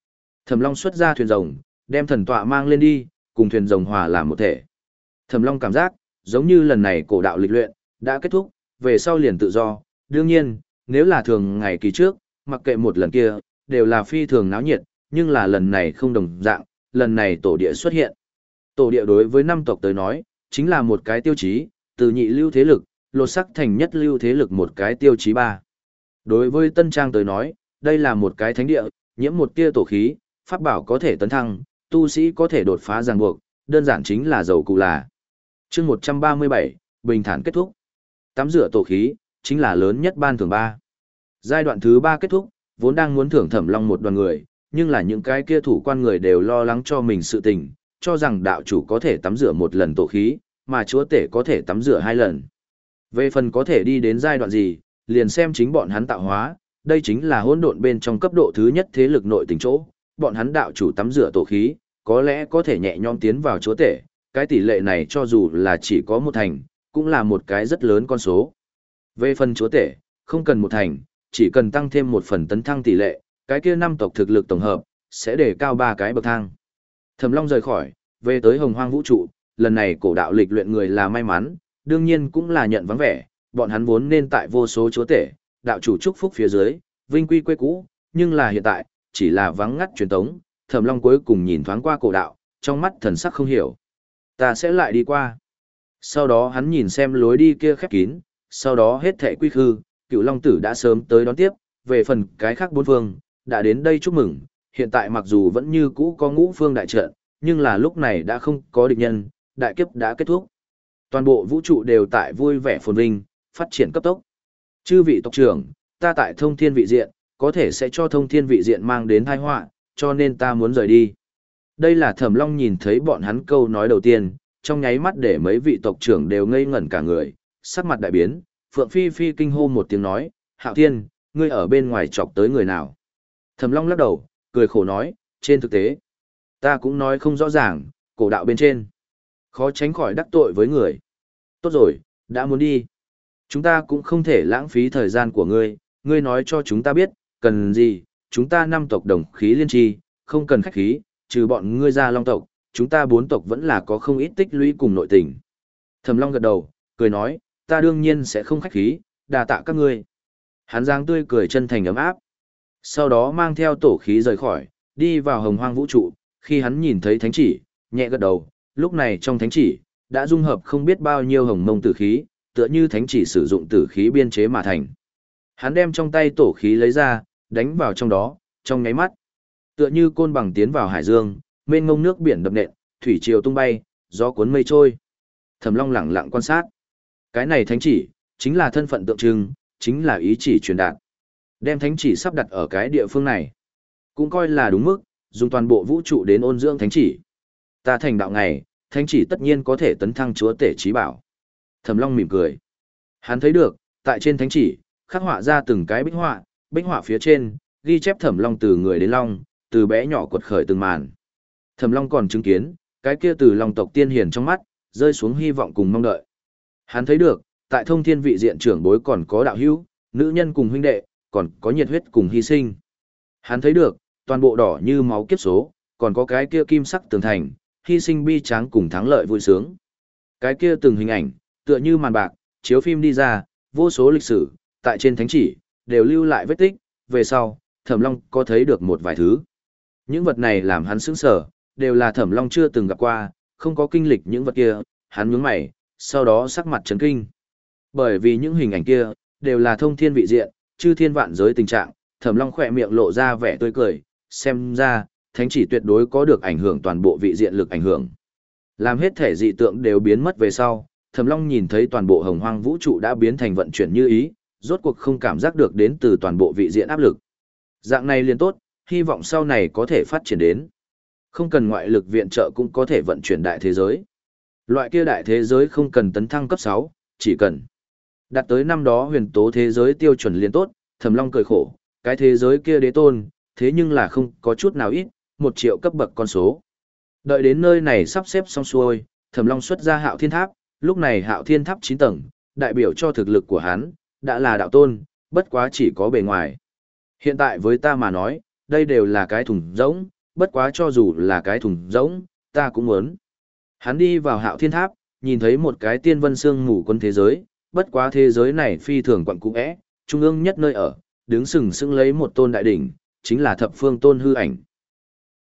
Thẩm Long xuất ra thuyền rồng, đem thần tọa mang lên đi, cùng thuyền rồng hòa làm một thể. Thẩm Long cảm giác, giống như lần này cổ đạo lịch luyện, đã kết thúc, về sau liền tự do. Đương nhiên, nếu là thường ngày kỳ trước, mặc kệ một lần kia, đều là phi thường náo nhiệt, nhưng là lần này không đồng dạng, lần này tổ địa xuất hiện. Tổ địa đối với năm tộc tới nói, chính là một cái tiêu chí, từ nhị lưu thế lực, lột sắc thành nhất lưu thế lực một cái tiêu chí ba. Đối với Tân Trang tới nói, đây là một cái thánh địa, nhiễm một tia tổ khí, pháp bảo có thể tấn thăng, tu sĩ có thể đột phá ràng buộc, đơn giản chính là dầu cụ là. Chương một trăm ba mươi bảy, bình thản kết thúc. Tắm rửa tổ khí, chính là lớn nhất ban thưởng ba. Giai đoạn thứ ba kết thúc, vốn đang muốn thưởng Thẩm Long một đoàn người, nhưng là những cái kia thủ quan người đều lo lắng cho mình sự tình, cho rằng đạo chủ có thể tắm rửa một lần tổ khí, mà chúa tể có thể tắm rửa hai lần. Về phần có thể đi đến giai đoạn gì, liền xem chính bọn hắn tạo hóa, đây chính là hỗn độn bên trong cấp độ thứ nhất thế lực nội tình chỗ, bọn hắn đạo chủ tắm rửa tổ khí, có lẽ có thể nhẹ nhõm tiến vào chúa tể, cái tỷ lệ này cho dù là chỉ có một thành, cũng là một cái rất lớn con số. Về phần chúa tể, không cần một thành, chỉ cần tăng thêm một phần tấn thăng tỷ lệ, cái kia năm tộc thực lực tổng hợp, sẽ để cao ba cái bậc thang. Thẩm Long rời khỏi, về tới Hồng Hoang vũ trụ, lần này cổ đạo lịch luyện người là may mắn, đương nhiên cũng là nhận vắng vẻ, bọn hắn vốn nên tại vô số chúa tể, đạo chủ chúc phúc phía dưới, vinh quy quê cũ, nhưng là hiện tại, chỉ là vắng ngắt truyền tống, Thẩm Long cuối cùng nhìn thoáng qua cổ đạo, trong mắt thần sắc không hiểu. Ta sẽ lại đi qua. Sau đó hắn nhìn xem lối đi kia khép kín, sau đó hết thệ quy khư, Cựu Long Tử đã sớm tới đón tiếp, về phần cái khác bốn phương, đã đến đây chúc mừng, hiện tại mặc dù vẫn như cũ có ngũ phương đại trận, nhưng là lúc này đã không có địch nhân, đại kiếp đã kết thúc. Toàn bộ vũ trụ đều tại vui vẻ phồn vinh, phát triển cấp tốc. Chư vị tộc trưởng, ta tại thông thiên vị diện, có thể sẽ cho thông thiên vị diện mang đến tai họa, cho nên ta muốn rời đi. Đây là Thẩm Long nhìn thấy bọn hắn câu nói đầu tiên, trong nháy mắt để mấy vị tộc trưởng đều ngây ngẩn cả người, sắc mặt đại biến, Phượng Phi Phi kinh hô một tiếng nói, Hạo Thiên, ngươi ở bên ngoài chọc tới người nào? Thẩm Long lắc đầu, cười khổ nói, trên thực tế, ta cũng nói không rõ ràng, cổ đạo bên trên. Khó tránh khỏi đắc tội với người. Tốt rồi, đã muốn đi. Chúng ta cũng không thể lãng phí thời gian của ngươi, ngươi nói cho chúng ta biết, cần gì, chúng ta năm tộc đồng khí liên tri, không cần khách khí, trừ bọn ngươi ra long tộc, chúng ta bốn tộc vẫn là có không ít tích lũy cùng nội tình. Thẩm Long gật đầu, cười nói, ta đương nhiên sẽ không khách khí, đà tạ các ngươi. Hắn giang tươi cười chân thành ấm áp. Sau đó mang theo tổ khí rời khỏi, đi vào hồng hoang vũ trụ, khi hắn nhìn thấy thánh chỉ, nhẹ gật đầu, lúc này trong thánh chỉ, đã dung hợp không biết bao nhiêu hồng mông tử khí, tựa như thánh chỉ sử dụng tử khí biên chế mà thành. Hắn đem trong tay tổ khí lấy ra, đánh vào trong đó, trong nháy mắt. Tựa như côn bằng tiến vào hải dương, mênh ngông nước biển đập nện, thủy triều tung bay, gió cuốn mây trôi. Thẩm Long lẳng lặng quan sát. Cái này thánh chỉ, chính là thân phận tượng trưng, chính là ý chỉ truyền đạt. Đem thánh chỉ sắp đặt ở cái địa phương này, cũng coi là đúng mức, dùng toàn bộ vũ trụ đến ôn dưỡng thánh chỉ. Ta thành đạo ngày, thánh chỉ tất nhiên có thể tấn thăng chúa tể trí bảo. Thẩm Long mỉm cười. Hắn thấy được, tại trên thánh chỉ, khắc họa ra từng cái bích họa, bích họa phía trên, ghi chép Thẩm Long từ người đến long, từ bé nhỏ quật khởi từng màn. Thẩm Long còn chứng kiến, cái kia từ long tộc tiên hiền trong mắt, rơi xuống hy vọng cùng mong đợi. Hắn thấy được, tại thông thiên vị diện trưởng bối còn có đạo hữu, nữ nhân cùng huynh đệ, còn có nhiệt huyết cùng hy sinh. Hắn thấy được, toàn bộ đỏ như máu kiếp số, còn có cái kia kim sắc tường thành, hy sinh bi tráng cùng thắng lợi vui sướng. Cái kia từng hình ảnh, tựa như màn bạc, chiếu phim đi ra, vô số lịch sử, tại trên thánh chỉ, đều lưu lại vết tích, về sau, Thẩm Long có thấy được một vài thứ. Những vật này làm hắn sững sờ, đều là Thẩm Long chưa từng gặp qua, không có kinh lịch những vật kia, hắn nhướng mày, sau đó sắc mặt chấn kinh. Bởi vì những hình ảnh kia, đều là thông thiên vị diện, chư thiên vạn giới tình trạng, Thẩm Long khỏe miệng lộ ra vẻ tươi cười, xem ra, thánh chỉ tuyệt đối có được ảnh hưởng toàn bộ vị diện lực ảnh hưởng. Làm hết thể dị tượng đều biến mất về sau, Thẩm Long nhìn thấy toàn bộ hồng hoang vũ trụ đã biến thành vận chuyển như ý, rốt cuộc không cảm giác được đến từ toàn bộ vị diện áp lực. Dạng này liền tốt, hy vọng sau này có thể phát triển đến. Không cần ngoại lực viện trợ cũng có thể vận chuyển đại thế giới. Loại kia đại thế giới không cần tấn thăng cấp sáu, chỉ cần đạt tới năm đó huyền tố thế giới tiêu chuẩn liền tốt. Thẩm Long cười khổ, cái thế giới kia đế tôn, thế nhưng là không có chút nào ít, một triệu cấp bậc con số. Đợi đến nơi này sắp xếp xong xuôi, Thẩm Long xuất ra Hạo Thiên Tháp, lúc này Hạo Thiên Tháp chín tầng, đại biểu cho thực lực của hắn, đã là đạo tôn, bất quá chỉ có bề ngoài. Hiện tại với ta mà nói, đây đều là cái thùng rỗng, bất quá cho dù là cái thùng rỗng, ta cũng muốn. Hắn đi vào Hạo Thiên Tháp, nhìn thấy một cái tiên vân sương mù quân thế giới, bất quá thế giới này phi thường quặng cũ é, trung ương nhất nơi ở, đứng sừng sững lấy một tôn đại đỉnh, chính là thập phương tôn hư ảnh.